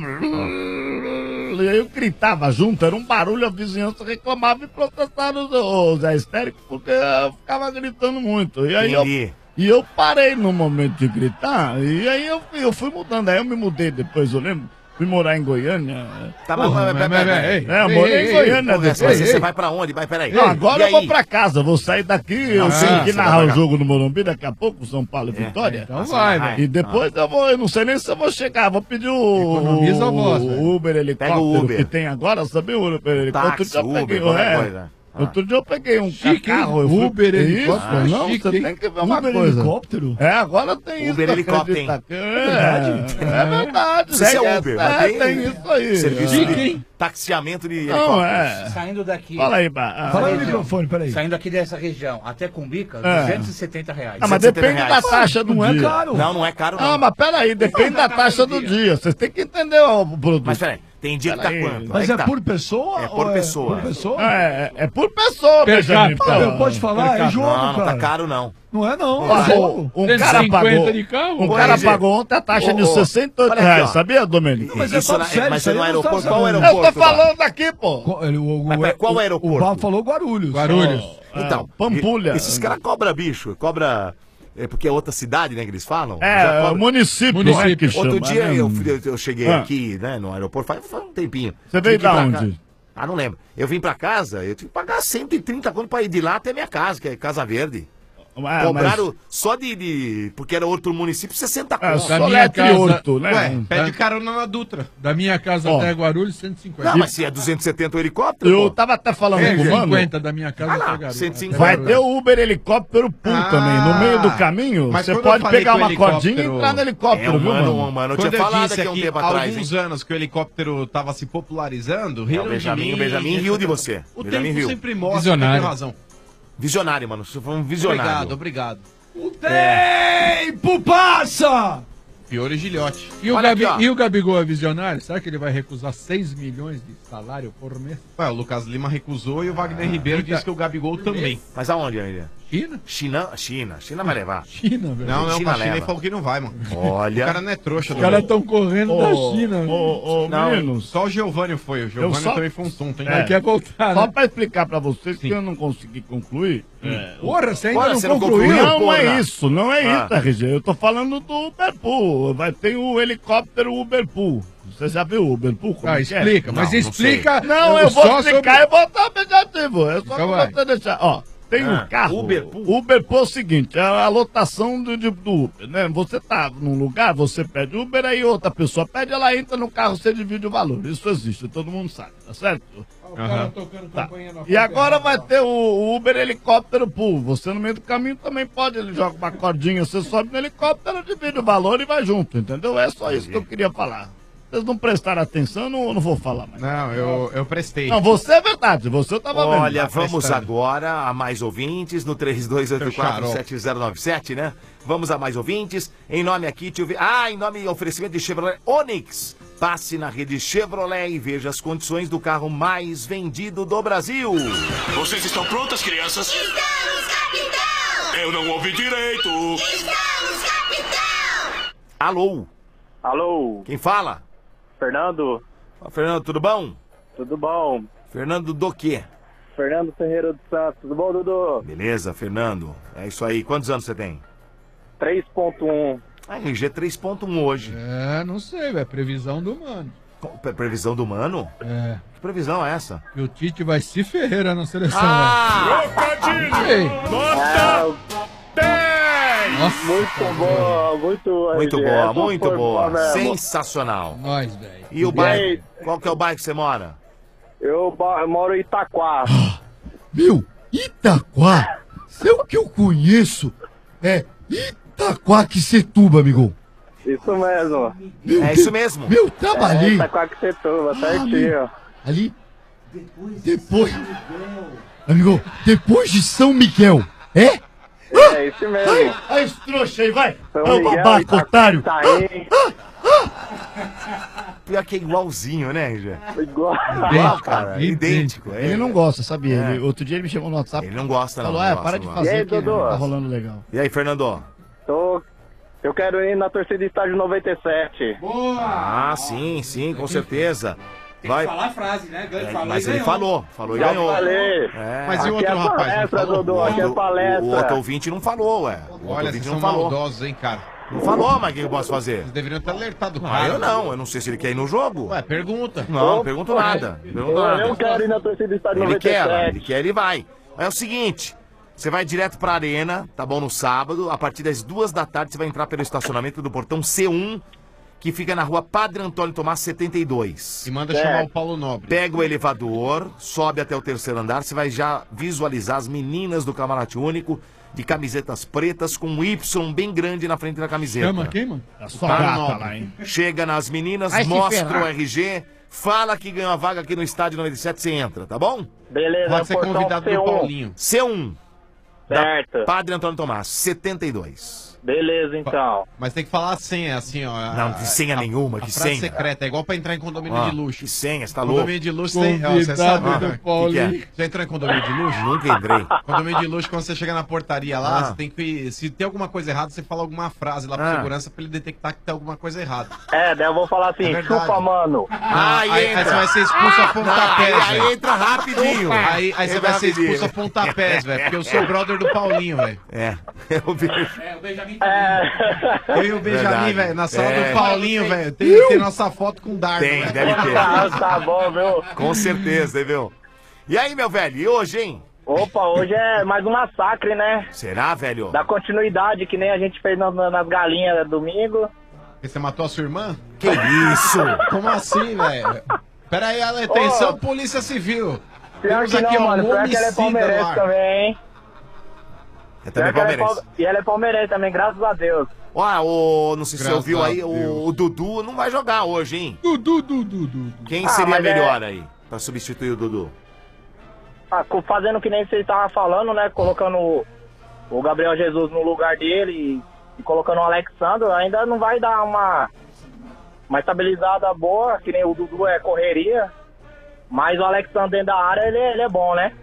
E aí eu gritava junto, era um barulho, a vizinhança reclamava e protestava o Zé Histérico porque eu ficava gritando muito. E aí eu, Entendi. e eu parei no momento de gritar, e aí eu, fui- eu fui mudando. Aí eu me mudei depois, eu lembro. Fui morar em Goiânia. Tá, mas, Porra, mas, mas, mas, mas, ei, É, eu ei, morei ei, em ei, Goiânia porra, depois. você, você vai pra onde? Vai, peraí. Não, agora E eu vou aí? pra casa, vou sair daqui, eu Ah, sei que você narrar vai o pra jogo no Morumbi daqui a pouco, São Paulo e É, Vitória. então vai, vai. E depois eu vou, eu não sei nem se eu vou chegar, vou pedir o, Economiza a voz, o velho. Uber helicóptero Pega o Uber. que tem agora, sabia o Uber helicóptero? Táxi, Outro dia eu Uber, peguei, qualquer é, coisa. Ah. Outro dia eu peguei um Chique, hein? carro. eu fui- Uber Isso, helicóptero? não, Chique, você hein? tem que ver uma Uber coisa. helicóptero? É, agora tem isso. Uber tu helicóptero, hein? acredita? É, É verdade. é verdade. Isso é é, Uber, é, mas tem, tem isso aí. Serviço é. de taxiamento de Não, helicópteros. é. Saindo daqui. Fala aí, Ba. Essa Fala aí no região. microfone, peraí. Saindo aqui dessa região até Cumbica, É. duzentos e setenta reais. Ah, mas depende da taxa do Não é dia. caro. Não, não é caro, não. Não, mas peraí, depende da taxa do dia. Vocês têm que entender o produto. Mas peraí, tem dia que tá Peraí. quanto? Mas Aí é tá. por pessoa? É por ou pessoa. Por pessoa? É, é por pessoa, Per Benjamin. capita. Pô. Ah, pode falar, Per é jogo, Não, não tá cara. caro, não. Não é não, Ó, é jogo. um cara pagou, de carro? um Ô, cara R G. pagou ontem a taxa de Ô, ô, sessenta e oito olha aqui, reais, ó. sabia, Domênico? Mas é Isso papo na- sério, mas isso aí no eu não tava aeroporto, qual sabendo. aeroporto? Eu tô falando aqui, pô. Co- ele- o- Mas o- pera, qual o- aeroporto? O Paulo falou Guarulhos. Guarulhos. Então, Pampulha. Esses caras cobram bicho, cobra... É porque é outra cidade, né, que eles falam? Já É, cobra. o município, Município. não é que Outro chama, dia né? eu, fui- eu cheguei Ah. aqui, né, no aeroporto, faz, faz um tempinho. Você veio Tive que ir da pra onde? cá. Ah, não lembro. Eu vim pra casa, eu tive que pagar cento e trinta conto pra ir de lá até minha casa, que é Casa Verde. Ah, Cobraram só de, de... Porque era outro município, sessenta É, conto. só minha letra e casa- oito, né? Ué, pede carona na Dutra. Da minha casa Ó. até Guarulhos, cento e cinquenta. Não, mas se é duzentos e setenta o helicóptero, Eu pô. tava até falando com o mano. cento e cinquenta da minha casa Ah até lá, Guarulhos. cento e cinquenta. Vai ter o Uber helicóptero pool Ah, também. No meio do caminho, mas você quando eu pode falei pegar que o uma cordinha e helicóptero- entrar no helicóptero, É, um viu, mano, mano? um mano. Eu Quando tinha eu falado disse aqui há um aqui, tempo há atrás, alguns hein? anos que o helicóptero tava se popularizando, É, riram o de Benjamin, mim. o Benjamin riu de você. O Benjamin tempo riu. sempre mostra Visionário. que tem razão. Visionário, mano. Você foi um visionário. Obrigado, obrigado. O tempo passa! Fiore e Gilhote. E o, Olha Gabi, aqui, ó. e o Gabigol é visionário? Será que ele vai recusar seis milhões de salário por mês? Ué, o Lucas Lima recusou e o Wagner Ribeiro então- disse que o Gabigol também. Mas aonde, Amelia? China? China? China. China vai levar. China, velho. Não, não, China a China leva. ele falou que não vai, mano. Olha. O cara não é trouxa. Os caras não. estão correndo da China. velho. Ô, ô, Não, meninos, Só o Giovanni foi. O Giovanni só- também foi um tonto, hein? É. Quer voltar, só né? pra explicar pra vocês que eu não consegui concluir. é, Porra, você ainda Porra, não você não concluiu? concluiu? Não porra. é isso, não é Ah. isso, R G. Eu tô falando do Uberpool. Vai ter o helicóptero Uberpool. Você já viu o Uberpool? Como Ah, que é? explica, mas Não, não explica. Não, eu vou só explicar e vou estar objetivo. É só Então pra vai. você deixar. Ó, tem Ah, um carro. Uberpool. Uberpool é o seguinte: é a lotação do, de- do Uber, né? Você tá num lugar, você pede Uber, aí outra pessoa pede, ela entra no carro, você divide o valor. Isso existe, todo mundo sabe, tá certo? O cara tocando campanha na E agora porta vai errada. ter o Uber helicóptero pool. Você no meio do caminho também pode, ele joga uma cordinha, você sobe no helicóptero, divide o valor e vai junto, entendeu? É só isso que eu queria falar. Vocês não prestaram atenção, eu não, eu não vou falar mais. Não, eu, eu prestei. Não, você é verdade, você eu tava vendo. Olha, Tá vamos prestando. agora a mais ouvintes no três dois oito quatro sete zero nove sete, né? Vamos a mais ouvintes. Em nome aqui, tio... Ah, em nome e oferecimento de Chevrolet Onix. Passe na rede Chevrolet e veja as condições do carro mais vendido do Brasil. Vocês estão prontas, crianças? Estamos, capitão! Eu não ouvi direito. Estamos, capitão! Alô, Alô, quem fala? Fernando? Ó, Fernando, tudo bom? Tudo bom? Fernando do quê? Fernando Ferreira dos Santos, tudo bom, Dudu? Beleza, Fernando. É isso aí. Quantos anos você tem? três ponto um. Ah, R G três ponto um hoje. É, não sei, velho. Previsão do mano. Pre- Previsão do mano? É. Que previsão é essa? Que o Tite vai se ferreira na seleção, Ah! Trocadilho! velho. Ei, Nota dez! Nossa. Muito boa, muito Muito R G, boa, essa muito foi boa. mesmo. Sensacional. nós, velho. E o E bairro? aí? Qual que é o bairro que você mora? Eu ba- moro em Itaquá. Meu, Itaquá, se é o que eu conheço, é Itaquaquecetuba, amigo. Isso mesmo. Meu É Deus, isso mesmo. Meu, trabalhei. É, Itaquaquecetuba, certinho. Ali, depois... Amigo, depois de São Miguel, é? É, isso mesmo. Ai, ai, esse trouxa aí, vai. São Ô, Miguel, babaca, Ita- otário. Itaí. Pior que é igualzinho, né, Rija? Igual. Igual, cara. Idêntico. é. Ele não gosta, sabia? É. Ele- outro dia ele me chamou no WhatsApp. Ele não gosta, não. Falou, não é, gosta, para de não fazer E aí, que Dodô? tá rolando legal. E aí, Fernando? Tô... Eu quero ir na torcida estádio noventa e sete. Ah, sim, sim, com certeza. Tem Vai. que falar a frase, né? Ganha, É, falou mas e ele ganhou. falou, falou e Já ganhou. falei. É. Mas e o Aqui outro é rapaz? Não palestra, falou? Dodô, aqui é O- palestra. O outro ouvinte não falou, ué. O outro Olha, vocês ouvinte são não falou. maldosos, hein, cara. Não falou, mas o que eu posso fazer? Vocês deveriam ter alertado o Ah, cara. eu não, eu não sei se ele quer ir no jogo. Ué, pergunta. Não, não pergunto nada. Pergunto Eu, nada. eu quero ir na torcida estádio Ele noventa e quer, sete. ele quer, ele vai. Mas é o seguinte, você vai direto pra arena, tá bom, no sábado, a partir das duas da tarde você vai entrar pelo estacionamento do portão C um, que fica na rua Padre Antônio Tomás setenta e dois. E manda É. chamar o Paulo Nobre. Pega o elevador, sobe até o terceiro andar, você vai já visualizar as meninas do camarote único, de camisetas pretas com um Y bem grande na frente da camiseta. Chama quem, mano? A sua Paulo gata Nobre. lá, hein? Chega nas meninas, Vai se mostra ferrar. o R G, fala que ganhou a vaga aqui no estádio noventa e sete, você entra, tá bom? Beleza, Pode ser portão convidado C um. do Paulinho. C um, Certo. Padre Antônio Tomás, setenta e dois. Beleza, então. Mas tem que falar a senha, assim, ó. a- Não, de senha a- nenhuma, a que frase senha? secreta, é igual pra entrar em condomínio Ah, de luxo. que senha, você tá louco? Condomínio de luxo tem. Ó, você Convidado sabe? do Ah, Paulinho. que que é? Já entrou em condomínio de luxo? Nunca entrei. Condomínio de luxo, quando você chega na portaria lá, Ah. você tem que. Se tem alguma coisa errada, você fala alguma frase lá pra Ah. segurança pra ele detectar que tem alguma coisa errada. É, daí eu vou falar assim, É verdade. chupa, mano. Ah, aí, aí entra. você vai ser expulso a Não, pontapés, aí, aí velho. entra rapidinho. Aí, aí você Entra vai ser rapidinho. expulso a pontapés, velho. Porque eu sou brother do Paulinho, velho. É, eu vejo. É, o Benjamin É. Eu e o Benjamin, Verdade. velho, na sala É. do Paulinho, velho. Tem, tem nossa foto com o Dardo. Tem, velho. deve ter. Ah, tá bom, viu? Com certeza, viu? E aí, meu velho, e hoje, hein? Opa, hoje é mais um massacre, né? Será, velho? Da continuidade, que nem a gente fez na- na- nas galinhas domingo. E você matou a sua irmã? Que isso? Como assim, velho? Pera aí, atenção, Polícia Civil. Pior Temos que aqui não, um mano. Pior que ela é homicida no palmeirense ar. também, hein? É também Pior que ela é palmeirense. pal- E ela é palmeirense também, graças a Deus. Ó, o, não sei se você Graças ouviu a aí, Deus. o, o Dudu não vai jogar hoje, hein? Dudu, Dudu, Dudu. Quem Ah, seria mas é- melhor aí pra substituir o Dudu? Ah, co- fazendo que nem vocês estavam falando, né? Colocando o- o Gabriel Jesus no lugar dele e, e colocando o Alexandre, ainda não vai dar uma, uma estabilizada boa, que nem o Dudu é correria. Mas o Alexandre dentro da área, ele, ele é bom, né?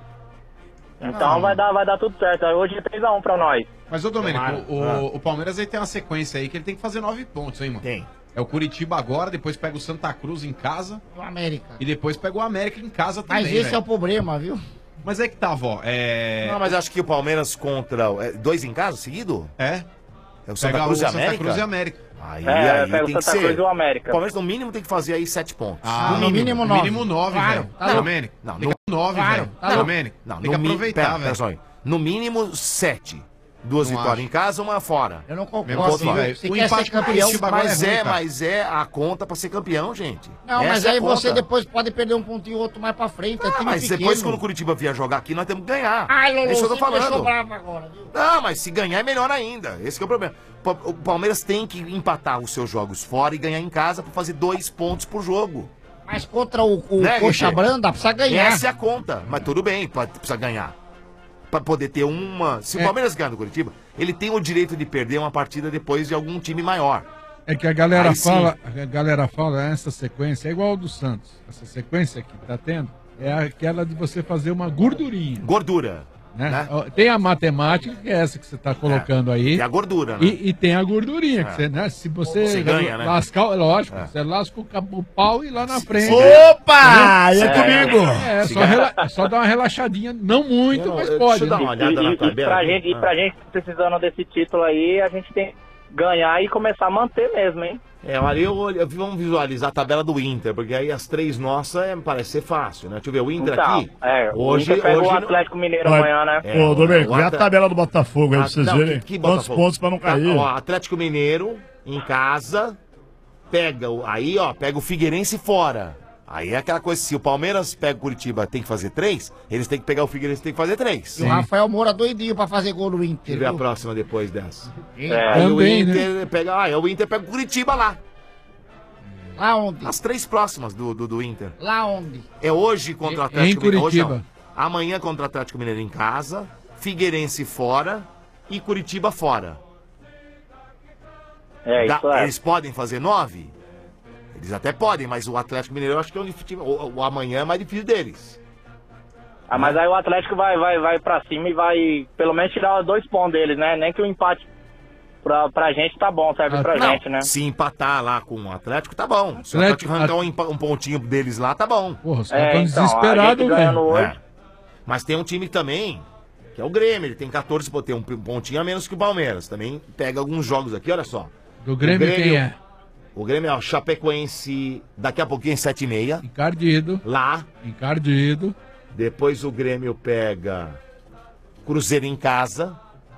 Então Ah. vai, dar, vai dar tudo certo. Hoje é três a um pra nós. Mas, ô Domênico, Tomara. o, Ah. o Palmeiras aí tem uma sequência aí que ele tem que fazer nove pontos, hein, mano? Tem. É o Curitiba agora, depois pega o Santa Cruz em casa O América. e depois pega o América em casa também, Mas esse velho. é o problema, viu? Mas é que tá, vó, é... Não, mas acho que o Palmeiras contra... é, dois em casa, seguido? É? É o Santa Pega Cruz o e Santa América? Cruz e América. Aí, É, aí pega o tem que Santa ser. Cruz e o O América. Palmeiras no mínimo tem que fazer aí sete pontos. Ah, No mínimo nove. Mínimo nove, Claro, velho. tá louco. Domênico, Não, tem no- que nove, Claro, velho. tá louco. Domênico, Não, tem no que mi- aproveitar, pera, pera velho. só aí. No mínimo sete. Duas Não vitórias acho. em casa, uma fora. Eu não Mesmo concordo. assim, velho. Se O quer empate ser com o campeão... Curitiba agora Mas é é, ruim, cara. mas é a conta pra ser campeão, gente. Não, mas Essa é a aí você conta. depois pode perder um pontinho ou outro mais pra frente. É Ah, time mas pequeno. depois quando o Curitiba vier jogar aqui, nós temos que ganhar. Ai, Lolo, é isso que eu tô você me deixou falando. bravo agora, viu? Não, mas se ganhar é melhor ainda. Esse que é o problema. Pa- O Palmeiras tem que empatar os seus jogos fora e ganhar em casa pra fazer dois pontos por jogo. Mas contra o, o Né, Coxa Guilherme? Branda, precisa ganhar. Essa é a conta. Mas tudo bem, pode- precisa ganhar. Pra poder ter uma... Se o É. Palmeiras ganhar do Curitiba, ele tem o direito de perder uma partida depois de algum time maior. É que a galera Aí sim. fala, a galera fala, essa sequência é igual ao do Santos. Essa sequência que tá tendo é aquela de você fazer uma gordurinha. Gordura. Né? Né? Ó, tem a matemática, que é essa que você está colocando aí. E a gordura, né? E, e tem a gordurinha, que É. você, né? Se você, Você ganha, né? lascar, lógico, É. você lasca o, cabo- o pau e lá na frente. Opa! E é comigo! É, Se só, ganha- rela- só dar uma relaxadinha, não muito, Eu- mas eu- pode. deixa eu dar né? uma olhada na E, e, tabela. pra aqui. gente, e Ah. pra gente precisando desse título aí, a gente tem que ganhar e começar a manter mesmo, hein? É, olha, eu, eu- vamos visualizar a tabela do Inter, porque aí as três nossas é, parece ser fácil, né? Deixa eu ver, o Inter Então, aqui. é, hoje, o Inter pega hoje o não- Atlético Mineiro Vai. amanhã, né? É, Ô, Domênico, o vê a Atra- tabela do Botafogo aí Ah, pra vocês não, verem. que- que Quantos Botafogo? pontos pra não cair? Ó, Atlético Mineiro em casa, pega o, aí, ó, pega o Figueirense fora. Aí é aquela coisa, se o Palmeiras pega o Curitiba, tem que fazer três, eles têm que pegar o Figueirense, tem que fazer três. E o Rafael Moura doidinho pra fazer gol no Inter. Deixa eu ver a viu? próxima depois dessa. É. Aí Também, o Inter né? pega, ah, o Inter pega o Curitiba lá. Lá onde? As três próximas do, do, do Inter. Lá onde? É hoje contra o Em- Atlético em Mineiro. Hoje não. Curitiba. Amanhã contra o Atlético Mineiro em casa, Figueirense fora e Curitiba fora. É, Dá- isso é. Eles podem fazer nove? Eles até podem, mas o Atlético Mineiro eu acho que é um difícil. O, o amanhã é mais difícil deles. Ah, mas aí o Atlético vai, vai, vai pra cima e vai pelo menos tirar dois pontos deles, né? Nem que o empate pra, pra gente tá bom, serve pra Não, gente, né? se empatar lá com o Atlético, tá bom. Se o Atlético- Atlético arrancar um, empa- um pontinho deles lá, tá bom. Porra, os caras É, tão então, desesperados, a gente ganhando velho. hoje. É. Mas tem um time também, que é o Grêmio, ele tem catorze, pô, tem um pontinho a menos que o Palmeiras. Também pega alguns jogos aqui, olha só. Do Grêmio, quem é? O Grêmio é o Chapecoense, daqui a pouquinho, sete e meia. Encardido. Lá. Encardido. Depois o Grêmio pega Cruzeiro em casa,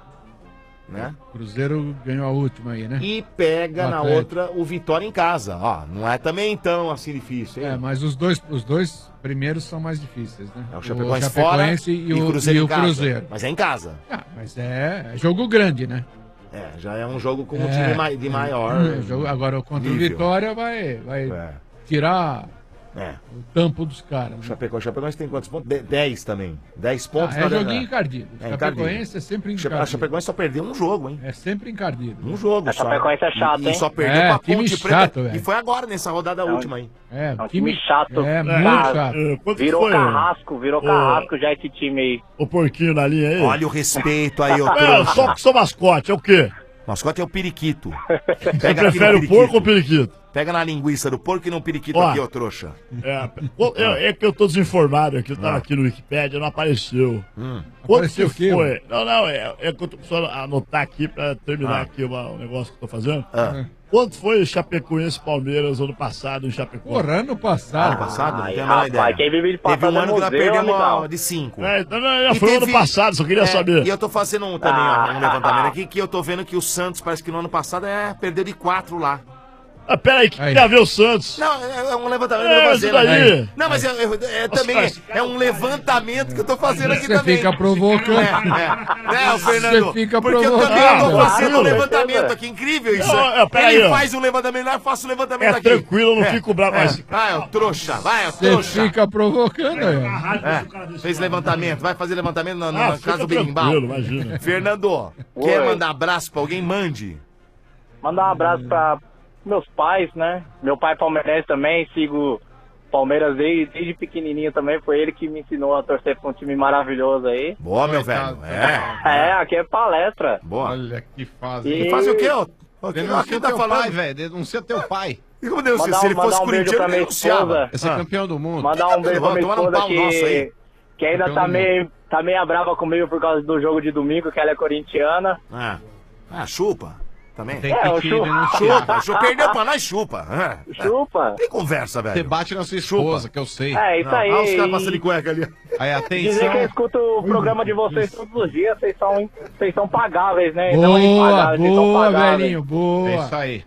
né? Cruzeiro ganhou a última aí, né? E pega O na Atlético. outra o Vitória em casa. Ó, não é também tão assim difícil, hein? É, mas os dois, os dois primeiros são mais difíceis, né? É o Chapecoense fora e, e o, Cruzeiro e em o casa. Cruzeiro. Mas é em casa. Ah, mas é, é jogo grande, né? É, já é um jogo com um É, time mai- de maior. é, jogo- agora contra o nível. Vitória vai, vai É. tirar É. o tampo dos caras. O né? Chapecoense, o Chapecoense tem quantos pontos? De- dez também. dez pontos. Ah, é cada- joguinho encardido. O É, Chapecoense é sempre A encardido. Chapecoense só perdeu um jogo, hein? É sempre encardido. Um jogo A só. Chapecoense é chato, E, e hein? só perdeu É, pra time Ponte chato, Preta. velho. E foi agora, nessa rodada É um- última aí. É, É um time chato. É, muito Cara, chato. É, quanto Virou foi? carrasco, virou Ô, carrasco já esse time aí. O porquinho na linha aí. Olha o respeito aí, ô É, trouxa. só que seu mascote, é o quê? Mascote é o periquito. Você aqui prefere no o porco ou o periquito? Pega na linguiça do porco e no periquito Ó. aqui, ô trouxa. É, pô, é, é que eu tô desinformado aqui, eu tava Ah. aqui no Wikipedia, não apareceu. Hum. Quanto Apareceu que o quê, foi? Não, não, é, é que eu tô precisando anotar aqui pra terminar Ah. aqui uma- o negócio que eu tô fazendo. Ah. Quanto foi o Chapecoense e Palmeiras ano passado em Chapecó? Porra, ano passado. Ano passado? Não Ai, tenho a menor rapaz, ideia. quem vive de Teve um passado é ano que nós museu, perdemos amigão. uma de cinco. É, então, já E foi teve- ano passado, só queria É, saber. E eu tô fazendo um, também Ah. ó, um levantamento aqui, que eu tô vendo que o Santos parece que no ano passado é, perdeu de quatro lá. Ah, peraí, que Aí. tem a ver o Santos? Não, é, é um levantamento É, que eu tô isso fazendo. daí. né? Não, mas é, é- é também é, é um levantamento que eu tô fazendo aqui Você também. fica provocando. É, é. Né, o Fernando? Você fica Porque eu provocando. também tô Ah, fazendo um tranquilo. levantamento aqui, incrível isso. Não, é, peraí, Ele ó. faz um levantamento lá, eu faço um levantamento É aqui. tranquilo, eu não É, fico bravo, é. mas... Vai, ó, trouxa, vai, ó, Você trouxa. fica provocando aí. ó. É, fez levantamento, vai fazer levantamento na, na Ah, casa fica do Berimbau. tranquilo, imagina. Fernando, Oi. quer mandar abraço pra alguém? Mande. Mandar um abraço pra meus pais, né? Meu pai é palmeirense também, sigo Palmeiras desde, desde pequenininho também. Foi ele que me ensinou a torcer pra um time maravilhoso aí. Boa, meu velho. É. É, aqui é palestra. Boa. Olha que fase. E- E faz o quê, ó? O que Denuncia tá teu falando? pai, velho. Denuncia teu pai. E como Deus, Mandar se um- ele fosse mandar um beijo corintiano, pra ele minha denunciava. esposa. Esse é Ah. campeão do mundo. Mandar um beijo pra minha Tomar um esposa pau nosso que, aí. que ainda Campeão tá do meio, tá meio brava comigo por causa do jogo de domingo, que ela é corintiana. Ah, ah chupa. Também. Tem É, que o te chu- denunciar. Chupa, chupa. Perdeu pra nós, chupa. É. Chupa. Tem conversa, velho. Você bate na sua esposa, que eu sei. É, isso Não, aí. olha os caras E passando de cueca ali. Aí, Dizer que eu atenção. escuto o programa de vocês todos os dias, vocês são, vocês são pagáveis, né? Não Boa, impagáveis, vocês são boa, pagáveis. velhinho, É boa. isso aí.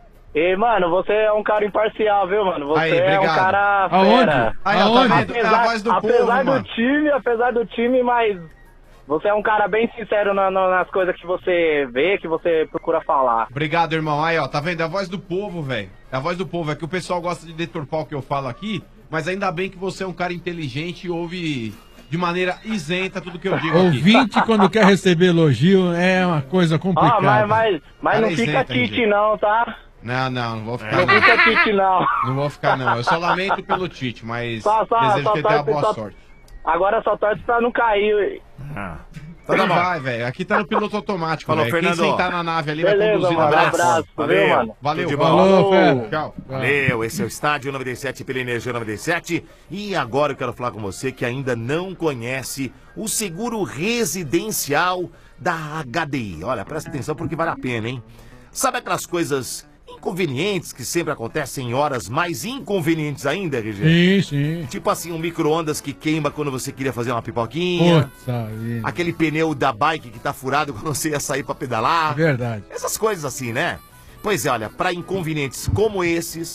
E, mano, você é um cara imparcial, viu, mano? Você Aí, é um obrigado. cara Aonde? fera. Aí, ó, tá Aonde? vendo? É a voz do apesar povo, do mano. time, apesar do time, mas você é um cara bem sincero na- na- nas coisas que você vê, que você procura falar. Obrigado, irmão. Aí, ó, tá vendo? É a voz do povo, velho. É a voz do povo. É que o pessoal gosta de deturpar o que eu falo aqui, mas ainda bem que você é um cara inteligente e ouve de maneira isenta tudo que eu digo aqui. Ouvinte, quando quer receber elogio, é uma coisa complicada. Ah, mas, mas, mas Cara não fica isenta, tite gente. não, tá? Não, não, não vou ficar Não não. fica tite não. Não vou ficar não. Eu só lamento pelo Tite, mas Só- só- desejo só que ele tenha torce- boa só- sorte. Agora só torce pra não cair. Ah. Ele vai, velho. Aqui tá no piloto automático, Falou, velho. Quem Fernando. sentar na nave ali vai Beleza, conduzir mano. na Um abraço. abraço, Valeu. viu, mano? Valeu, Tudo de valeu. Falou, Fé. Tchau. Valeu, esse é o Estádio noventa e sete pela Energia noventa e sete. E agora eu quero falar com você que ainda não conhece o seguro residencial da H D I. Olha, presta atenção porque vale a pena, hein? Sabe aquelas coisas inconvenientes que sempre acontecem em horas mais inconvenientes ainda, R G? Sim, sim. Tipo assim, um micro-ondas que queima quando você queria fazer uma pipoquinha. Puta vida. Aquele pneu da bike que tá furado quando você ia sair pra É pedalar. verdade. Essas coisas assim, né? Pois é, olha, para inconvenientes como esses,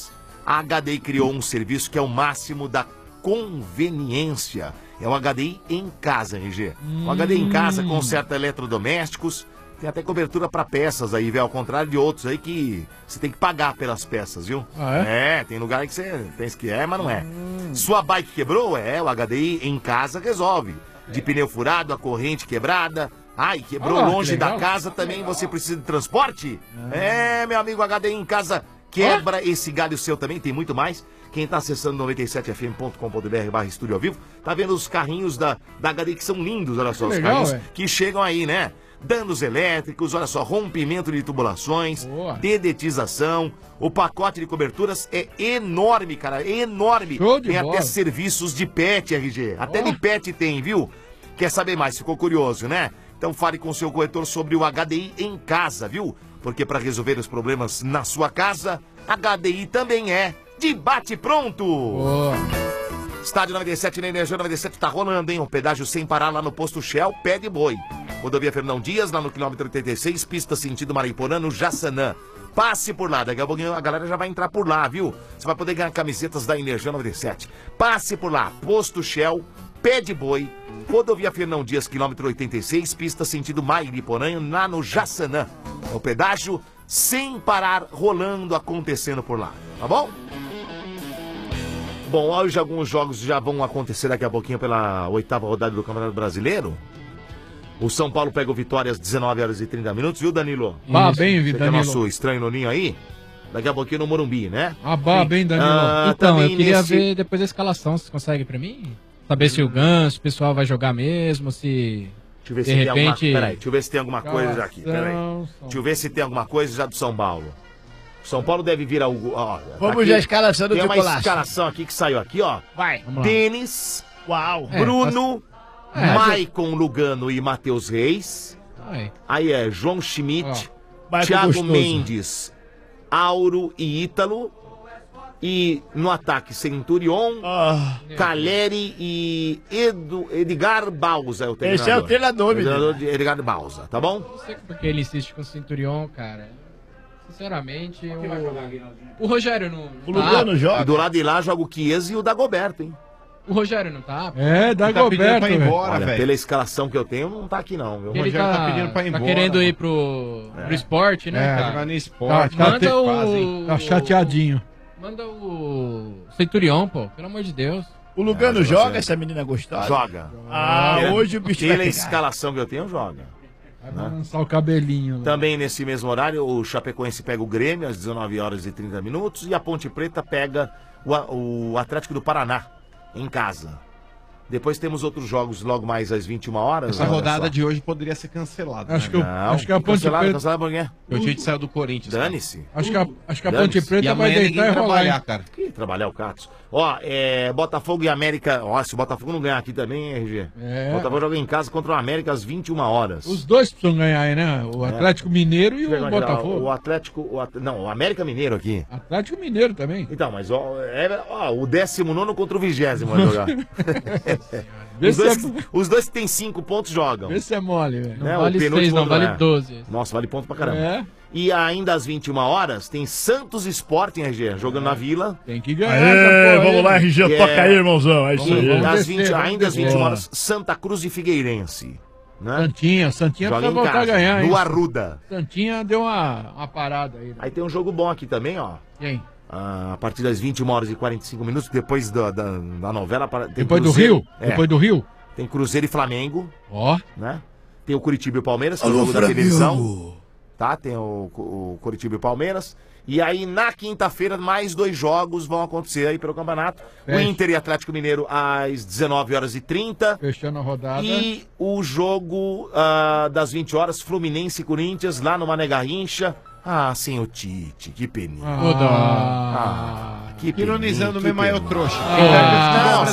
A H D I criou um serviço que é o máximo da conveniência. É o H D I em casa, R G. O H D I em casa conserta eletrodomésticos, tem até cobertura para peças aí, velho. Ao contrário de outros aí que você tem que pagar pelas peças, viu? Ah, é? É, tem lugar aí que você pensa que é, mas não é. Sua bike quebrou? É, o H D I em casa resolve. De pneu furado, a corrente quebrada. Ai, quebrou Ah, longe que da legal. casa também, você precisa de transporte? É, meu amigo, H D I em casa quebra esse galho seu também, tem muito mais. Quem tá acessando noventa e sete f m ponto com ponto b r barra estúdio ao vivo, tá vendo os carrinhos da, da H D I que são lindos, olha só, Que os legal, carrinhos velho. que chegam aí, né? Danos elétricos, olha só, rompimento de tubulações, dedetização. O pacote de coberturas é enorme, cara, é enorme. Show de tem bola. até serviços de pet, R G. Até de pet tem, viu? Quer saber mais? Ficou curioso, né? Então fale com seu corretor sobre o H D I em casa, viu? Porque para resolver os problemas na sua casa, H D I também é de bate-pronto. Estádio noventa e sete na Energia noventa e sete tá rolando, hein? Um pedágio sem parar lá no posto Shell, pé de boi. Rodovia Fernão Dias, lá no quilômetro oitenta e seis, pista sentido Mariporã, no Jaçanã. Passe por lá, daqui a pouquinho a galera já vai entrar por lá, viu? Você vai poder ganhar camisetas da Energia noventa e sete. Passe por lá, posto Shell, pé de boi, rodovia Fernão Dias, quilômetro oitenta e seis, pista sentido Mariporã, lá no Jaçanã. O pedágio sem parar, rolando, acontecendo por lá, tá bom? Bom, hoje alguns jogos já vão acontecer daqui a pouquinho pela oitava rodada do Campeonato Brasileiro. O São Paulo pega o Vitória às dezenove horas e trinta minutos, viu, Danilo? Bah, bem, Você que é Danilo. nosso estranho no ninho aí. Daqui a pouquinho no Morumbi, né? Ah, bah, bem, Danilo. Ah, Então, eu também queria nesse- ver depois a escalação, vocês conseguem pra mim? Saber se o Ganso, o pessoal vai jogar mesmo, se Deixa eu ver de se tem alguma... repente... Peraí, deixa eu ver se tem alguma coisa aqui, peraí. Deixa eu ver se tem alguma coisa já do São Paulo. São Paulo deve vir algo... Ó, Vamos aqui, já a escalação do Tem uma Tricolaço. escalação aqui que saiu aqui, ó. Vai. Vamos lá. Denis, Uau. É, Bruno, É, Maicon Lugano e Matheus Reis. Ai. Aí é João Schmidt, Maicon Thiago gostoso. Mendes, Auro e Ítalo. E no ataque, Centurion, Ah. Caleri e Edu, Edgar Bausa é o treinador. Esse é o treinador, menino. treinador de Edgar Bausa, tá bom? Não sei porque ele insiste com o Centurion, cara. Sinceramente, o... O Rogério não... O Lugano E joga. do lado de lá joga o Chiesa e o Dagoberto, hein? O Rogério não tá? É, Ele tá pedindo pra ir embora, Olha, velho. pela escalação que eu tenho, não tá aqui não, viu? Ele Rogério tá, tá pedindo pra ir tá embora, querendo ir mano. pro, É. pro esporte, né, É, cara? Jogar no esporte. Tá, tá, Manda te- o... tá chateadinho. Manda o Centurion, pô, pelo amor de Deus. O Lugano É, joga, você- essa menina gostosa? Joga. Ah, Pela- hoje o bicho Pela vai pegar. escalação que eu tenho, joga. Vai balançar o cabelinho. né? Também nesse mesmo horário, o Chapecoense pega o Grêmio às dezenove horas e trinta minutos e a Ponte Preta pega o, A- o Atlético do Paraná em casa. Depois temos outros jogos logo mais às vinte e uma horas. Essa olha rodada só. de hoje poderia ser cancelada. Acho né? que, o, Não, acho que a Ponte cancelado, Preta. cancelado por quê? O gente saiu do Corinthians. cara. Dane-se. Acho que a, acho que a Dane-se. Ponte Preta E vai amanhã ninguém deitar e rolar. trabalhar, hein? cara. Que trabalhar o Catos. Ó, é, Botafogo e América. Ó, se o Botafogo não ganhar aqui também, R G. É. Botafogo joga em casa contra o América às vinte e uma horas. Os dois precisam ganhar aí, né? O Atlético Mineiro e Deixa eu ver o onde é, ó, Botafogo. O Atlético. O At- Não, o América Mineiro aqui. Atlético Mineiro também. Então, mas ó, é, ó, o décimo nono contra o vigésimo vai jogar. Vê os, se dois, é- os dois que tem cinco pontos jogam. Vê se é mole, velho. Não Né, o vale penúltimo seis, não, outro, vale é. doze. Nossa, vale ponto pra caramba. É, E ainda às vinte e uma horas tem Santos Sporting, R G, jogando na Vila. tem que ganhar Aê, essa porra vamos aí, lá, né? R G, É. toca aí, irmãozão. É isso E aí. vamos às descer, vinte, vamos ainda às descer. vinte e uma horas, Santa Cruz e Figueirense. Né? Santinha, Santinha Joga precisa em voltar casa, a ganhar, hein? no Arruda. Santinha deu uma, uma parada aí. Né? Aí tem um jogo bom aqui também, ó. Quem? Ah, a partir das vinte e uma horas e quarenta e cinco minutos, depois da, da, da novela. para- tem Depois do Cruzeiro- Rio? É, Depois do Rio? Tem Cruzeiro e Flamengo, Ó. né? Tem o Curitiba e o Palmeiras, que é o Alô, jogo da Flamengo. televisão. Tá? Tem o, o Curitiba e o Palmeiras. E aí, na quinta-feira, mais dois jogos vão acontecer aí pelo campeonato. O Fecha. Inter e Atlético Mineiro às dezenove horas e trinta. Fechando a rodada. E o jogo ah, das vinte horas, Fluminense e Corinthians, lá no Mané Garrincha. Ah, sem o Tite, que peninha. Ah, Ah, que Ironizando peninha, mesmo aí o que trouxa. peninha. Quem tá Ah, no futebol nossa,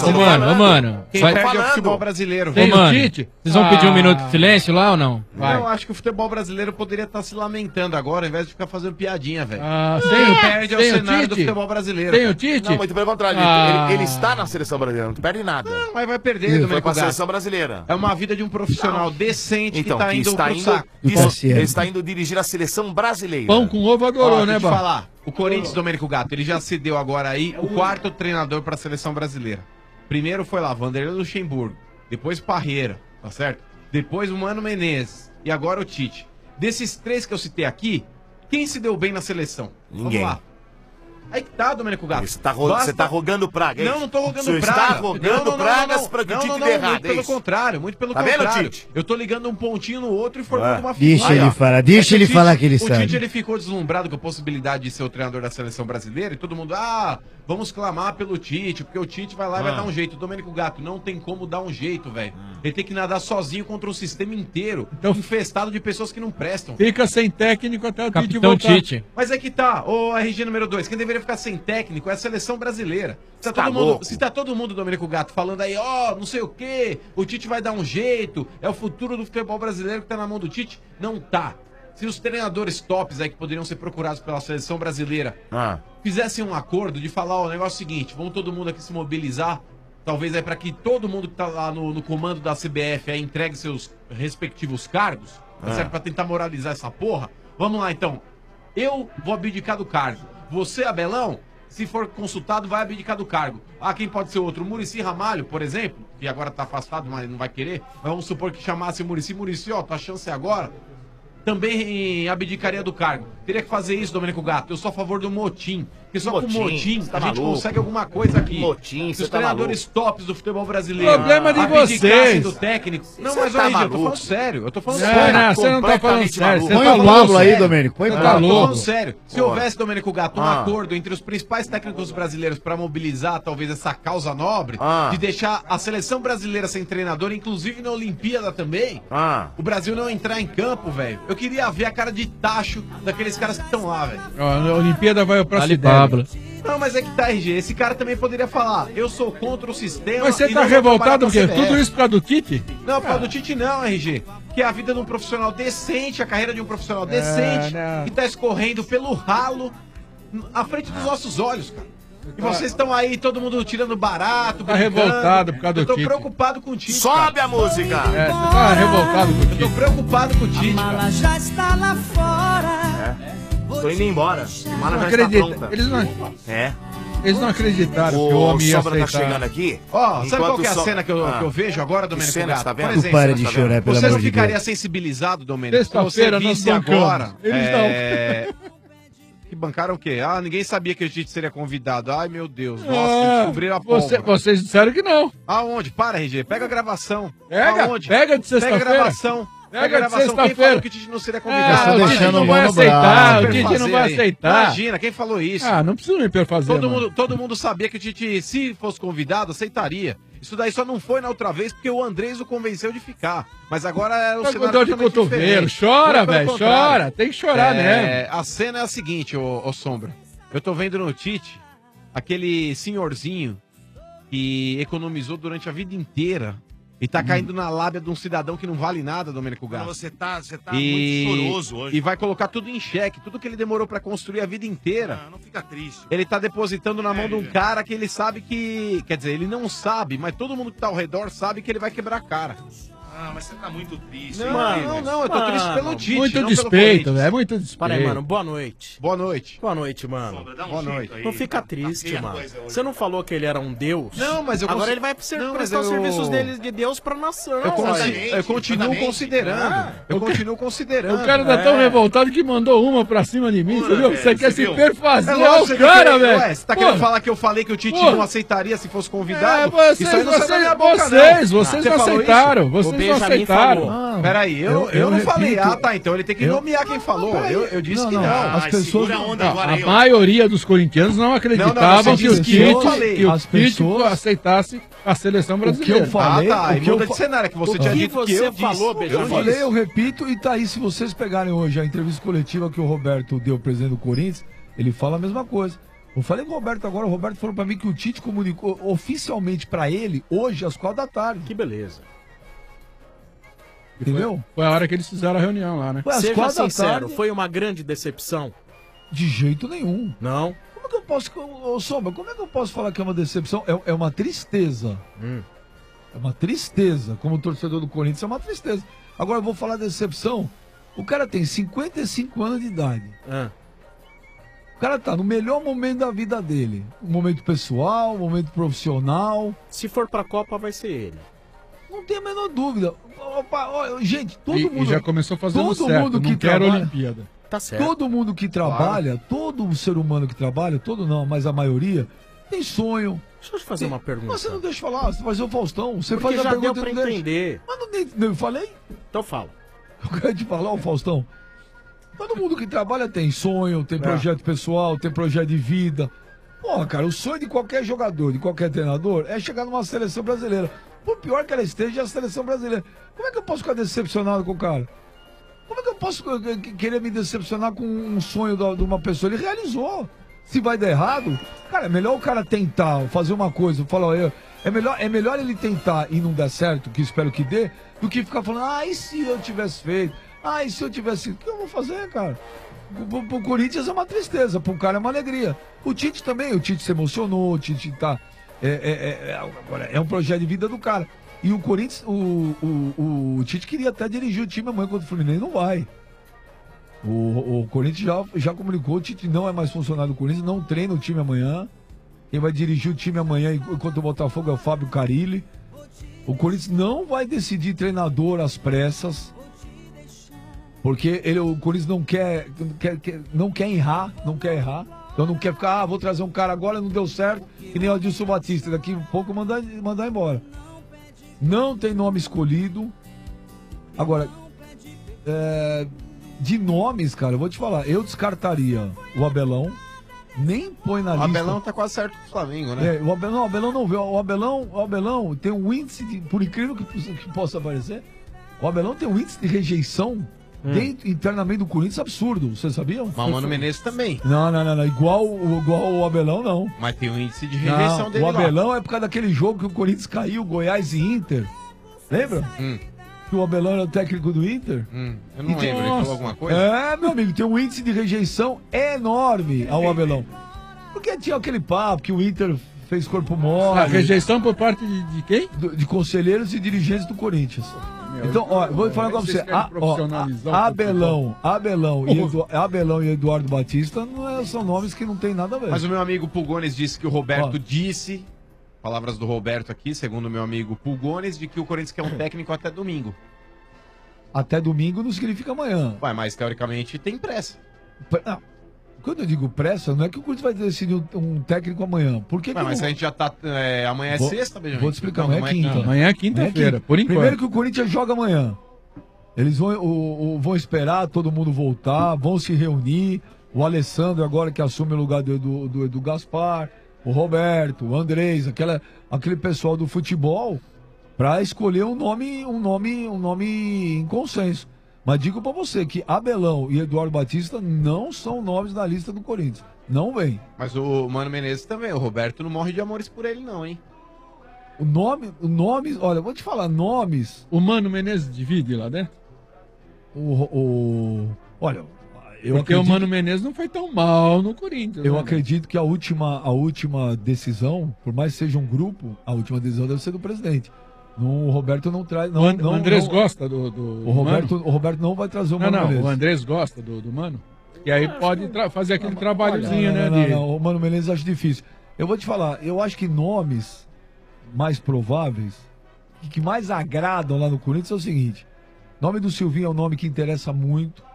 brasileiro. Ô, mano, ô, mano. Quem vai- perde é o futebol brasileiro. Ô, mano, vocês vão pedir um minuto de silêncio lá ou não? Vai. Eu acho que o futebol brasileiro poderia estar se lamentando agora, ao invés de ficar fazendo piadinha, velho. Ah, Quem perde é o tem o cenário do Tite? futebol brasileiro. Tem o cara. Tite? Não, muito pelo contrário. ele- Ah. Ele, ele está na seleção brasileira, não perde nada. Não, mas vai perder, Ele foi Domênico pra Gato. seleção brasileira. É uma vida de um profissional decente Então, que tá que indo está pro indo, saco. que ele está indo dirigir a seleção brasileira. Pão com ovo adorou, Ó, né, deixa eu Bá? falar. O Corinthians, Domênico Gato, ele já cedeu agora aí o quarto treinador para a seleção brasileira. Primeiro foi lá, Vanderlei Luxemburgo. Depois Parreira, tá certo? Depois o Mano Menezes. E agora o Tite. Desses três que eu citei aqui, quem se deu bem na seleção? Ninguém. Vamos lá. Aí que tá, Domênico Gato. Você tá, ro Basta- você tá rogando praga, é Não, isso? não tô rogando Você praga. está rogando Não, não, não, pragas não, para que não, o Tite não, dê não, errado, muito é pelo isso? contrário, muito pelo Tá vendo, contrário. Tite? Eu tô ligando um pontinho no outro e formando É. uma Deixa Aí, ele ó. falar, deixa É ele o falar que ele o sabe. Tite ele ficou deslumbrado com a possibilidade de ser o treinador da seleção brasileira e todo mundo, ah, vamos clamar pelo Tite, porque o Tite vai lá e vai Ah. dar um jeito. O Domênico Gato não tem como dar um jeito, velho. Ele tem que nadar sozinho contra um sistema inteiro, infestado de pessoas que não prestam. Fica sem técnico até o Tite Capitão voltar. Tite. Mas é que tá, o R G número dois, quem deveria ficar sem técnico é a seleção brasileira. Se tá, Tá todo, mundo, louco. se tá todo mundo, Domênico Gato, falando aí, ó, não sei o quê, o Tite vai dar um jeito, é o futuro do futebol brasileiro que tá na mão do Tite, não tá. Se os treinadores tops aí que poderiam ser procurados pela seleção brasileira Ah. fizessem um acordo de falar, ó, o negócio é o seguinte, vamos todo mundo aqui se mobilizar, talvez é pra que todo mundo que tá lá no, no comando da C B F aí entregue seus respectivos cargos, tá Ah. certo? Pra tentar moralizar essa porra. Vamos lá, então. Eu vou abdicar do cargo. Você, Abelão, se for consultado, vai abdicar do cargo. Ah, quem pode ser outro? O Muricy Ramalho, por exemplo, que agora tá afastado, mas não vai querer. Mas vamos supor que chamasse o Muricy. Muricy, ó, tua chance é agora. Também abdicaria do cargo. Teria que fazer isso, Domênico Gato. Eu sou a favor do motim. Porque só Motim, com motim você tá a gente maluco. consegue alguma coisa aqui. Motim, Se você os tá treinadores tops do futebol brasileiro Problema de abdicassem vocês. do técnico. Não, Você mas tá olha, eu tô maluco. falando sério. Eu tô falando Não, sério. não, você não tá falando Completamente sério. maluco. Você Põe tá o louco. Pablo aí, sério. Domênico. Põe o Eu Tá tô Pablo. falando louco. sério. Se Pô. houvesse, Domênico Gato, um Ah. acordo entre os principais técnicos brasileiros pra mobilizar talvez essa causa nobre, Ah. de deixar a seleção brasileira sem treinador, inclusive na Olimpíada também, Ah. o Brasil não entrar em campo, velho. Eu queria ver a cara de tacho daqueles caras que estão lá, velho. Ó, a Olimpíada vai pra Ali, cidade. Pablo. Não, mas é que tá, R G. Esse cara também poderia falar, eu sou contra o sistema. Mas você e tá não vou revoltado trabalhar porque pra C B F. tudo isso por causa do Tite? Não, por causa do Tite não, R G. Que é a vida de um profissional decente, a carreira de um profissional decente, não. que tá escorrendo pelo ralo à frente dos nossos olhos, cara. E vocês estão aí, todo mundo tirando barato, Tá brincando. revoltado por causa do Eu tô Tite. preocupado com o Tite. Sobe cara. a música! É, você tá revoltado com o Eu tô Tite. preocupado com o Tite, cara. já está lá fora. É. Tô indo embora. A mala Não já está acredita. pronta. Eles não, É. eles não acreditaram que o O homem ia Sombra tá aceitar. chegando aqui. Ó, sabe Enquanto qual que é a o Som- cena que eu, Ah. que eu vejo agora, Domênico cena Gato? você tá vendo? Por Tu exemplo, para de tá vendo? chorar, pelo você amor não de ficaria Deus. sensibilizado, Domênico, se você Sexta-feira nós visse bancamos. agora... Eles é, Que bancaram o quê? Ah, ninguém sabia que o Tite seria convidado. Ai, meu Deus. Nossa, Ah, descobriram a você- pólvora. vocês disseram que não. Aonde? Para, R G. Pega a gravação. Pega, Aonde? pega de Pega a sexta-feira. gravação. Pega a de gravação. Quem sexta-feira. falou que o Tite não seria Ah, convidado? tô o Tite deixando não o vai mano aceitar, bravo. o Tite não vai Fazer aí. aceitar. Imagina, quem falou isso? Ah, não precisa me perfazer. Todo mano. mundo, todo mundo sabia que o Tite, se fosse convidado, aceitaria. Isso daí só não foi na outra vez porque o Andrés o convenceu de ficar. Mas agora é o Tá com cenário dor de totalmente cotovelo. diferente. Chora, Muito pelo velho, contrário. chora. Tem que chorar É, mesmo. A cena é a seguinte, ô, ô Sombra. Eu tô vendo no Tite aquele senhorzinho que economizou durante a vida inteira e tá caindo na lábia de um cidadão que não vale nada, Domênico Gato. Você tá, você tá E... muito choroso hoje. e vai colocar tudo em xeque, tudo que ele demorou pra construir a vida inteira. Ah, não fica triste. Ele tá depositando na mão de um É. cara que ele sabe que. Quer dizer, ele não sabe, mas todo mundo que tá ao redor sabe que ele vai quebrar a cara. Ah, mas você tá muito triste. Não, hein, não, Denis? não, eu tô triste Mano, pelo Tite. Muito não pelo despeito, Corinthians. velho. É muito despeito. Para aí, mano. Boa noite. Boa noite. Boa noite, mano. Sombra, dá um Boa jeito noite. aí. Não fica Tá triste, feia a mano. coisa hoje. Você não falou que ele era um deus? Não, mas eu Agora cons- ele vai ser, Não, mas prestar os eu- serviços dele de Deus pra nação. Eu, consi- Exatamente, eu continuo exatamente. considerando. Ah, eu o ca- continuo considerando. O cara tá tão É. revoltado que mandou uma pra cima de mim, Pura, entendeu? velho, Você quer você se viu? perfazer É ao lógico que cara, eu- velho. Ué, você tá Pô, querendo falar que eu falei que o Tite Pô. não aceitaria se fosse É, convidado? vocês, Isso aí não sai da vocês, minha boca, vocês, não. vocês Você não falou aceitaram, isso? vocês O não Benjamin aceitaram. falou. Ah, Peraí, eu, eu- eu, eu não falei, repito, ah, tá, então ele tem que eu- nomear quem falou. Eu, eu disse Não, que não, não. as Ai, pessoas- segura a onda Não, agora a aí, ó. maioria dos corintianos não acreditavam Não, não, que você o disse que eu Tite, falei. que o As Tite pessoas- aceitasse a seleção O que eu brasileira. falei, ah, tá, o e que eu muda fa- de cenário, que você o tinha que dito que você eu falou, disse. Eu Benjamin? falei, eu repito, e tá aí, se vocês pegarem hoje a entrevista coletiva que o Roberto deu, presidente do Corinthians, ele fala a mesma coisa. Eu falei com o Roberto agora, o Roberto falou pra mim que o Tite comunicou oficialmente pra ele hoje às quatro da tarde. Que beleza. Entendeu? Foi, foi a hora que eles fizeram a reunião lá, né? Foi às Seja quatro da sincero, tarde. foi uma grande decepção? De jeito nenhum. Não? Como é que eu posso... Ô, Sombra, como é que eu posso falar que é uma decepção? É, é uma tristeza. Hum. É uma tristeza. Como torcedor do Corinthians, é uma tristeza. Agora eu vou falar de decepção. O cara tem cinquenta e cinco anos de idade. Ah. O cara tá no melhor momento da vida dele. Um momento pessoal, um momento profissional. Se for pra Copa, vai ser ele. Não tem a menor dúvida. Opa, ó, gente, todo E- e mundo... já começou fazendo todo certo, mundo não que quero trabalha, Olimpíada. Tá certo. Todo mundo que trabalha, todo ser humano que trabalha, todo não, mas a maioria, tem sonho. Deixa eu te fazer tem... uma pergunta. Mas você não deixa falar, você faz o Faustão. Você Porque faz a já pergunta deu pra e não deixa. entender. Mas não, nem- não, eu falei? Então fala. Eu quero te falar, o Faustão. Todo mundo que trabalha tem sonho, tem É. projeto pessoal, tem projeto de vida. Porra, cara, o sonho de qualquer jogador, de qualquer treinador, é chegar numa seleção brasileira. Por pior que ela esteja, é a seleção brasileira. Como é que eu posso ficar decepcionado com o cara? Como é que eu posso eh, querer me decepcionar com um sonho da- de uma pessoa? Ele realizou. Se vai dar errado, cara, é melhor o cara tentar fazer uma coisa, falar, ó, eu- é melhor, é melhor ele tentar e não dar certo, que espero que dê, do que ficar falando, ah, e se eu tivesse feito? Ah, e se eu tivesse... O que eu vou fazer, cara? Pro, pro Corinthians é uma tristeza, pro cara é uma alegria. O Tite também, o Tite se emocionou, o Tite tá... É, é, é, é, agora, é um projeto de vida do cara. E o Corinthians, o, o, o Tite queria até dirigir o time amanhã contra o Fluminense, não vai. O, o Corinthians já, já comunicou, o Tite não é mais funcionário do Corinthians, não treina o time amanhã. Quem vai dirigir o time amanhã contra o Botafogo é o Fábio Carilli. O Corinthians não vai decidir treinador às pressas. Porque ele, o Corinthians não quer, quer, quer, não quer errar, não quer errar. Então não quer ficar, ah, vou trazer um cara agora, não deu certo, e nem o Adilson Batista, daqui a pouco mandar, mandar embora. Não tem nome escolhido. Agora, é, de nomes, cara, eu vou te falar, eu descartaria o Abelão, nem põe na O lista. Abelão tá quase certo com o Flamengo, né? É, o Abelão, o Abelão não vê. O Abelão, o Abelão tem um índice de, por incrível que, que possa parecer, o Abelão tem um índice de rejeição dentro, internamente do Corinthians absurdo. Vocês sabiam? Mas o Mano Menezes também. Não, não, não, não. Igual, o- igual o Abelão, não. Mas tem um índice de rejeição Não, dele o lá. Abelão é por causa daquele jogo que o Corinthians caiu, Goiás e Inter. Lembra? Hum. Que o Abelão era o técnico do Inter? Hum, eu não E tem- lembro, ele falou alguma coisa? É, meu amigo, tem um índice de rejeição enorme ao Abelão. Porque tinha aquele papo que o Inter fez corpo mole. A rejeição por parte de, de quem? Do- de conselheiros e dirigentes do Corinthians. Então, ó, vou falar com você. Vocês querem A, ó, profissionalizar a- o Abelão, Abelão, e Edu- Abelão e Eduardo Batista não é- são nomes que não tem nada a ver. Mas o meu amigo Pulgones disse que o Roberto disse, palavras do Roberto aqui, segundo o meu amigo Pulgones, de que o Corinthians quer um técnico até domingo. Até domingo não significa amanhã. Ué, mas teoricamente tem pressa. Não. Quando eu digo pressa, não é que o Corinthians vai decidir um, um técnico amanhã. Por que Ué, que mas não- a gente já tá. é, amanhã é Vou- sexta, Benjamin? Vou te explicar, Não, amanhã é quinta. Amanhã é quinta-feira, por enquanto. Primeiro que o Corinthians joga amanhã. Eles vão, o- o- vão esperar todo mundo voltar, vão se reunir. O Alessandro agora que assume o lugar do Edu, do Edu Gaspar, o Roberto, o Andrés, aquela, aquele pessoal do futebol, para escolher um nome, um nome, um nome em consenso. Mas digo para você que Abelão e Eduardo Batista não são nomes da lista do Corinthians. Não vem. Mas o Mano Menezes também, o Roberto não morre de amores por ele, não, hein? O nome, o nomes, olha, eu vou te falar, nomes. O Mano Menezes divide lá dentro? O, o olha, eu Porque acredito, o Mano Menezes não foi tão mal no Corinthians. eu né? acredito que a última, a última decisão, por mais que seja um grupo, a última decisão deve ser do presidente. Não, o Roberto não traz. Não, O And- não, o Andrés não- gosta do, do O Roberto, Mano? o Roberto não vai trazer o Não, Mano não, Menezes. o Andrés gosta do, do Mano. E aí pode tra- fazer aquele trabalhozinho, Não, né? não, de- não, o Mano Menezes acho difícil. Eu vou te falar, eu acho que nomes mais prováveis e que mais agradam lá no Corinthians é o seguinte: nome do Silvinho é um nome que interessa muito.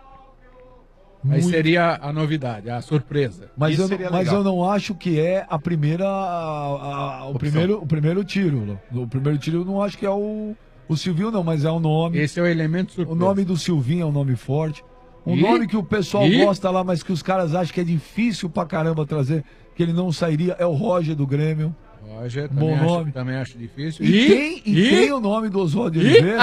Aí muito. seria a novidade, a surpresa. Mas, Isso eu, não- seria mas legal. eu não acho que é a primeira. a- a- o, primeiro, o primeiro tiro. O primeiro tiro eu não acho que é o, o Silvinho, não, mas é o nome. Esse é o elemento surpresa. O nome do Silvinho é um nome forte. Um E? nome que o pessoal E? gosta lá, mas que os caras acham que é difícil pra caramba trazer, que ele não sairia, é o Roger do Grêmio. Roger, Bom também, acho, nome. também acho difícil. E, tem, e, tem o nome do Oswaldo de e- Oliveira.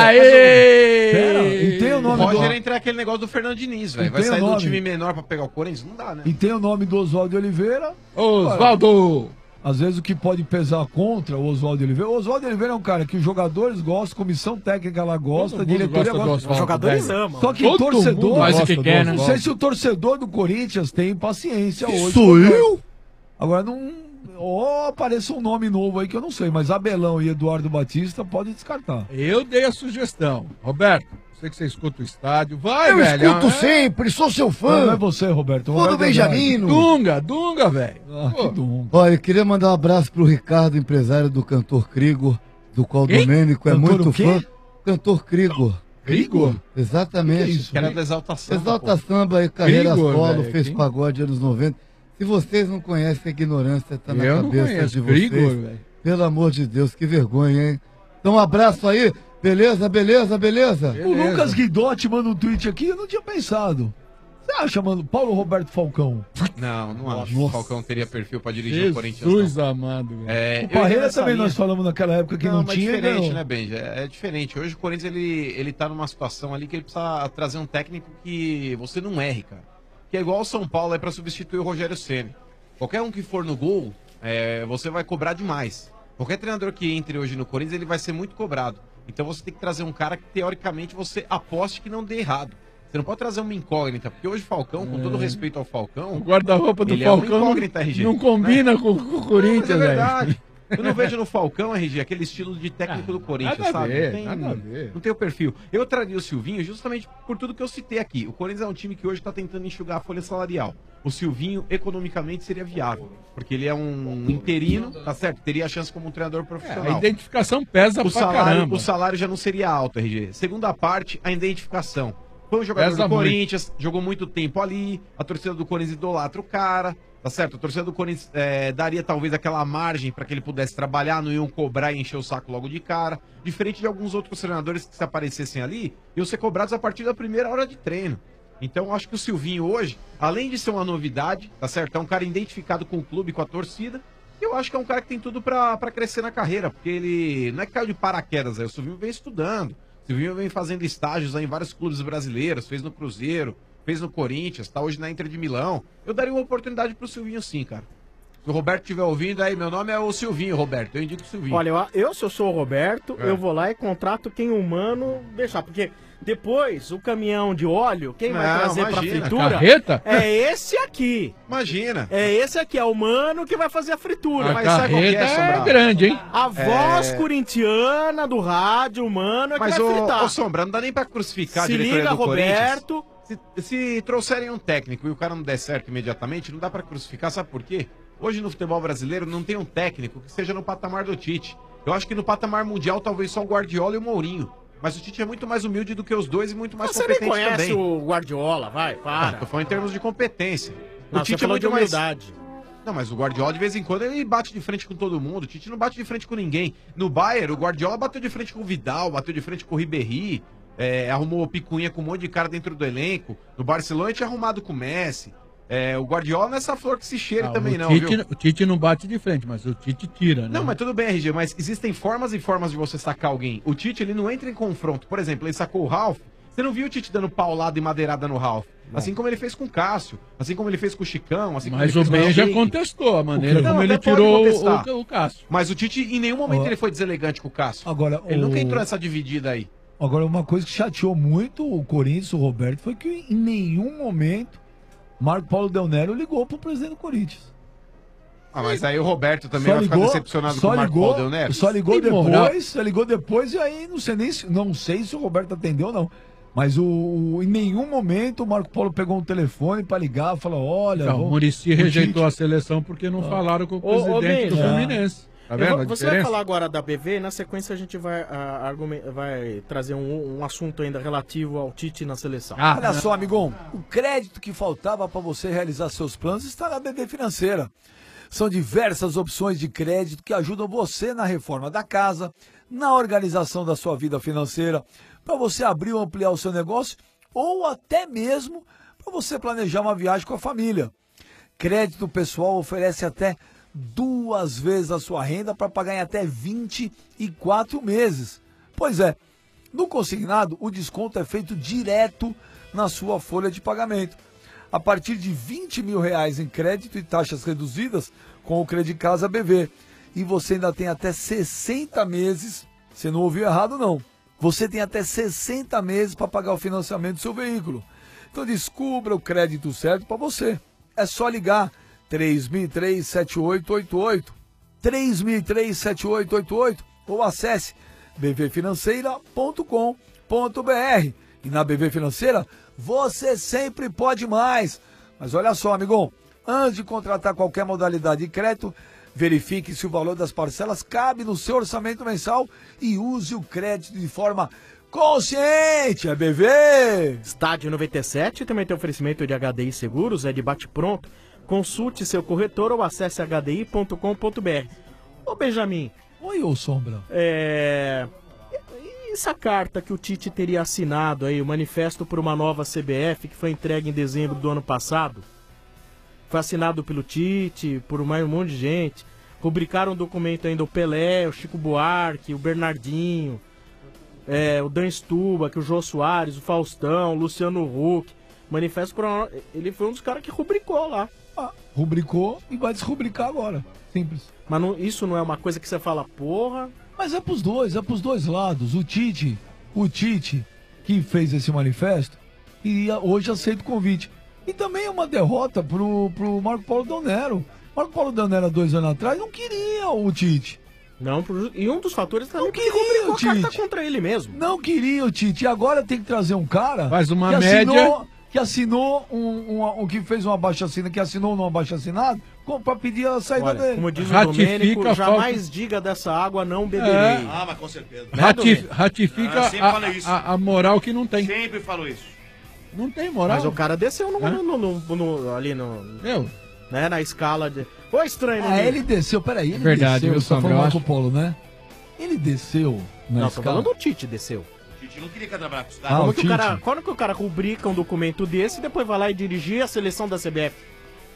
Aê! Pera, e tem o nome Roger do... entra aquele negócio do Fernando Diniz, E velho. Vai tem o sair do nome. time menor pra pegar o Corinthians? Não dá, né? E tem o nome do Oswaldo de Oliveira. Oswaldo! Às vezes o que pode pesar contra o Oswaldo de Oliveira. O Oswaldo de Oliveira é um cara que os jogadores gostam, comissão técnica lá gosta, a Todo mundo diretoria gosta do gosta. Oswaldo, Os jogadores velho. amam. Só que Todo torcedor mundo faz o que gosta quer, do né? Oswaldo. Não sei se o torcedor do Corinthians tem paciência hoje. Sou eu? Agora não. Ou apareça um nome novo aí que eu não sei, mas Abelão e Eduardo Batista pode descartar. Eu dei a sugestão. Roberto, sei que você escuta o estádio. Vai, Eu velho. escuto é. sempre, sou seu fã. Não, não é você, Roberto. Fã do Roberto Benjamino. Dunga, Dunga, velho. Ah, que Dunga. Olha, eu queria mandar um abraço pro Ricardo, empresário do cantor Krigor, do qual Quem? Domênico é Cantor muito o quê? fã. Cantor Krigor. Krigor? Exatamente. Que é isso? Que era do Exalta Samba, Exalta pô. Samba e carreira Krigor, solo, velho, fez quem? pagode anos noventa. Se vocês não conhecem, a ignorância tá na Eu não cabeça conheço de vocês. Krigor, velho. Pelo amor de Deus, que vergonha, hein? Então um abraço aí. Beleza, beleza, beleza? O Lucas Guidotti manda um tweet aqui, eu não tinha pensado. Você acha, mano, Paulo Roberto Falcão? Não, não acho que Nossa. o Falcão teria perfil pra dirigir Jesus o Corinthians. não. amado, velho. É, O eu Parreira iria nessa também linha. nós falamos naquela época que não, mas tinha. diferente, ganhou. né, Benja? É, é diferente. Hoje o Corinthians ele, ele tá numa situação ali que ele precisa trazer um técnico que você não erre, cara. Que é igual o São Paulo é pra substituir o Rogério Ceni. Qualquer um que for no gol, é, você vai cobrar demais. Qualquer treinador que entre hoje no Corinthians, ele vai ser muito cobrado. Então você tem que trazer um cara que, teoricamente, você aposte que não dê errado. Você não pode trazer uma incógnita, porque hoje o Falcão, com todo respeito ao Falcão... O guarda-roupa do ele Falcão é uma incógnita, R G. não combina com, com o Corinthians, Não, mas é velho. verdade. Eu não vejo no Falcão, R G, aquele estilo de técnico do Corinthians, nada a sabe? ver, não, tem, nada a ver. não tem o perfil. Eu traria o Silvinho justamente por tudo que eu citei aqui. O Corinthians é um time que hoje está tentando enxugar a folha salarial. O Silvinho, economicamente, seria viável. Porque ele é um interino, tá certo? Teria a chance como um treinador profissional. É, a identificação pesa o pra salário, caramba. O salário já não seria alto, R G. Segunda parte, a identificação. Foi um jogador Pesa do muito. Corinthians, jogou muito tempo ali, a torcida do Corinthians idolatra o cara, tá certo? A torcida do Corinthians é, daria talvez aquela margem para que ele pudesse trabalhar, não iam cobrar e encher o saco logo de cara. Diferente de alguns outros treinadores que se aparecessem ali, iam ser cobrados a partir da primeira hora de treino. Então eu acho que o Silvinho hoje, além de ser uma novidade, tá certo? É um cara identificado com o clube, com a torcida. Eu acho que é um cara que tem tudo pra pra crescer na carreira, porque ele não é que caiu de paraquedas, aí. O Silvinho vem estudando. O Silvinho vem fazendo estágios aí em vários clubes brasileiros, fez no Cruzeiro, fez no Corinthians, tá hoje na Inter de Milão. Eu daria uma oportunidade pro Silvinho sim, cara. Se o Roberto estiver ouvindo, aí meu nome é o Silvinho, Roberto. Eu indico o Silvinho. Olha, eu, eu se eu sou o Roberto, É. eu vou lá e contrato quem humano deixar. Porque depois, o caminhão de óleo, quem vai Não, trazer imagina, pra fritura carreta? é esse aqui. Imagina. É esse aqui, é o humano que vai fazer a fritura. A Mas sabe qual que carreta é Sombra? grande, hein? A voz É. corintiana do rádio humano é Mas que vai o, fritar. o Sombra, não dá nem pra crucificar Se a diretoria liga, do Corinthians. Roberto. Se, se trouxerem um técnico e o cara não der certo imediatamente, não dá pra crucificar, sabe por quê? Hoje no futebol brasileiro não tem um técnico que seja no patamar do Tite. Eu acho que no patamar mundial talvez só o Guardiola e o Mourinho. Mas o Tite é muito mais humilde do que os dois e muito mais Você nem competente conhece também. o Guardiola, vai, Ah, para. tô falando em termos de competência. Não, o você Tite é falou muito de mais... humildade. Não, mas o Guardiola de vez em quando ele bate de frente com todo mundo. O Tite não bate de frente com ninguém. No Bayern, o Guardiola bateu de frente com o Vidal, bateu de frente com o Ribéry, é, arrumou picuinha com um monte de cara dentro do elenco. No Barcelona tinha arrumado com o Messi. É, o Guardiola não é essa flor que se cheira Ah, também o não, Tite, viu? o Tite não bate de frente, mas o Tite tira, né? Não, mas tudo bem, R G, mas existem formas e formas de você sacar alguém. O Tite, ele não entra em confronto. Por exemplo, ele sacou o Ralf. Você não viu o Tite dando paulada e madeirada no Ralf? Assim como ele fez com o Cássio, assim como ele fez com o Chicão, assim Mas como o ele fez com Ben já Sheik. contestou a maneira Não, como até ele pode tirou contestar. o, o Cássio. Mas o Tite, em nenhum momento, Ó. ele foi deselegante com o Cássio. Agora, Ele o- nunca entrou nessa dividida aí. Agora, uma coisa que chateou muito o Corinthians, o Roberto, foi que em nenhum momento Marco Paulo Del Nero ligou pro presidente do Corinthians. Ah, mas aí o Roberto também Só vai ligou, ficar decepcionado só com o Marco ligou, Paulo Del Nero? Só ligou Que moral. depois, só ligou depois e aí não sei nem se, não sei se o Roberto atendeu ou não. Mas o, o- em nenhum momento o Marco Paulo pegou um telefone pra ligar e falou, olha... Então, o vamos- Muricy o rejeitou Tite- a seleção porque não Ah. falaram com o Ô, ô, presidente do Benja. Fluminense. Tá Eu vendo vou- a você vai diferença? falar agora da B V, na sequência a gente vai, ah, argumen- vai trazer um, um assunto ainda relativo ao Tite na seleção. Ah, né? Olha só, amigão, o crédito que faltava para você realizar seus planos está na B V Financeira. São diversas opções de crédito que ajudam você na reforma da casa, na organização da sua vida financeira, para você abrir ou ampliar o seu negócio ou até mesmo para você planejar uma viagem com a família. Crédito pessoal oferece até duas vezes a sua renda para pagar em até vinte e quatro meses. Pois é, no consignado o desconto é feito direto na sua folha de pagamento. A partir de vinte mil reais em crédito e taxas reduzidas com o Credi Casa B V. E você ainda tem até sessenta meses, você não ouviu errado não, você tem até sessenta meses para pagar o financiamento do seu veículo. Então descubra o crédito certo para você. É só ligar três mil e três, sete oito oito oito, três mil e três, sete oito oito oito ou acesse b v financeira ponto com ponto b r. E na B V Financeira você sempre pode mais. Mas olha só, amigão, antes de contratar qualquer modalidade de crédito, verifique se o valor das parcelas cabe no seu orçamento mensal e use o crédito de forma consciente. É B V! Estádio noventa e sete também tem oferecimento de H D I Seguros, é de bate-pronto. Consulte seu corretor ou acesse h d i ponto com ponto b r. Ô Benjamin. Oi, ô Sombra. É... E essa carta que o Tite teria assinado aí, o manifesto por uma nova C B F, que foi entregue em dezembro do ano passado? Foi assinado pelo Tite, por mais um monte de gente. Rubricaram um documento ainda o Pelé, o Chico Buarque, o Bernardinho, é, o Dan Stuba, o Jô Soares, o Faustão, o Luciano Huck. Manifesto por uma... Ele foi um dos caras que rubricou lá. Ah, rubricou e vai desrubricar agora. Simples. Mas não, isso não é uma coisa que você fala, porra... Mas é pros dois, é pros dois lados. O Tite, o Tite que fez esse manifesto, e hoje aceita o convite. E também é uma derrota pro, pro Marco Paulo Del Nero. Marco Paulo Del Nero, há dois anos atrás, não queria o Tite. Não, e um dos fatores também não queria o Tite. Carta contra ele mesmo. Não queria o Tite. E agora tem que trazer um cara Faz uma que média. assinou, que assinou um, um, um que fez uma abaixo-assinado, que assinou num abaixo-assinado para pedir a saída Olha, dele. como diz o Ratifica Domênico, a jamais falta- diga dessa água não beberei. É. Ah, mas com certeza. Ratif- ratifica Ah, sempre a, falo isso. a, a moral que não tem. Sempre falo isso. Não tem moral. Mas o cara desceu no, Hã? no, no, no- no- ali no... Eu? Né, na escala de... Ô, estranho, Ah, né? ele desceu, peraí, ele Verdade, desceu, viu, só Sombra, falou eu Marco acho- Polo, né? Ele desceu na Não, tô escala. falando do Tite, desceu. O Tite não queria trabalhar com os Ah, caras. Como o que o Tite. cara, quando que o cara rubrica um documento desse e depois vai lá e dirigir a seleção da C B F?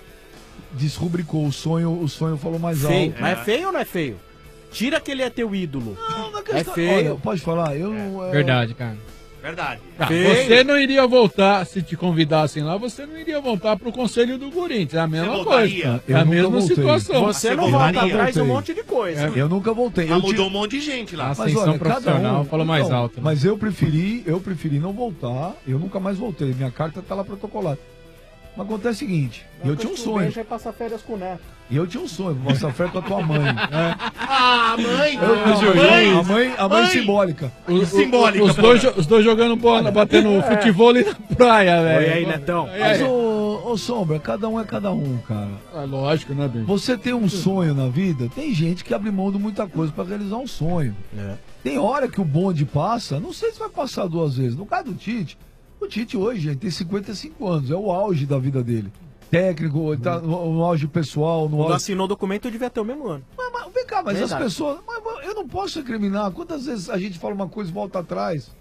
Desrubricou o sonho, o sonho falou mais Feio. alto. Mas é feio ou não é feio? Tira que ele é teu ídolo. Não, não é questão- feio. Olha, pode falar, eu não... é- Verdade, cara. Verdade. Ah, Feio. você não iria voltar, se te convidassem lá, você não iria voltar pro conselho do Corinthians. É a mesma Você coisa. voltaria? É Eu a nunca mesma voltei. situação. Você Você não voltaria? volta atrás de um Voltei. monte de coisa. Eu nunca voltei. Ah, Eu mudou tinha- um monte de gente lá. Ah, Mas Ascensão olha, cada profissional um... falou mais Então, alto, né? Mas eu preferi, eu preferi não voltar. Eu nunca mais voltei. Minha carta tá lá protocolada. Mas acontece o seguinte, eu tinha um sonho. vai passar férias com o Neto. E eu tinha um sonho, vou passar férias com a tua mãe. né? Ah, mãe! Eu, não, mãe! a mãe, a mãe Mãe! simbólica. O- o- Simbólica, os, dois, porra. jo- os dois jogando bola, batendo futebol ali na praia, velho. Oi aí, Netão. Aí, Mas, aí. ô, ô Sombra, cada um é cada um, cara. É lógico, né, Ben? Você tem um sonho na vida, tem gente que abre mão de muita coisa pra realizar um sonho. Tem hora que o bonde passa, não sei se vai passar duas vezes. No caso do Tite, o Tite hoje, gente, tem cinquenta e cinco anos, é o auge da vida dele. Técnico, ele tá no, no auge pessoal, no Quando auge... assinou o documento, eu devia ter o mesmo ano. Mas, mas, vem cá, mas Verdade. as pessoas... Mas, mas eu não posso recriminar. Quantas vezes a gente fala uma coisa e volta atrás?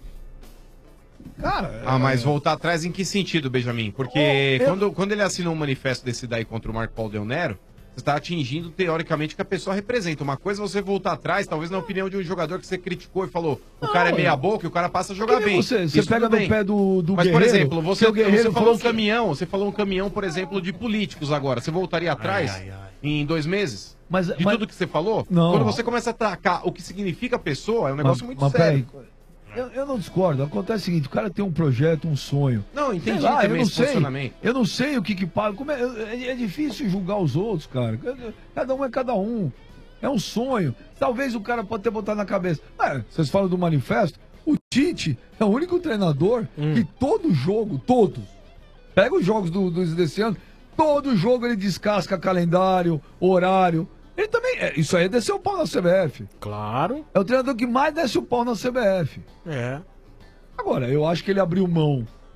Cara... Ah, mas voltar atrás em que sentido, Benjamin? Porque Oh, eu- quando, quando ele assinou um manifesto desse daí contra o Marco Paulo Del Nero, você está atingindo teoricamente o que a pessoa representa. Uma coisa é você voltar atrás, talvez na opinião de um jogador que você criticou e falou, o cara é meia boca e o cara passa a jogar Que nem bem. Você, você Isso pega tudo no bem. pé do, do Mas, Guerreiro. por exemplo, você, que o Guerreiro você falou um que- caminhão, você falou um caminhão, por exemplo, de políticos agora. Você voltaria atrás ai, ai. em dois meses? Mas, De mas- tudo que você falou? Não. Quando você começa a atacar o que significa a pessoa, é um negócio mas, muito mas sério. peraí, eu, eu não discordo. Acontece o seguinte, o cara tem um projeto, um sonho. Não, entendi Sei lá, eu também não esse sei. posicionamento. Eu não sei o que que paga. Como é, é, é difícil julgar os outros, cara. Cada um é cada um. É um sonho. Talvez o cara pode ter botado na cabeça. Ah, vocês falam do manifesto? O Tite é o único treinador que todo jogo, todos, pega os jogos do, do, desse ano, todo jogo ele descasca calendário, horário. Ele também. É, isso aí é descer o pau na C B F. Claro. É o treinador que mais desce o pau na C B F. É. Agora, eu acho que ele abriu mão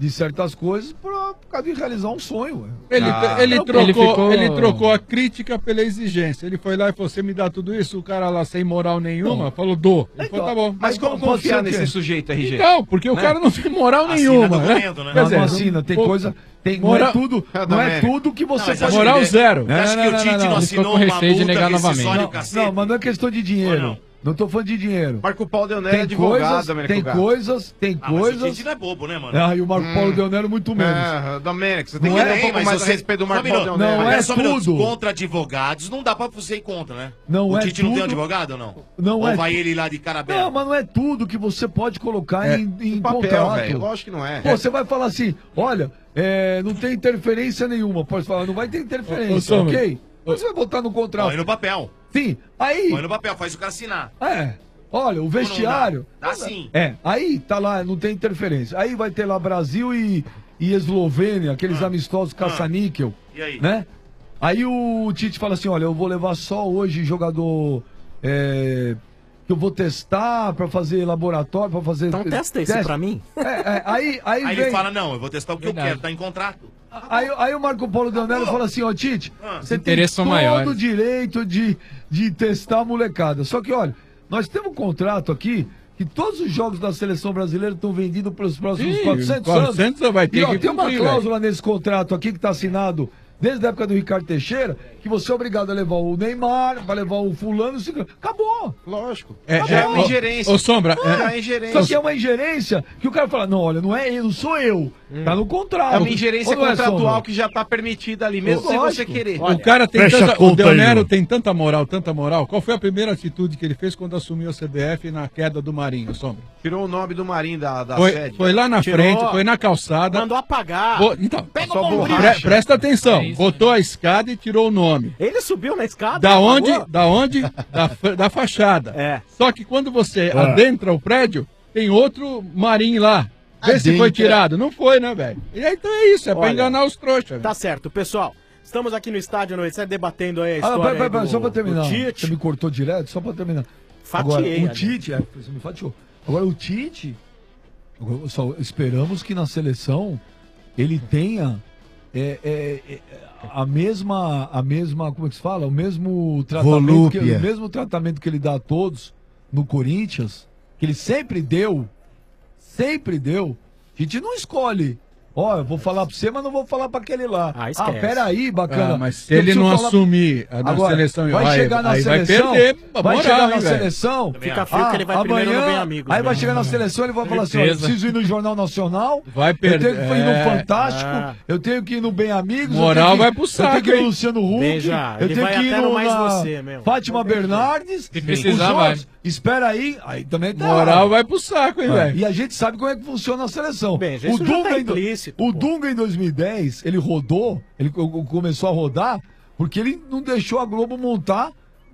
de certas coisas pra, por causa de realizar um sonho. Ué. Ele, Ah. ele, Ele trocou, ficou- ele trocou a crítica pela exigência. Ele foi lá e falou: você me dá tudo isso? O cara lá sem moral nenhuma falou: dou. Ele falou: tá bom. Mas como pode confiar ser o quê? nesse sujeito, R G? Então, porque o Né? cara não tem moral Assina nenhuma. documento, né? né? Não, não assina, tem pô, coisa. Tem, não moral- é tudo, É, não é Domênico. tudo que você Não, mas pode. acho moral Não, zero. Não, Acho não, que o não, Tite não, não não. assinou Ficou com uma receio de multa negar rescisória Não, e o cacete. não, mas não é questão de dinheiro. Ou Não estou falando de dinheiro. Marco Paulo Del Nero Tem é advogado, coisas, Domênico tem Gato. coisas, tem Ah, mas o coisas. Tite não é bobo, né, mano? Ah, e o Marco Hum. Paulo Del Nero muito menos. É, Domênico, você tem Não que é- ter um pouco mas mais você- a respeito do Marco Só um Paulo minuto. Del Nero. Não Mas é só um minuto. tudo. Contra advogados, não dá pra você ir contra, né? Não o é Tite não tem um tudo. advogado ou não? Não ou é vai tu- ele lá de cara aberta? Não, mas não é tudo que você pode colocar É, em, em no papel, contrato. velho, lógico que não é. Pô, você vai falar assim, olha, é, não tem interferência nenhuma. Pode falar, não vai ter interferência, Ô, ô, Sombra, ok? Mas você vai botar no contrato. Põe no papel. Sim, aí... Põe no papel, faz o cara assinar. É, olha, o vestiário... Dá, dá sim. É, aí tá lá, não tem interferência. Aí vai ter lá Brasil e, e Eslovênia, aqueles amistosos caça-níquel, E aí? né? Aí o Tite fala assim, olha, eu vou levar só hoje jogador é, que eu vou testar pra fazer laboratório, pra fazer... Então testa esse pra mim. É, é, aí, aí, Aí vem... ele fala, não, eu vou testar o que Verdade. eu quero, tá em contrato. Aí, aí o Marco Paulo Del Nero fala assim, ó, Tite, Ah. você tem interesses são todo maiores. o direito de, de testar a molecada. Só que, olha, nós temos um contrato aqui que todos os jogos da seleção brasileira estão vendidos pelos próximos Ih, quatrocentos, quatrocentos anos. vai ter e, ó, que tem uma cumprir, cláusula nesse contrato aqui que está assinado desde a época do Ricardo Teixeira, que você é obrigado a levar o Neymar, vai levar o fulano, o ciclano. Acabou. Lógico. É, Acabou. já é uma ingerência. Ô, Sombra, Ah, é- Já é ingerência. Só que é uma ingerência que o cara fala, não, olha, não é eu, não sou eu. Tá no contrato. É uma ingerência Ou não é, contratual Sombra? que já tá permitida ali, mesmo sem Lógico. você querer. o cara tem fecha a tanta, o conta Del aí, Nero Lu. tem tanta moral, tanta moral. Qual foi a primeira atitude que ele fez quando assumiu a C B F na queda do Marinho, Sombra? Tirou o nome do Marinho da, da Foi, sede. foi lá na Tirou. frente, foi na calçada. Mandou apagar. Bo- Então, Pega só o bombril. borracha. pre- presta atenção. É isso, botou a escada e tirou o nome. Ele subiu na escada. Da onde? apagou. Da onde? Da, fa- da fachada. É. Só que quando você É. adentra o prédio, tem outro marinho lá. Vê se foi Adentra. tirado. Não foi, né, velho? E aí, então é isso, é pra Olha, enganar os trouxas. Tá certo, pessoal. Estamos aqui no estádio noventa e sete debatendo aí a Ah, história pera, pera, aí pera, do- só pra terminar. do Você Tite. me cortou direto, só pra terminar. Fatiei, Agora, o aliás. Tite, é, você me fatiou. Agora, o Tite, agora, só esperamos que na seleção ele tenha é, é, é, a mesma, a mesma, como é que se fala? O mesmo tratamento, que, Volúpia. o mesmo tratamento que ele dá a todos no Corinthians, que ele sempre deu, sempre deu. A gente não escolhe. Ó, eu vou falar pra você, mas não vou falar pra aquele lá. Ah, Ah, esquece. peraí, bacana. Ah, mas se Eu ele preciso não falar- assumir a, na Agora, seleção, vai aí- chegar na aí seleção, vai perder a vai moral, chegar na hein, velho? seleção, Fica frio que ele vai primeiro no Bem Amigos, aí vai né? chegar na seleção, ele vai falar assim, olha, eu Certeza. preciso ir no Jornal Nacional, Vai eu perder. tenho que ir no É. Fantástico, Ah. eu tenho que ir no Bem Amigos, Moral eu tenho que, vai pro eu saco, tenho que ir no hein? Luciano Huck, Veja, eu ele tenho vai que ir até no no, Mais na Você, meu. Fátima Bernardes, Se precisar, os vai. outros, espera aí, aí também tá Moral errado. vai pro saco, hein, É, velho? E a gente sabe como é que funciona a seleção. Bem, isso o já Dunga, tá em do- implícito, o pô. Dunga em dois mil e dez, ele rodou, ele co- co- começou a rodar, porque ele não deixou a Globo montar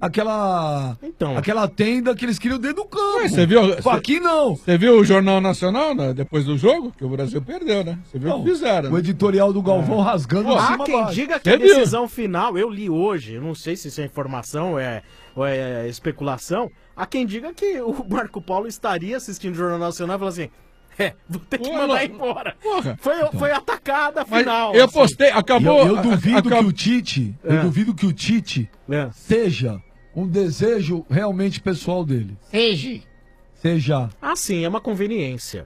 aquela, Então. aquela tenda que eles queriam dentro do campo. Ué, você viu- Pô, Aqui não. Você viu o Jornal Nacional, né, depois do jogo? Que o Brasil perdeu, né? Você viu o Não, que fizeram. O né? editorial do Galvão rasgando Ah, cima quem abaixo. diga que Você a viu? decisão final, eu li hoje, eu não sei se isso é informação é, ou é especulação, há quem diga que o Marco Paulo estaria assistindo o Jornal Nacional e falou assim, é, vou ter que Pô, mandar não- embora. Porra. Foi, foi atacada a Mas final. eu assim. postei, E acabou. eu, eu duvido a- a- que o Tite, É. eu duvido que o Tite É. seja um desejo realmente pessoal dele. Seja. Seja. Ah, sim, é uma conveniência.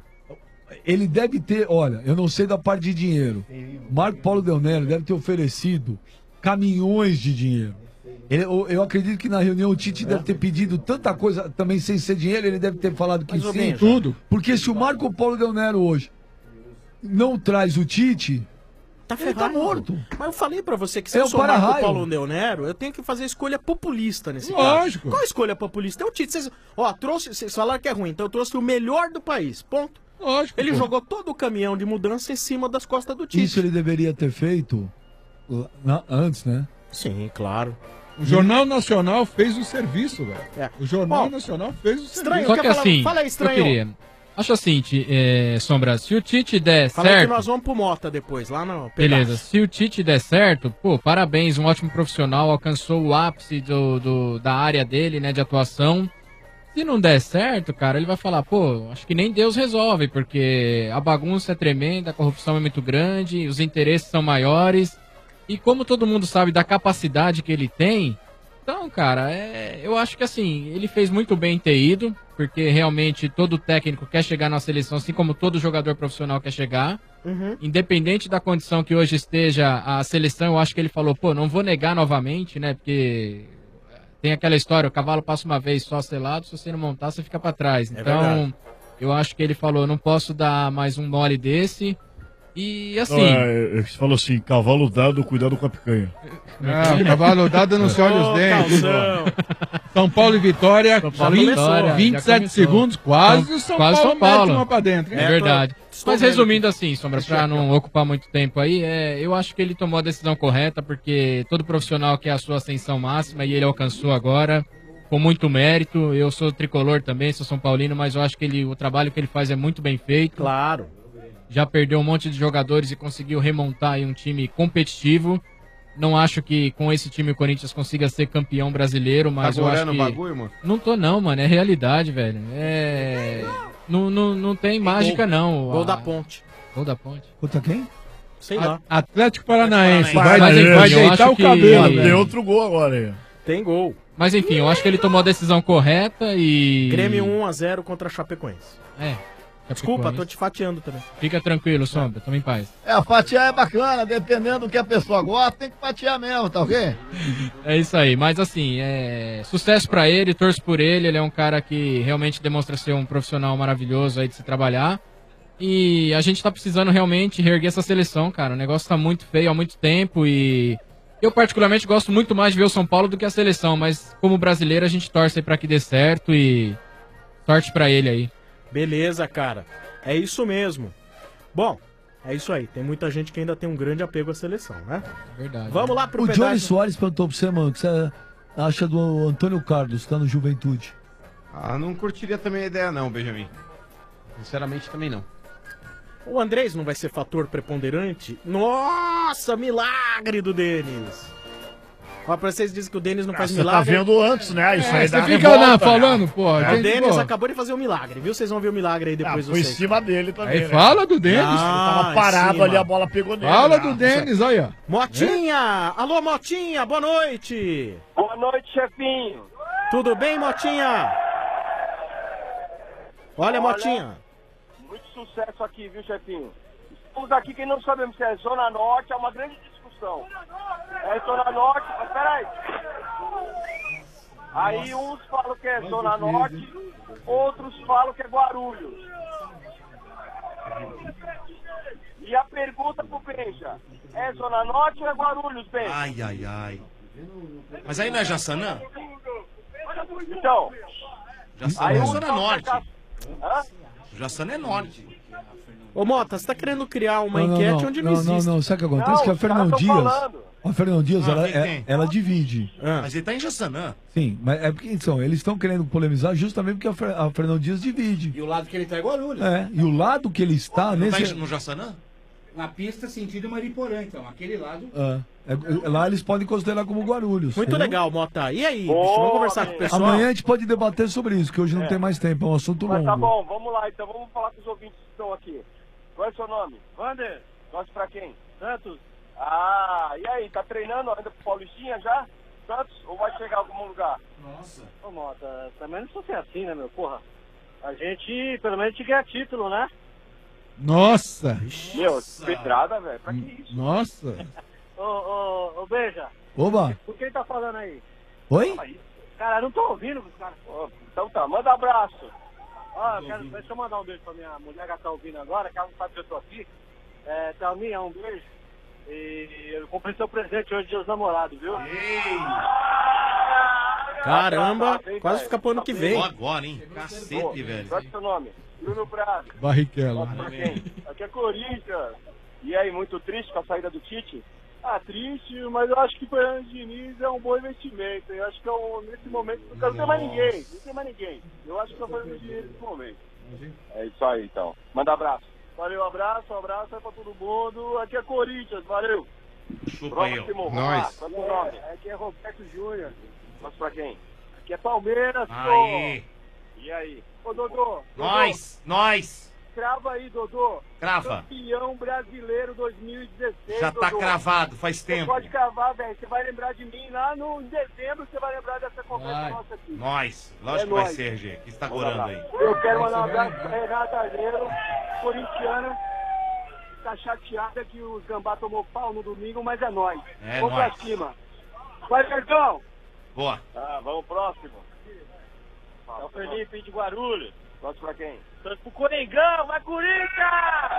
Ele deve ter, olha, eu não sei da parte de dinheiro. Marco Paulo Del Nero deve ter oferecido caminhões de dinheiro. Ele- eu, eu acredito que na reunião o Tite deve ter pedido tanta coisa, também sem ser dinheiro, ele deve ter falado que Mais ou sim. menos. Tudo. Porque se o Marco Paulo Del Nero hoje não traz o Tite, Tá ele tá ferrado. morto. Mas eu falei pra você que se É eu o sou Marco para-raio. Paulo Del Nero, eu tenho que fazer a escolha populista nesse Lógico. caso. Qual a escolha populista? É o Tite. Vocês, ó, trouxe, vocês falaram que é ruim, então eu trouxe o melhor do país. Ponto. Lógico. Ele pô. jogou todo o caminhão de mudança em cima das costas do Tite. Isso ele deveria ter feito lá- na- antes, né? Sim, claro. O Jornal Nacional fez o serviço, velho. É. O Jornal Ó, Nacional fez o estranho, serviço. Só quer que falar- assim, fala aí, eu estranho. queria. Acho assim, Ti- é, Sombra, se o Tite der Falei certo. que nós vamos pro Mota depois, lá no pedaço. Beleza, se o Tite der certo, pô, parabéns, um ótimo profissional, alcançou o ápice do, do- da área dele, né, de atuação. Se não der certo, cara, ele vai falar, pô, acho que nem Deus resolve, porque a bagunça é tremenda, a corrupção é muito grande, os interesses são maiores. E como todo mundo sabe da capacidade que ele tem, então, cara, é, eu acho que assim, ele fez muito bem em ter ido, porque realmente todo técnico quer chegar na seleção, assim como todo jogador profissional quer chegar. Uhum. Independente da condição que hoje esteja a seleção, eu acho que ele falou, pô, não vou negar novamente, né? Porque tem aquela história, o cavalo passa uma vez só selado, se você não montar, você fica pra trás. É Então, verdade. eu acho que ele falou, não posso dar mais um mole desse. E assim... Não, é, você falou assim, cavalo dado, cuidado com a picanha. Ah, cavalo dado não se olha os Ô, dentes. calção. São Paulo e Vitória, Paulo e Vitória, vinte e já sete começou. segundos, quase o São quase Paulo São Paulo. mete uma pra dentro. É verdade. Estou Mas vendo. resumindo assim, Sombra, pra não ocupar muito tempo aí, é, eu acho que ele tomou a decisão correta, porque todo profissional quer a sua ascensão máxima e ele alcançou agora, com muito mérito. Eu sou tricolor também, sou São Paulino, mas eu acho que ele, o trabalho que ele faz é muito bem feito. Claro. Já perdeu um monte de jogadores e conseguiu remontar aí um time competitivo. Não acho que com esse time o Corinthians consiga ser campeão brasileiro, mas Tá eu acho gorando que... o bagulho, mano? Não tô não, mano, é realidade, velho. É... Não, não, não tem mágica, não. Gol A- da Ponte. Gol da Ponte. Contra quem? Sei lá. Atlético Paranaense. Vai, Mas, enfim, vai eu deitar acho o que- cabelo. Tem velho. outro gol agora aí. Tem gol. Mas enfim, eu acho que ele tomou a decisão correta e... Grêmio um a zero contra a Chapecoense. É. Desculpa, Chapecoense. tô te fatiando também. Fica tranquilo, Sombra, toma em paz. É, a fatiar é bacana, dependendo do que a pessoa gosta, tem que fatiar mesmo, tá ok? É isso aí, mas assim, é... sucesso pra ele, torço por ele, ele é um cara que realmente demonstra ser um profissional maravilhoso aí de se trabalhar. E a gente tá precisando realmente reerguer essa seleção, cara. O negócio tá muito feio há muito tempo e eu particularmente gosto muito mais de ver o São Paulo do que a seleção, mas como brasileiro a gente torce aí pra que dê certo e sorte pra ele aí. Beleza, cara. É isso mesmo. Bom, é isso aí. Tem muita gente que ainda tem um grande apego à seleção, né? Verdade. Vamos lá pro O pedágio. Johnny Soares perguntou pra você, mano, o que você acha do Antônio Carlos, que tá no Juventude? Ah, não curtiria também a ideia não, Benjamin. Sinceramente também não. O Andrés não vai ser fator preponderante? Nossa, milagre do Denis! Ó, pra vocês dizem que o Denis não faz você milagre. tá vendo antes, né? Isso É, aí você dá fica revolta, lá né? falando, pô, É. O Denis acabou de fazer um milagre, viu? Vocês vão ver o milagre aí depois. Ah, foi em vocês. cima dele também, Aí né? fala do Denis. Ele tava parado ali, a bola pegou nele. Fala né? do Denis, olha. Motinha! Alô, Motinha, boa noite! Boa noite, chefinho. Tudo bem, Motinha? Olha, Motinha. Muito sucesso aqui, viu, chefinho? Estamos aqui, quem não sabemos se é Zona Norte, é uma grande discussão. É Zona Norte, mas peraí. Aí uns falam que é Zona Norte, outros falam que é Guarulhos. E a pergunta pro Benja, é Zona Norte ou é Guarulhos, Benja? Ai, ai, ai. Mas aí não é Jaçanã? Então, Jaçanã aí é uns Zona falam Norte. que é Hã? Jaçanã é Norte. Ô, Mota, você tá querendo criar uma Não, não, enquete não, onde não, não, existe. não, não, sabe o que acontece? Não, que a os caras Fernão tão Dias, falando. a Fernão Dias, Ah, ela, quem é- tem? ela divide. Mas ele tá em Jaçanã. Sim, mas é porque então, eles estão querendo polemizar justamente porque a, Fer- a Fernão Dias divide. E o lado que ele tá é Guarulhos. É, e o lado que ele está Não tá nesse... em- no Jaçanã? Na pista sentido Mariporã, então. Aquele lado. É, é, lá eles podem considerar como Guarulhos. Muito entendeu? legal, Mota. E aí, bicho, vamos conversar com o pessoal? Amanhã a gente pode debater sobre isso, que hoje não É. tem mais tempo, é um assunto Mas longo. tá bom, vamos lá então, vamos falar com os ouvintes que estão aqui. Qual é o seu nome? Wander. Torce pra quem? Santos. Ah, e aí, tá treinando ainda pro Paulistinha já? Santos? Ou vai chegar a algum lugar? Nossa. Ô, Mota, também não precisa ser assim, né, meu? Porra, a gente, pelo menos, te quer título, né? Nossa. Meu, pedrada, velho. Pra que isso? Nossa. Ô, ô, ô, Beija, Oba! com quem tá falando aí? Oi? Cara, eu não tô ouvindo, cara. Ó, então tá, manda abraço. Ó, eu quero, deixa eu mandar um beijo pra minha mulher que ela tá ouvindo agora, que ela não sabe que eu tô aqui. É, Thelminha, um beijo. E eu comprei seu presente hoje, dia dos namorados, viu? Caramba, Vem, quase velho. fica pro ano que vem. Ó, agora, hein? Cacete, velho. Qual é o seu nome? Bruno Prado. Barrichello. Pra quem? Aqui é Corinthians. E aí, muito triste com a saída do Tite? Ah, triste, mas eu acho que o Fernando Diniz é um bom investimento. Eu acho que é um, nesse momento não quero ter mais ninguém. Não tem mais ninguém. Eu acho que é o Fernando Diniz nesse momento. É isso aí, então. Manda abraço. Valeu, abraço, um abraço aí pra todo mundo. Aqui é Corinthians, valeu. Chupa aí, Próximo, ó. vamos Nós. lá. Qual é o nome? Aqui é Roberto Júnior. Mas pra quem? Aqui é Palmeiras, Aí. pô. E aí? Ô, Dodô. Nós, nós. Crava aí, Dodô. Crava. Campeão brasileiro dois mil e dezesseis, Já tá Dodô. cravado, faz Você tempo. pode cravar, velho. Você vai lembrar de mim lá no em dezembro, você vai lembrar dessa conversa Vai. nossa aqui. Nós, lógico É que vai nóis. ser, G. Que está gorando aí. Eu quero mandar um abraço pra Renata Arneiro, corintiana. Tá chateada que o Gambá tomou pau no domingo, mas é nóis. É Vamos nóis. pra cima. Vai, Verdão! Boa. Ah, vamos próximo. É o Felipe de Guarulhos. Próximo pra quem? Pro Coringão, vai Corinthians!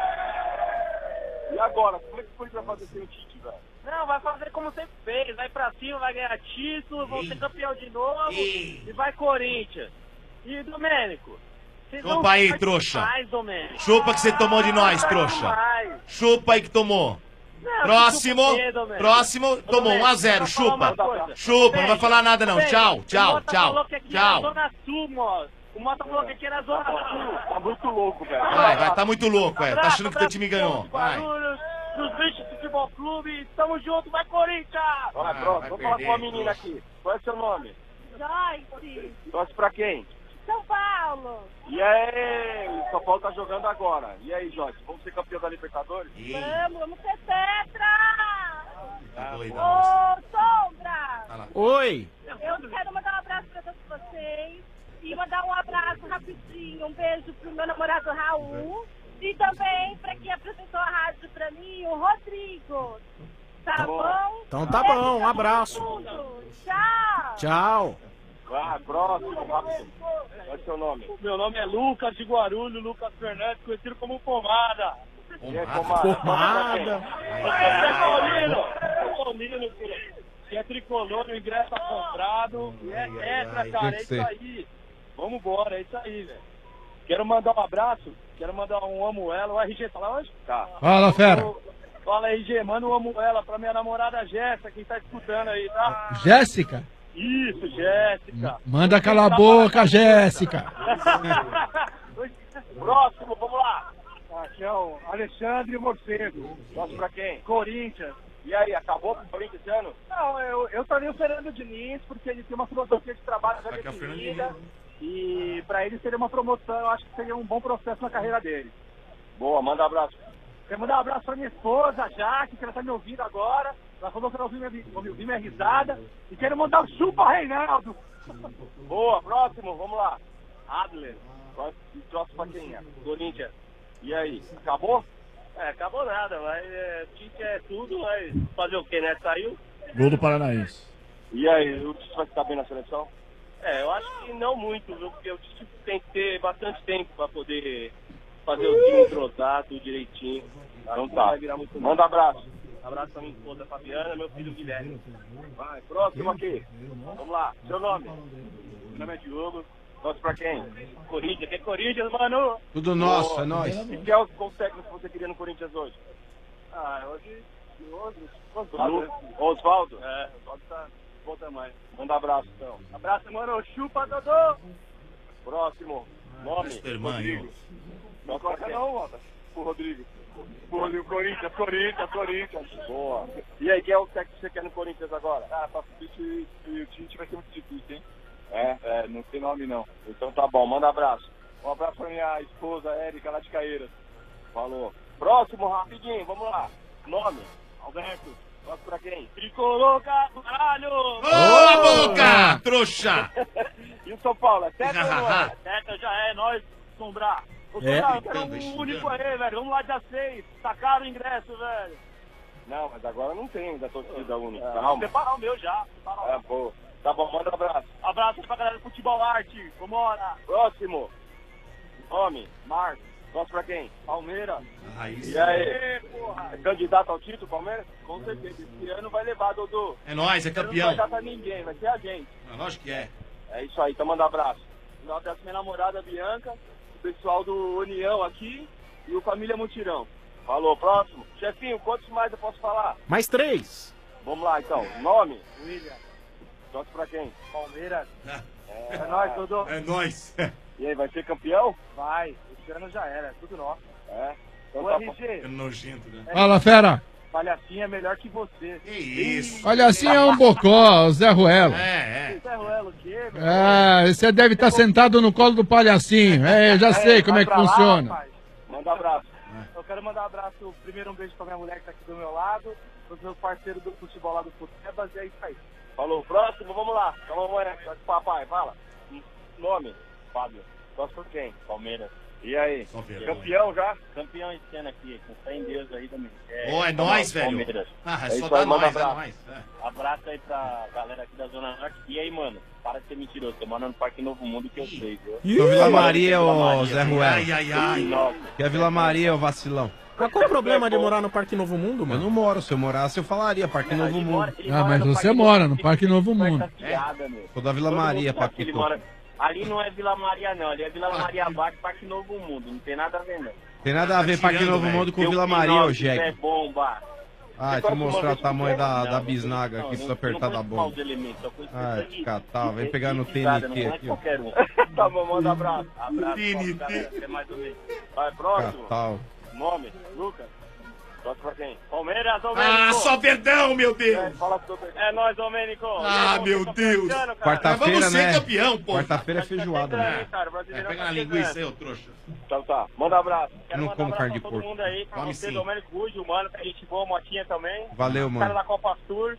E agora, como é que o Corinthians vai fazer sem o Tite, velho? Não, vai fazer como sempre fez. Vai pra cima, vai ganhar título, vão ser campeão de novo. E vai Corinthians. E Domênico? vocês Chupa vão aí, ficar trouxa. demais, Domênico. Chupa que você tomou de nós, trouxa. Demais. Chupa aí que tomou. Não, Próximo, chupa o quê, Domênico? próximo, tomou Domênico, um a zero, deixa eu falar chupa. uma coisa. Chupa, não vai falar nada não. Domênico, Tchau, o tchau, Mota tchau. falou que aqui era Tchau. Zona Sul, moço. O Mota falou que aqui era Zona Sul. Tá muito louco, velho. Vai, vai, tá muito louco, velho. Tá Abraço, achando que teu time ganhou. Vai. Guarulhos, dos bichos do futebol clube. Tamo junto, vai Corinthians! Vai, pronto, vamos falar com uma menina aqui. Qual é o seu nome? Joyce, Torce pra quem? São Paulo. E aí, o São Paulo tá jogando agora. E aí, Jorge, vamos ser campeão da Libertadores? Vamos, vamos ser tetra! Tá doida, Ô, Sombra! Oi! Eu quero mandar um abraço pra todos vocês e mandar um abraço rapidinho, um beijo pro meu namorado Raul e também pra quem apresentou a rádio pra mim, o Rodrigo. Tá bom? Então tá Beijo bom, um pra abraço. todo mundo. Tchau! Tchau. Vai, próximo, rápido. Qual é o seu nome? Meu nome é Lucas de Guarulhos, Lucas Fernandes, conhecido como Pomada. E aí, Pomada? Pomada. É tricolino, tricolino, que é tricolor, o ingresso tá comprado, e é tetra, cara, é isso aí. Vamos embora, é isso aí, velho. Quero mandar um abraço, quero mandar um amo ela, o R G tá lá hoje? Tá. Fala, fera. Fala R G, manda um amo ela pra minha namorada Jéssica, quem tá escutando aí, tá? Jéssica? Isso, Jéssica. Manda calar a boca, Jéssica. Próximo, vamos lá. Aqui é o Alexandre Morcego. Torce pra quem? Corinthians. E aí, acabou com o Corinthians esse ano? Não, eu, eu tornei o Fernando Diniz porque ele tem uma filosofia de trabalho já Aqui é o Fernando definida. E pra ele seria uma promoção, eu acho que seria um bom processo na carreira dele. Boa, manda abraço. Quero mandar um abraço pra minha esposa, Jaque, que ela tá me ouvindo agora. Ela falou que ela ouviu minha, ouviu minha risada. E quero mandar um chupa Reinaldo. Boa, próximo, vamos lá. Adler, torce pra quem é? Corinthians. E aí, acabou? É, acabou nada, mas é, Tite é tudo, mas fazer o que, né? Saiu. Gol do Paranaense. E aí, o Tite vai ficar bem na seleção? É, eu acho que não muito, viu? Porque o Tite tem que ter bastante tempo pra poder fazer o time entrosar tudo direitinho. Então Não tá. vai virar muito Manda abraço. Abraço pra minha esposa Fabiana, meu filho Guilherme. Vai, próximo aqui. Vamos lá, seu nome? Meu nome é Diogo. Torce pra quem? Corinthians, que é Corinthians, mano? Tudo nosso, Boa. é nóis. E quem é o qual técnico que você queria no Corinthians hoje? Ah, hoje. Hoje. Osvaldo. Osvaldo? É, o Osvaldo tá bom tamanho. Manda abraço, então. Abraço, mano. Chupa, Dodô! Próximo. Nome? Mister Irmão, Rodrigo. Não corta não, Mota. O Rodrigo. O Rodrigo, Corinthians, Corinthians, Corinthians. Boa. E aí, quem é o técnico que você quer no Corinthians agora? Ah, pra substituir o Tite vai ser muito difícil, hein? É, é, não tem nome não. Então tá bom, manda abraço. Um abraço pra minha esposa, Érica, lá de Caeiras. Falou. Próximo, rapidinho, vamos lá. Nome? Alberto. Gosto pra quem? Tricolor, caralho! Ô, boca, trouxa! E o São Paulo, é tetra ou não é? Tetra já é, nós, Sombrar. Ô, É. Sombrar, eu quero Estudando, um estudando. único aí, velho. Vamos lá dia seis. Tá caro o ingresso, velho. Não, mas agora não tem da torcida única. É, Calma. preparar o meu já. Preparar o É, pô. Tá bom, manda um abraço. Abraço pra galera do Futebol Arte. Vambora. Próximo. Nome, Marcos. Gosto pra quem? Palmeiras. Aí E aí? É candidato ao título, Palmeiras? Com certeza. Esse ano vai levar, Dodô. É nóis, é Esse ano campeão. Não vai dar pra ninguém, vai ser a gente. Ah, lógico que é. É isso aí, então manda um abraço. Um abraço pra minha namorada Bianca, o pessoal do União aqui e o Família Mutirão. Falou, próximo. Chefinho, quantos mais eu posso falar? Mais três. Vamos lá, então. Nome? William. Torce pra quem? Palmeiras. É, É nóis, Dodô. É nóis. E aí, vai ser campeão? Vai. Esse ano já era, é tudo nosso. É. Então Ô, tá R G. É nojento, né? Fala, fera. Palhacinho é melhor que você. Que isso? Olha, assim é um bocó, o Zé Ruelo. É, é. Zé Ruelo o quê, meu? Ah, você deve estar sentado no colo do palhacinho. É, eu já sei como é que vai pra lá, funciona. rapaz. Manda um abraço. Eu quero mandar um abraço, primeiro um beijo pra minha mulher que tá aqui do meu lado, pros meus parceiros do futebol lá do Futebas, e é isso aí. Falou, próximo, vamos lá. Calma, mulher. Papai, fala. Nome? Fábio. Torce por quem? Palmeiras. E aí? Campeão já? Campeão esse ano aqui, com fé em Deus aí também. Ô, é nóis, velho. Palmeiras. Ah, é É só isso dar aí, manda nóis, é abraço. nóis. É. Abraço aí pra galera aqui da Zona Norte. E aí, mano, para de ser mentiroso. Tô morando no Parque Novo Mundo que eu sei, viu? Ô, Vila Maria, Vila ô Maria, Zé viu? Ruel. Ai, ai, ai. Nossa. Que é Vila Maria, ô vacilão. Mas qual o problema de morar no Parque Novo Mundo, mano? Eu não moro, se eu morasse eu falaria Parque Novo Mundo. Ah, mas você mora no Parque Novo Mundo. Sou da Vila Maria, Sabe que ele Paquito. mora... Ali não é Vila Maria, não. Ali é Vila Maria Abaixo, Parque Novo Mundo. Não tem nada a ver, não. Tem nada a ver Parque Novo Mundo com Vila Maria, ô Jegue. É bomba. Ah, deixa eu mostrar o tamanho da, da bisnaga aqui, precisa apertar da bomba. Ah, catal, vem pegar no T N T aqui, ó. Tá bom, manda abraço. Abraço, galera. Até mais um mês. Vai, próximo. Catal. Nome, Lucas. Torce pra quem? Palmeiras, Ah, Domênico. só verdão, meu Deus. É, fala pro seu- é nóis, Domênico. Ah, meu Deus. Quarta-feira, Vamos ser né? campeão, pô. Quarta-feira é feijoada, né? É, pega na linguiça aí, ô trouxa. Então tá, manda um abraço. Eu não mandar como um abraço carne de pra todo porco. mundo aí, pra Come você, sim. Domênico Gujo, mano, pra gente boa, Motinha também. Valeu, Os mano. caras da Copa Tour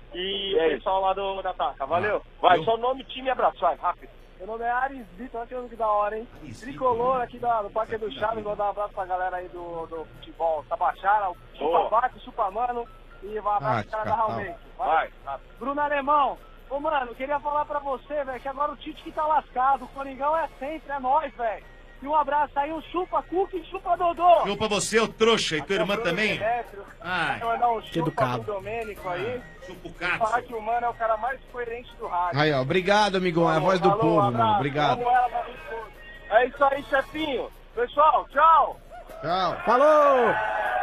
e É o pessoal lá do da Taca, valeu? Vai, só nome, time e abraço, vai, rápido. Meu nome é Aris Vitor, olha que nome que da hora, hein? Tricolor aqui da, do Parque do Chaves, vou dar um abraço pra galera aí do, do futebol Tabachara, o Boa. Chupa Baco, Chupa Mano e vai abraço Ah, pro cara da catal. Realmente. Vai. Bruno Alemão, ô mano, queria falar pra você, velho, que agora o Tite que tá lascado, o Coringão é sempre, é nós, velho. E um abraço aí, um chupa Cuca e chupa Dodô. Viu pra você, ô trouxa, e tua irmã Bruno também? Demetrio. Ai. Quero mandar um Que chupa educado. pro Domênico aí. Chupa o Falar cato. que o mano é o cara mais coerente do rádio. Aí, ó, obrigado, amigão, é a voz do Falou, povo, abraço, mano, obrigado. vamos ela pra gente todos. É isso aí, chefinho. Pessoal, tchau. Tchau. Falou!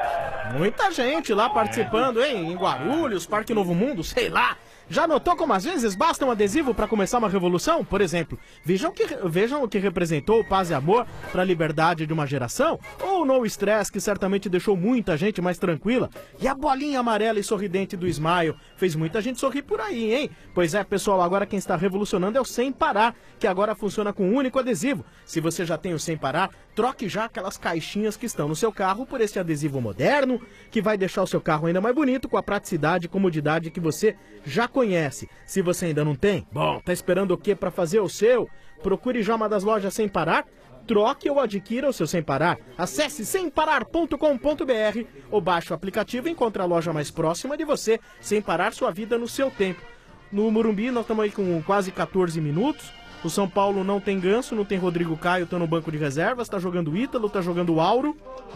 Muita gente lá participando, hein? Em Guarulhos, Parque Novo Mundo, sei lá. Já notou como às vezes basta um adesivo para começar uma revolução? Por exemplo, vejam, que, vejam o que representou o paz e amor para a liberdade de uma geração? Ou o no stress, que certamente deixou muita gente mais tranquila? E a bolinha amarela e sorridente do Smile fez muita gente sorrir por aí, hein? Pois é, pessoal, agora quem está revolucionando é o Sem Parar, que agora funciona com um único adesivo. Se você já tem o Sem Parar, troque já aquelas caixinhas que estão no seu carro por esse adesivo moderno, que vai deixar o seu carro ainda mais bonito, com a praticidade e comodidade que você já conhece. Se você ainda não tem, bom, tá esperando o quê para fazer o seu? Procure já uma das lojas Sem Parar, troque ou adquira o seu Sem Parar. Acesse sem parar ponto com ponto br ou baixe o aplicativo e encontre a loja mais próxima de você, sem parar sua vida no seu tempo. No Morumbi nós estamos aí com quase quatorze minutos. O São Paulo não tem Ganso, não tem Rodrigo Caio, tá no banco de reservas, tá jogando Ítalo, tá jogando Auro.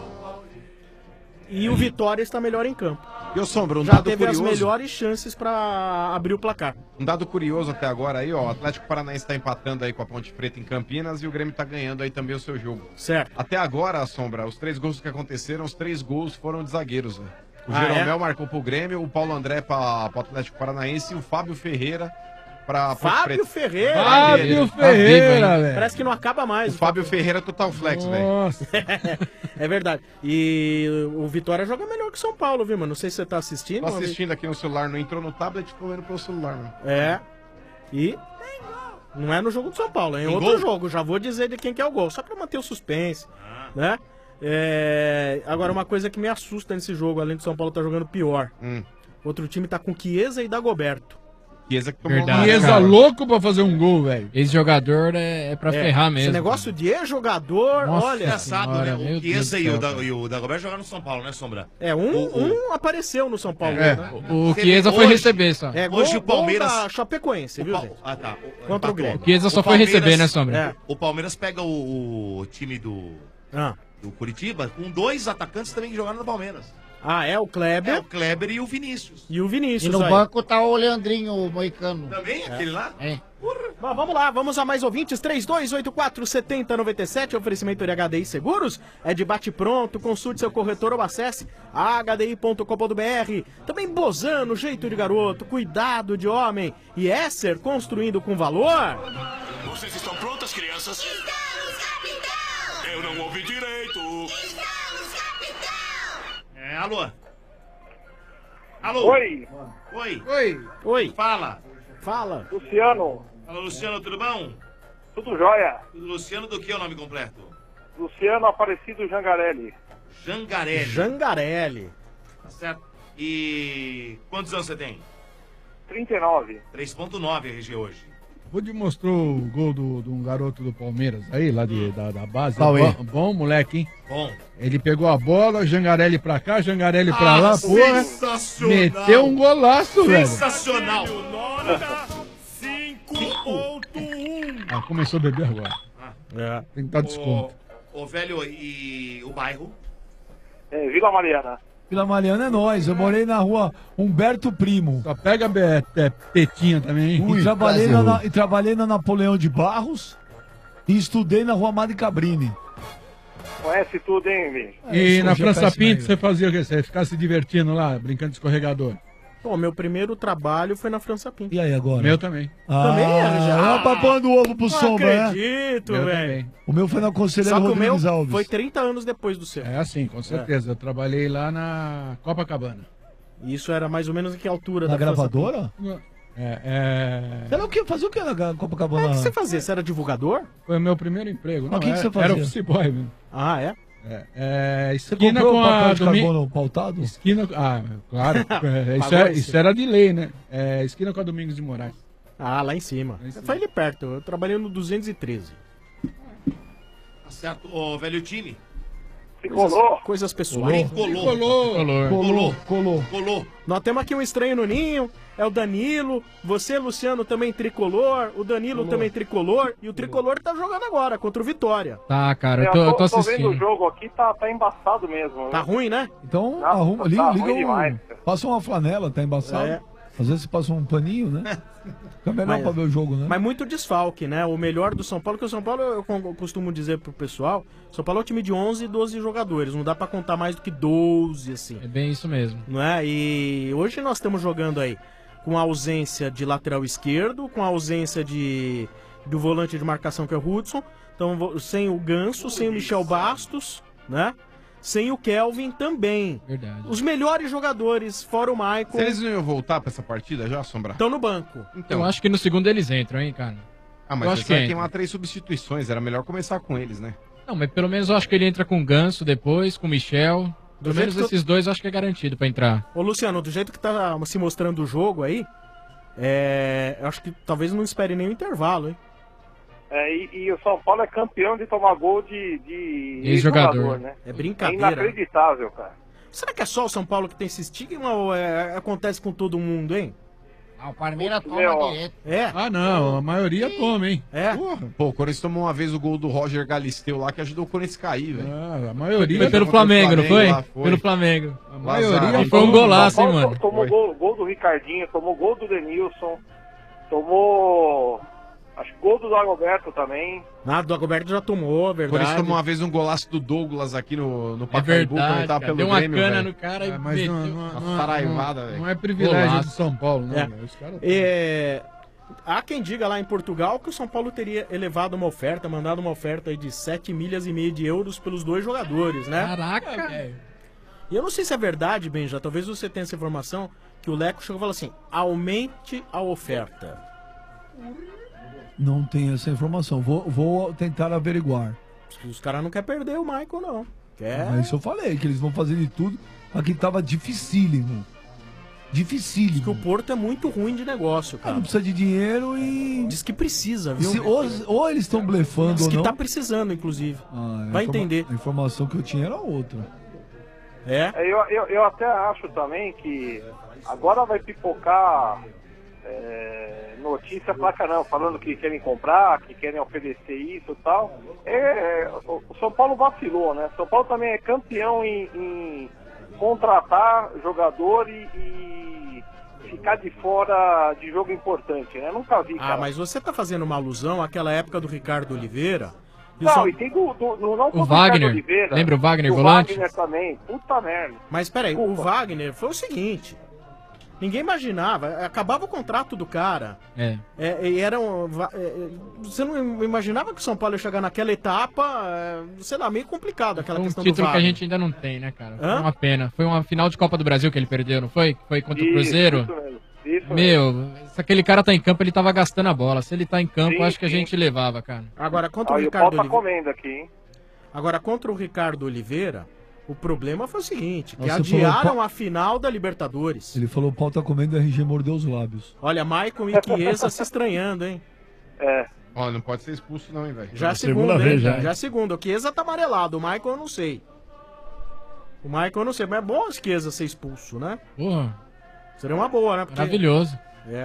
E o Vitória está melhor em campo. E o Sombra, um Já dado teve curioso. as melhores chances para abrir o placar. Um dado curioso até agora aí, ó. O Atlético Paranaense tá empatando aí com a Ponte Preta em Campinas e o Grêmio tá ganhando aí também o seu jogo. Certo. Até agora, Sombra, os três gols que aconteceram, os três gols foram de zagueiros, velho. O Ah, Jeromel é? marcou pro Grêmio, o Paulo André pra, pro Atlético Paranaense e o Fábio Ferreira pra Ponte Fábio Preta. Ferreira! Fábio Tá Ferreira, vivo, hein? velho. Parece que não acaba mais. O Fábio Ferreira total flex, velho. Nossa. É verdade. E o Vitória joga melhor que o São Paulo, viu, mano? Não sei se você tá assistindo. Tô mas- assistindo aqui no celular, não entrou no tablet, ficou vendo pelo celular, mano. É. E não é no jogo do São Paulo, é em Tem outro gol? jogo. Já vou dizer de quem que é o gol, só pra manter o suspense, né? É, agora, uma coisa que me assusta nesse jogo, além do São Paulo tá jogando pior. Hum. Outro time tá com Chiesa e Dagoberto. Chiesa que tomou Verdade, Chiesa cara. louco pra fazer um gol, velho. Esse jogador é, é pra ferrar mesmo. Esse negócio de ex-jogador, Nossa olha. Engraçado, Senhora, né? meu O Deus Chiesa do e o, céu, da, cara. e o Dagoberto jogaram no São Paulo, né, Sombra? É, um, O- o- um apareceu no São Paulo. É. né? O Você Chiesa vê, foi hoje- receber só. É, Hoje gol, o Palmeiras- gol da Chapecoense, O viu, Pa- gente? Ah, tá. Contra o Empatou. Grêmio. O Chiesa só O foi Palmeiras- receber, né, Sombra? É. O Palmeiras pega o, o time do, Ah. do Curitiba com dois atacantes também que jogaram no Palmeiras. Ah, é o Kleber É o Kleber e o Vinícius. e o E Vinícius. no aí. banco tá o Leandrinho, o moicano. Também aquele lá? É. Bom, vamos lá, vamos a mais ouvintes. três dois oito quatro, sete zero nove sete, oferecimento de H D I Seguros. É de bate-pronto, consulte seu corretor ou acesse h d i ponto com ponto b r. Também Bozano, jeito de garoto, cuidado de homem. E Esser, construindo com valor. Vocês estão prontas, crianças? Estamos, capitão! Eu não ouvi direito! Estamos, capitão! É, alô? Alô? Oi. Oi. Oi. Oi. Fala. Fala. Luciano. Fala, Luciano, tudo bom? Tudo jóia. Luciano do que é o nome completo? Luciano Aparecido Jangarelli. Jangarelli. Jangarelli. Tá certo. E quantos anos você tem? trinta e nove. três ponto nove R G hoje. Rude mostrou o gol do- de um garoto do Palmeiras aí, lá de, da, da base. Qual é? Bom, bom moleque, hein? Bom. Ele pegou a bola, Jangarelli pra cá, Jangarelli pra Ah, lá, porra. sensacional. Meteu um golaço, velho. Sensacional. Ah, começou a beber agora. É. Tem que dar desconto. Ô, velho, e o bairro? É, Vila Mariana. Vila Mariana é nós. Eu morei na rua Humberto Primo. Só pega be- é, Petinha também, hein? E trabalhei, na, na- e trabalhei na Napoleão de Barros e estudei na rua Madre Cabrini. Conhece tudo, hein, bicho? E na Hoje é França péssimo Pinto aí, você fazia o quê? Você ficava se divertindo lá, brincando de escorregador? Bom, meu primeiro trabalho foi na França Pinto. E aí agora? Meu também. Ah, Também é, já. é papando o ovo pro Não sombra, né? acredito, Meu velho. também. O meu foi na Conselheiro Só que o meu Rodrigues Alves. foi trinta anos depois do seu. É assim, com certeza. Eu trabalhei lá na Copacabana. E isso era mais ou menos em que altura Na da França gravadora? É, é... Era o quê? Fazia o que na Copacabana? É, o que você fazia? Você era divulgador? Foi o meu primeiro emprego. Mas Não, o que que era, você fazia? Era office boy, mesmo. Ah, é? É, é, Você esquina comprou com o papel a de Domi- carbono pautado? Esquina, ah, claro. É, isso, Pagou era, esse? isso era de lei, né? É, esquina com a Domingos de Moraes. Ah, lá em cima. Foi ali perto. Eu trabalhei no duzentos e treze. Tá certo. Ô, velho time. Tricolor. Coisas pessoais. Tricolor. Colou. Colou, colou. Colou. Nós temos aqui um estranho no ninho, é o Danilo, você, Luciano, também tricolor, o Danilo também tricolor, e o tricolor tá jogando agora contra o Vitória. Tá, cara, É, eu tô, eu tô tô vendo o assistindo. jogo aqui, tá, tá embaçado mesmo. Tá ruim, né? Então, Nossa, arruma, tá liga, ruim liga um, demais, passa uma flanela, tá embaçado. É. Às vezes você passa um paninho, né? Fica melhor Mas- pra ver o jogo, né? Mas muito desfalque, né? O melhor do São Paulo, que o São Paulo, eu con- costumo dizer pro pessoal, São Paulo é um time de onze, doze jogadores, não dá pra contar mais do que doze, assim. É bem isso mesmo. Não é? E hoje nós estamos jogando aí com a ausência de lateral esquerdo, com a ausência de do volante de marcação que é o Hudson, então vo- sem o Ganso, sem o Michel Bastos, né? Sem o Kelvin também. Verdade. Os melhores jogadores, fora o Se Maicon, eles não iam voltar pra essa partida já, Sombra? estão no banco. Então. Eu acho que no segundo eles entram, hein, cara. Ah, eu mas acho você que vai entra. queimar três substituições, era melhor começar com eles, né? Não, mas pelo menos eu acho que ele entra com o Ganso depois, com o Michel. Do Pelo jeito menos que eu- esses dois eu acho que é garantido pra entrar. Ô Luciano, do jeito que tá se mostrando o jogo aí, é, eu acho que talvez não espere nenhum intervalo, hein? É, e, e o São Paulo é campeão de tomar gol de, de Ex-jogador. né? É É brincadeira. inacreditável, cara. Será que é só o São Paulo que tem esse estigma ou é- acontece com todo mundo, hein? Ah, o Palmeiras toma Meu, direto. É? Ah, não, a maioria toma, hein? É? Pô, o Corinthians tomou uma vez o gol do Roger Galisteu lá que ajudou o Corinthians a cair, velho. Ah, a maioria. Foi pelo Contra o Flamengo, não foi? lá, foi. Pelo Flamengo. A maioria E foi um toma. golaço, hein, São Paulo mano? Tomou gol, gol do Ricardinho, tomou gol do Denilson, tomou. Acho que gol do Dagoberto também. Ah, do Agoberto já tomou, O verdade. Corinthians tomou uma vez um golaço do Douglas aqui no, no É Pacaembu, quando ele verdade, tava cara. pelo Deu uma Grêmio, cana velho. no cara e É, mas meteu. não, não, Uma não, saraivada, não, velho. não é privilégio Golaço. do São Paulo, não. É. velho. Os caras É, há quem diga lá em Portugal que o São Paulo teria elevado uma oferta, mandado uma oferta aí de sete milhas e meia de euros pelos dois jogadores, né? Caraca, velho. E eu não sei se é verdade, Benja, talvez você tenha essa informação, que o Leco chegou e falou assim, aumente a oferta. Não tem essa informação. Vou, vou tentar averiguar. Os caras não querem perder o Michael, não. Quer... Mas isso eu falei, que eles vão fazer de tudo. Aqui tava dificílimo. Dificílimo. Que o Porto é muito ruim de negócio, Ah, cara. não precisa de dinheiro e. Diz que precisa, viu? Se- ou, ou eles estão blefando Diz ou que não. tá precisando, inclusive. Ah, a Vai informa- entender. A informação que eu tinha era outra. É? É, Eu, eu, eu até acho também que agora vai pipocar é, notícia pra caramba, falando que querem comprar, que querem oferecer isso e tal. É, o o São Paulo vacilou, né? São Paulo também é campeão em, em contratar jogador e, e ficar de fora de jogo importante, né? Nunca vi, Ah, cara. mas você tá fazendo uma alusão àquela época do Ricardo Oliveira. E o Não, São- e tem do, do, do não O Wagner. Oliveira, Lembra o Wagner, do volante? Wagner também. Puta merda. Mas peraí, o Wagner foi o seguinte. Ninguém imaginava. Acabava o contrato do cara. É. É, e era um, va- é, é, você não imaginava que o São Paulo ia chegar naquela etapa, é, sei lá, meio complicado aquela Um questão do título que a Wagner. gente ainda não tem, né, cara? Foi Hã? uma pena. Foi uma final de Copa do Brasil que ele perdeu, não foi? Foi contra o Isso, Cruzeiro? isso mesmo, isso Meu, se aquele cara tá em campo, ele tava gastando a bola. Se ele tá em campo, Sim, acho que a sim. gente levava, cara. Agora, contra o Aí o Ricardo pau tá Oliveira. comendo aqui, hein? Agora, contra o Ricardo Oliveira, o problema foi o seguinte: que Você adiaram falou, a final da Libertadores. Ele falou, o pau tá comendo, o R G mordeu os lábios. Olha, Maicon e Chiesa se estranhando, hein? É. Ó, não pode ser expulso não, hein, velho. Já é segunda, hein? Já é segunda. O Chiesa tá amarelado, o Maicon eu não sei. O Maicon eu não sei, mas é bom o Chiesa ser expulso, né? Porra. Seria uma boa, né? Porque- Maravilhoso. É.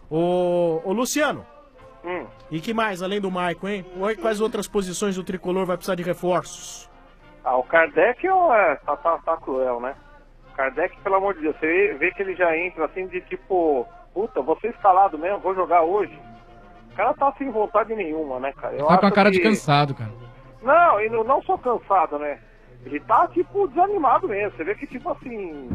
Ô, ô Luciano. Hum. E que mais, além do Maicon, hein? Oi, quais outras posições do Tricolor vai precisar de reforços? Ah, o Kardec é, tá, tá, tá cruel, né? O Kardec, pelo amor de Deus, você vê, vê que ele já entra assim de tipo, puta, vou ser escalado mesmo, vou jogar hoje. O cara tá sem vontade nenhuma, né, cara? Eu Tá com a acho cara de que- cansado, cara. Não, e não, não só cansado, né? Ele tá, tipo, desanimado mesmo. Você vê que, tipo assim,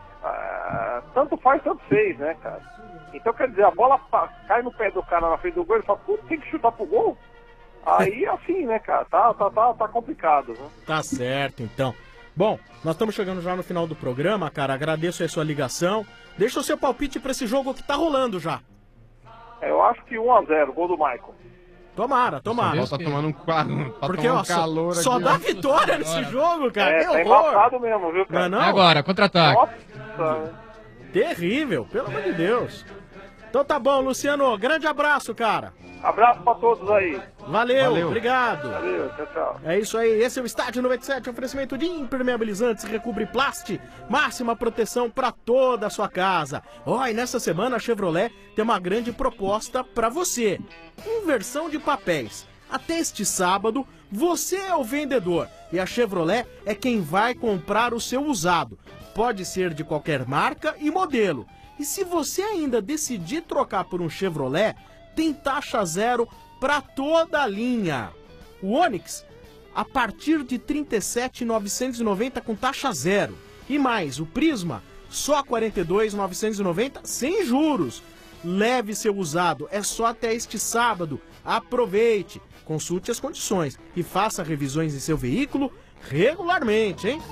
ah, tanto faz, tanto fez, né, cara? Então, quer dizer, a bola pa- cai no pé do cara na frente do gol, ele fala, puta, tem que chutar pro gol? Aí, assim, né, cara, tá, tá, tá, tá complicado, né? Tá certo, então. Bom, nós estamos chegando já no final do programa, cara. Agradeço aí a sua ligação. Deixa o seu palpite pra esse jogo que tá rolando já. É, eu acho que um a zero, gol do Michael. Tomara, tomara. Só tá tomando um, qua- tá Porque, tomando ó, um só- calor só aqui, dá ó. vitória nesse jogo, cara. É, que tá horror. embaçado mesmo, viu, Não é cara? não? É agora, contra-ataque. Nossa. Terrível, pelo amor de Deus. Então tá bom, Luciano. Grande abraço, cara. Abraço pra todos aí. Valeu, Valeu. obrigado. Valeu, tchau, tchau. É isso aí, esse é o Estádio noventa e sete, oferecimento de impermeabilizantes, Recobre Plast, máxima proteção para toda a sua casa. Ó, e nessa semana a Chevrolet tem uma grande proposta para você. Inversão de papéis. Até este sábado, você é o vendedor e a Chevrolet é quem vai comprar o seu usado. Pode ser de qualquer marca e modelo. E se você ainda decidir trocar por um Chevrolet, tem taxa zero para toda a linha. O Onix, a partir de trinta e sete mil novecentos e noventa com taxa zero. E mais, o Prisma, só quarenta e dois mil novecentos e noventa sem juros. Leve seu usado, é só até este sábado. Aproveite, consulte as condições e faça revisões em seu veículo regularmente, hein?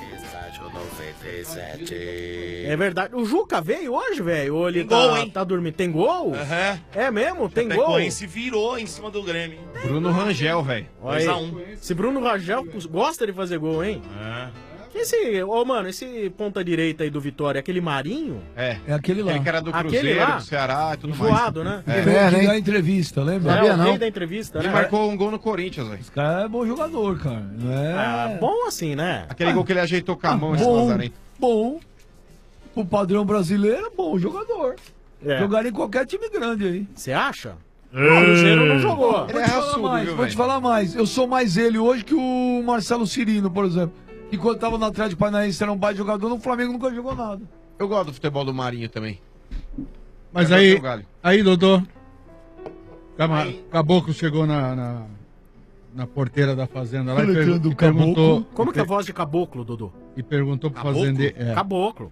É verdade. O Juca veio hoje, velho? Ou ele Tem tá, gol, hein? tá dormindo? Tem gol? Aham. É mesmo? Tem gol? Chapecoense virou em cima do Grêmio. Bruno Rangel, velho. Olha dois a aí. um. Esse Bruno Rangel gosta de fazer gol, hein? É. Esse, ô mano, esse ponta direita aí do Vitória, aquele Marinho? É. É aquele lá. Aquele cara do Aquele Cruzeiro, lá? do Ceará e tudo Enjoado, mais. né? É. Foi aqui da entrevista, lembra? É, o rei da entrevista, Ele né? marcou um gol no Corinthians, velho. Esse cara é bom jogador, cara. Não é... Ah, bom assim, né? Aquele gol que ele ajeitou com a mão, esse bom, Lazarento. bom. O padrão brasileiro, bom jogador. É. Jogar em qualquer time grande aí. Você acha? O Cruzeiro não jogou. Vou te falar mais, vou te falar mais. Eu sou mais ele hoje que o Marcelo Cirino, por exemplo. E quando tava no Atlético Paranaense era um baita jogador, no Flamengo nunca jogou nada. Eu gosto do futebol do Marinho também. Mas Eu aí, gosto do Galho. aí, Dodô, Cama- Caboclo chegou na, na, na porteira da fazenda lá e, per- Alexandre e perguntou... Caboclo. Como que é a voz de caboclo, Dodô? E perguntou pro Caboclo? fazendeiro... É. Caboclo.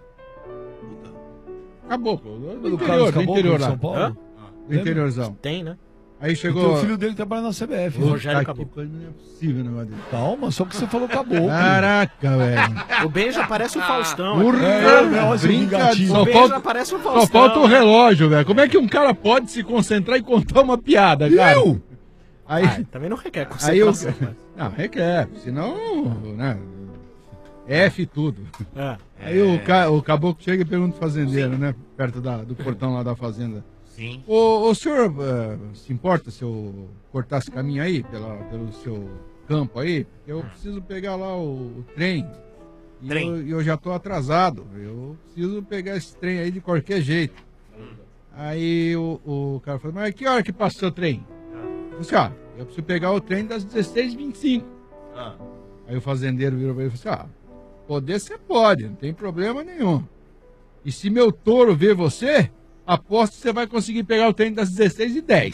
Caboclo, do, Do interior, Carlos do Caboclo, interior de lá. São Paulo? Hã? Do interiorzão. Tem, né? Aí E chegou... tem o filho dele que trabalha na C B F. Puta Rogério que Caboclo. coisa, não é possível o negócio dele. Calma, só que você falou caboclo. Caraca, velho. O Ben já parece o Faustão. Porra, aqui. É, olha esse brincadeira. vingatinho. Só O Ben falta, já parece o Faustão. só falta o relógio, velho. Como é que um cara pode se concentrar e contar uma piada, cara? Eu? Aí, Ah, também não requer aí eu... concentração. né? Não, requer, senão, né, F tudo. É. Aí o, ca... o caboclo chega e pergunta pro fazendeiro, né, perto da... do portão lá da fazenda. Sim. O, o senhor eh, se importa se eu cortar esse caminho aí, pela, pelo seu campo aí? Porque eu preciso pegar lá o, o trem. E Trem. eu, e eu já tô atrasado. Eu preciso pegar esse trem aí de qualquer jeito. Aí o, o cara falou, mas que hora que passa o seu trem? Eu disse, ah, eu preciso pegar o trem das dezesseis e vinte e cinco. Ah. Aí o fazendeiro virou pra ele e falou assim, ah, poder você pode, não tem problema nenhum. E se meu touro ver você, aposto que você vai conseguir pegar o trem das dezesseis e dez.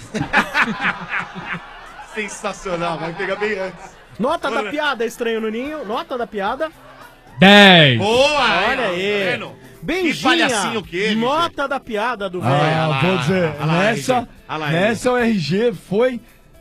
Sensacional, vai pegar bem antes. Nota da Olha. piada, estranho no ninho. Nota da piada. dez. Boa! Olha aí. Tá vendo? Benjinha, Que palhacinho que ele, nota da piada do velho. Ah, vou dizer, olha lá, nessa, R G. Olha lá, nessa o R G foi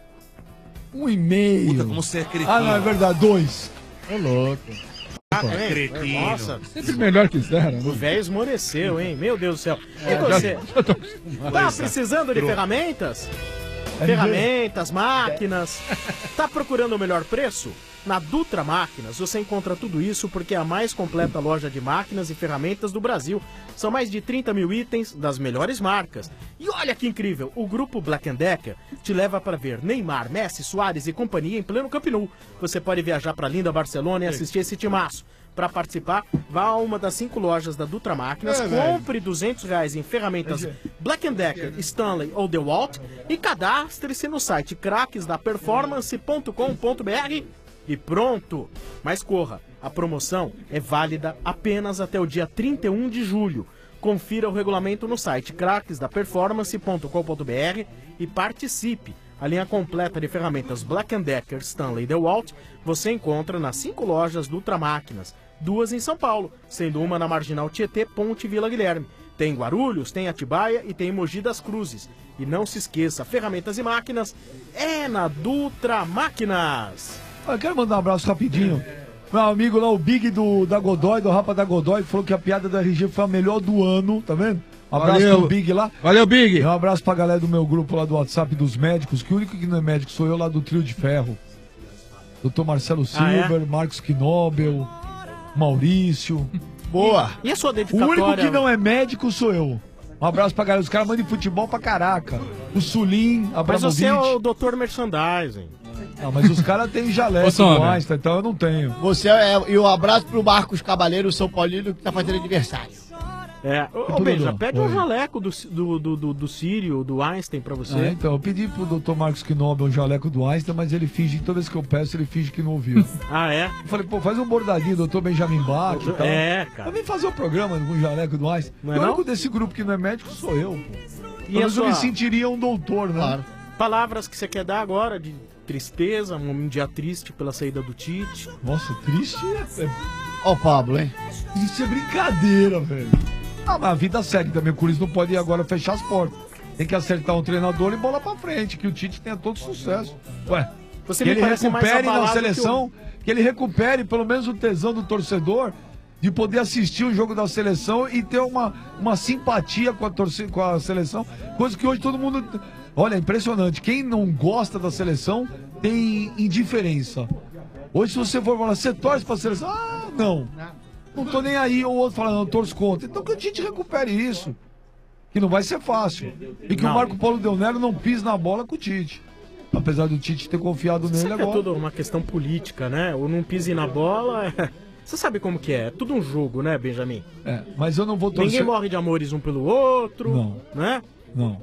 um e meio. Puta, como você é cretino. Ah, não, é verdade, dois. Ô, louco. Ah, Pô, é? cretino. Nossa, Sempre melhor que zero, o né? velho esmoreceu, hein? Meu Deus do céu. E É, você? já- já tô acostumado. Tá Pois é. precisando de Trouxa. ferramentas? É Ferramentas, máquinas. Tá procurando o melhor preço? Na Dutra Máquinas você encontra tudo isso porque é a mais completa loja de máquinas e ferramentas do Brasil. São mais de trinta mil itens das melhores marcas. E olha que incrível, o grupo Black and Decker te leva para ver Neymar, Messi, Soares e companhia em pleno Camp Nou. Você pode viajar para linda Barcelona e assistir esse timaço. Para participar, vá a uma das cinco lojas da Dutra Máquinas, É, velho. compre duzentos reais em ferramentas Black and Decker, Stanley ou DeWalt e cadastre-se no site craques da performance ponto com ponto br e pronto! Mas corra, a promoção é válida apenas até o dia trinta e um de julho. Confira o regulamento no site craques da performance ponto com ponto br e participe. A linha completa de ferramentas Black and Decker, Stanley e DeWalt você encontra nas cinco lojas do Ultramáquinas, duas em São Paulo, sendo uma na Marginal Tietê, Ponte Vila Guilherme. Tem em Guarulhos, tem em Atibaia e tem em Mogi das Cruzes. E não se esqueça, ferramentas e máquinas é na Dutra Máquinas. Eu quero mandar um abraço rapidinho. Meu amigo lá, o Big do, da Godoy, do Rapa da Godoy, falou que a piada do R G foi a melhor do ano, tá vendo? Um abraço Valeu. pro Big lá. Valeu, Big. E um abraço pra galera do meu grupo lá do WhatsApp dos médicos, que o único que não é médico sou eu lá do Trio de Ferro. doutor Marcelo Ah, é? Silver, Marcos Knobel, Maurício. Boa! E a sua O dedicatória? único que não é médico sou eu. Um abraço pra galera. Os caras mandam de futebol pra caraca. O Sulim, Mas Abramovic. você é o doutor Merchandising. Não, mas os caras têm jaleco Ô, do Sombra. Einstein, então eu não tenho. Você é, e um abraço pro Marcos Cabaleiro, São Paulino, que tá fazendo aniversário. É, ô, ô tudo Beija, bom? pede um Oi. jaleco do, do, do, do, do Sírio, do Einstein pra você. Ah, então, eu pedi pro doutor Marcos Knobel um jaleco do Einstein, mas ele finge, toda vez que eu peço, ele finge que não ouviu. Ah, é? Eu falei, pô, faz um bordadinho, doutor Benjamin Bach e tal. É, cara. Pra mim fazer o programa com o jaleco do Einstein. Não é o único não? desse grupo que não é médico sou eu, pô. E Pelo a menos eu sua- me sentiria um doutor, né? Palavras que você quer dar agora de tristeza, um dia triste pela saída do Tite. Nossa, triste é... Ó o Pablo, hein? Isso é brincadeira, velho. Ah, mas a vida segue também. O Corinthians não pode agora fechar as portas. Tem que acertar um treinador e bola pra frente, que o Tite tenha todo sucesso. Ué, Você que me ele parece mais recupere na abalado seleção, que, ele recupere pelo menos o tesão do torcedor de poder assistir o jogo da seleção e ter uma, uma simpatia com a, torcida, com a seleção, coisa que hoje todo mundo... Olha, é impressionante. Quem não gosta da seleção tem indiferença. Hoje, se você for falar, você torce pra seleção? Ah, não. Não tô nem aí. Ou outro fala, não, eu torço contra. Então que o Tite recupere isso. Que não vai ser fácil. E que Não. o Marco Paulo Del Nero não pise na bola com o Tite. Apesar do Tite ter confiado Você nele sabe que é agora. tudo uma questão política, né? Ou não pise na bola. é- Você sabe como que é? É tudo um jogo, né, Benjamin? É, mas eu não vou torcer. Ninguém morre de amores um pelo outro. Não. Né? Não.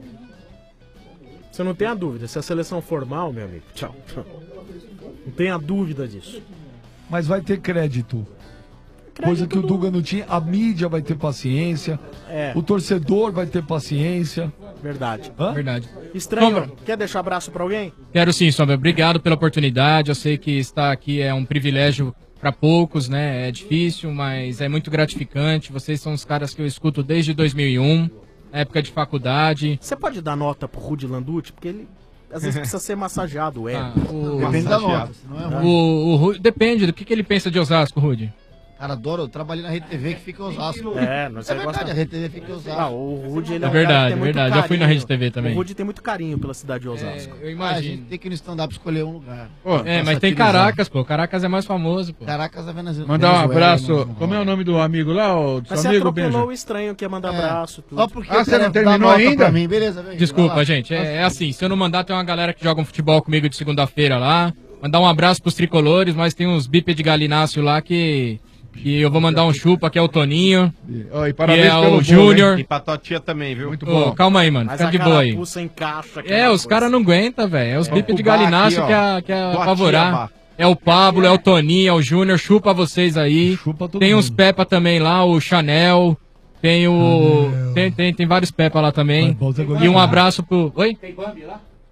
Você não tem a dúvida. Se a seleção formal, meu amigo, tchau. Não tenha dúvida disso. Mas vai ter crédito. Coisa que o Duga não tinha. A mídia vai ter paciência. É. O torcedor vai ter paciência. Verdade. Hã? Verdade. Estranho. Sombra. Quer deixar abraço pra alguém? Quero sim, Sombra. Obrigado pela oportunidade. Eu sei que estar aqui é um privilégio para poucos, né? É difícil, mas é muito gratificante. Vocês são os caras que eu escuto desde dois mil e um, na época de faculdade. Você pode dar nota pro Rudy Landucci? Porque ele às vezes precisa ser massageado, é. Ah, o- Depende da nota, senão é ruim. O, o Ru- depende do que, que ele pensa de Osasco, Rudy. Cara, adoro, eu trabalhei na Rede T V que fica em Osasco. É, não sei é verdade, a Rede T V fica em Osasco. Ah, o Rudy, ele é, É um verdade, cara que tem muito verdade. Já fui na carinho. Rede T V também. O Rudy tem muito carinho pela cidade de Osasco. eu Ah, a gente tem que ir no stand-up escolher um lugar. é, mas tem Caracas, pô. Caracas é mais famoso, pô. Caracas é Venezuela. Mandar um Venezuela, abraço. não- Como é o nome do amigo lá, o do seu Mas você amigo atropelou Benja? o estranho que ia mandar É. abraço. Tudo. Só porque Ah, eu você quero não dar terminou nota ainda? pra mim, beleza, velho? Desculpa, Vai lá. gente. É, é assim, se eu não mandar, tem uma galera que joga um futebol comigo de segunda-feira lá. Mandar um abraço pros tricolores, mas tem uns bípedes de galináceo lá que, que eu vou mandar um chupa, que é o Toninho. Ó, e Que parabéns é pelo o bolo, Júnior. E pra tua tia também, viu? Muito Ô, bom. calma aí, mano. Mas Fica a de boa aí. carapuça encaixa. É, os caras não aguentam, velho. É os bípedes de Fubá galináceo aqui, que ó. é, que é Tua apavorar. tia, Bá. É o Pablo, é o Toninho, é o Júnior. Chupa vocês aí. Chupa todo Tem mundo. uns Peppa também lá, o Chanel. Tem o. Tem, tem, tem vários Peppa lá também. Vai, volta agora. E um abraço pro. Oi? Tem Bambi lá?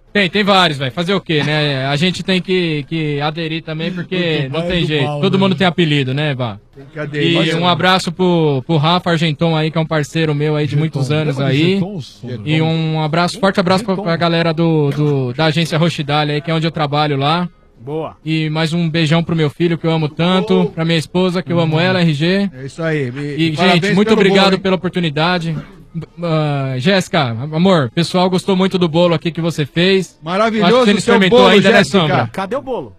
Tem, tem vários, velho. Fazer o quê, né? A gente tem que, que aderir também, porque não tem jeito. mal, Todo né? mundo tem apelido, né, Vá? Tem que aderir. E Mas, um abraço pro, pro Rafa Argenton aí, que é um parceiro meu aí de muitos anos Lembra de aí. Geton, Sombra? E um abraço, forte abraço pra, pra galera do, do, da agência Rochidale aí, que é onde eu trabalho lá. Boa. E mais um beijão pro meu filho, que eu amo tanto. Pra minha esposa, que eu amo ela, R G. É isso aí. E, parabéns gente, muito pelo obrigado bolo, hein? pela oportunidade. Uh, Jéssica, amor, o pessoal gostou muito do bolo aqui que você fez. Maravilhoso Acho que você não o seu experimentou bolo, ainda, né, Jéssica? Sombra? Cadê o bolo?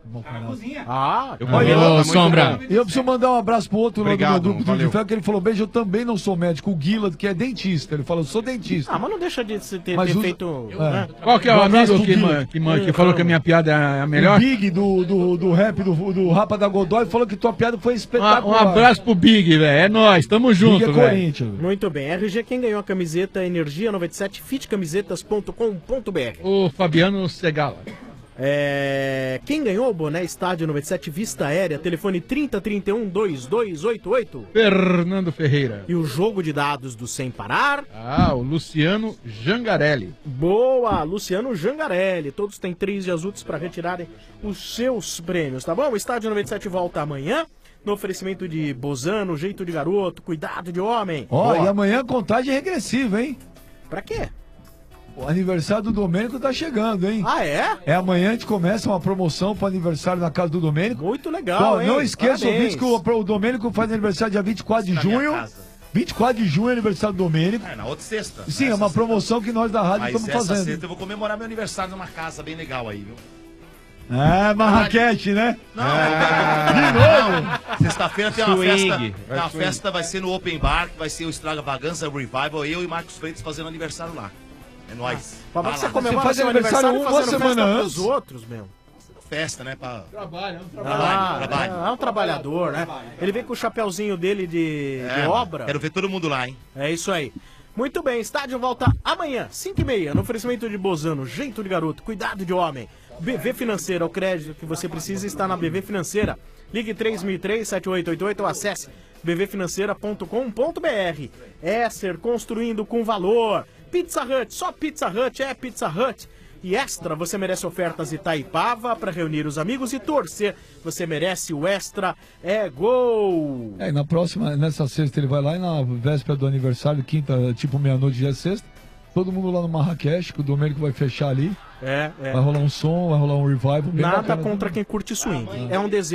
Ah, eu comi. Ô, Sombra. E eu preciso mandar um abraço pro outro lá do Obrigado, meu grupo do valeu. de ferro, que ele falou, beijo, eu também não sou médico, o Guilherme, que é dentista. Ele falou, eu sou dentista. Ah, mas não deixa de se ter, Mas ter usa- feito... É. né? Qual que é o Um abraço amigo pro que, Gui. man- que, man- que falou que a minha piada é a melhor? O Big do, do, do rap do, do Rapa da Godoy falou que tua piada foi Um, espetacular. um abraço pro Big, velho. É nóis, tamo junto, Big é velho. Corinthians. Muito bem. R G, quem ganhou a camiseta Energia noventa e sete, fit camisetas ponto com ponto b r. O Fabiano Segala. É... Quem ganhou o boné Estádio noventa e sete Vista Aérea, telefone trinta, trinta e um, vinte e dois oitenta e oito. Fernando Ferreira. E o jogo de dados do Sem Parar? Ah, o Luciano Jangarelli. Boa, Luciano Jangarelli. Todos têm três dias úteis para retirarem os seus prêmios, tá bom? O Estádio noventa e sete volta amanhã, no oferecimento de Bozano, Jeito de Garoto, Cuidado de Homem. Ó, Boa. e amanhã contagem regressiva, hein? Pra quê? O aniversário do Domênico tá chegando, hein? Ah, é? É, amanhã a gente começa uma promoção pro aniversário na casa do Domênico. Muito legal, Ó, hein? não esqueça, Parabéns. ouvintes, que o, o Domênico faz aniversário dia vinte e quatro de junho. vinte e quatro de junho é aniversário do Domênico. É, na outra sexta. Sim, é uma promoção que nós da rádio Mas estamos essa fazendo. sexta eu vou comemorar meu aniversário numa casa bem legal aí, viu? É, Marrakech, né? Não, de novo? Sexta-feira tem uma Swing. festa. Vai Tem uma swing. festa, vai ser no Open Bar, que vai ser o Extravaganza Revival, eu e Marcos Freitas fazendo aniversário lá. É nóis. Pra Vai você lá. comemora faz seu aniversário aniversário uma fazendo semana festa antes. pros outros, meu. Festa, né? Pra... Trabalho, é um Ah, trabalho. É, é um trabalhador, né? Ele vem com o chapeuzinho dele de, É, de obra. Quero ver todo mundo lá, hein? É isso aí. Muito bem, estádio volta amanhã, cinco e meia, no oferecimento de Bozano, Jeito de Garoto, Cuidado de Homem. B V Financeira, o crédito que você precisa está na B V Financeira. Ligue três mil e três, sete oito oito oito ou acesse b v financeira ponto com ponto b r. Esser, construindo com valor. Pizza Hut, só Pizza Hut é Pizza Hut. E Extra, você merece ofertas Itaipava para reunir os amigos e torcer. Você merece o Extra, é gol! É, e na próxima, nessa sexta ele vai lá e na véspera do aniversário, quinta, tipo meia-noite, dia sexta, todo mundo lá no Marrakech, que o Domênico vai fechar ali. É, é. Vai rolar um som, vai rolar um revival. bem Nada bacana. contra quem curte swing. É um desejo.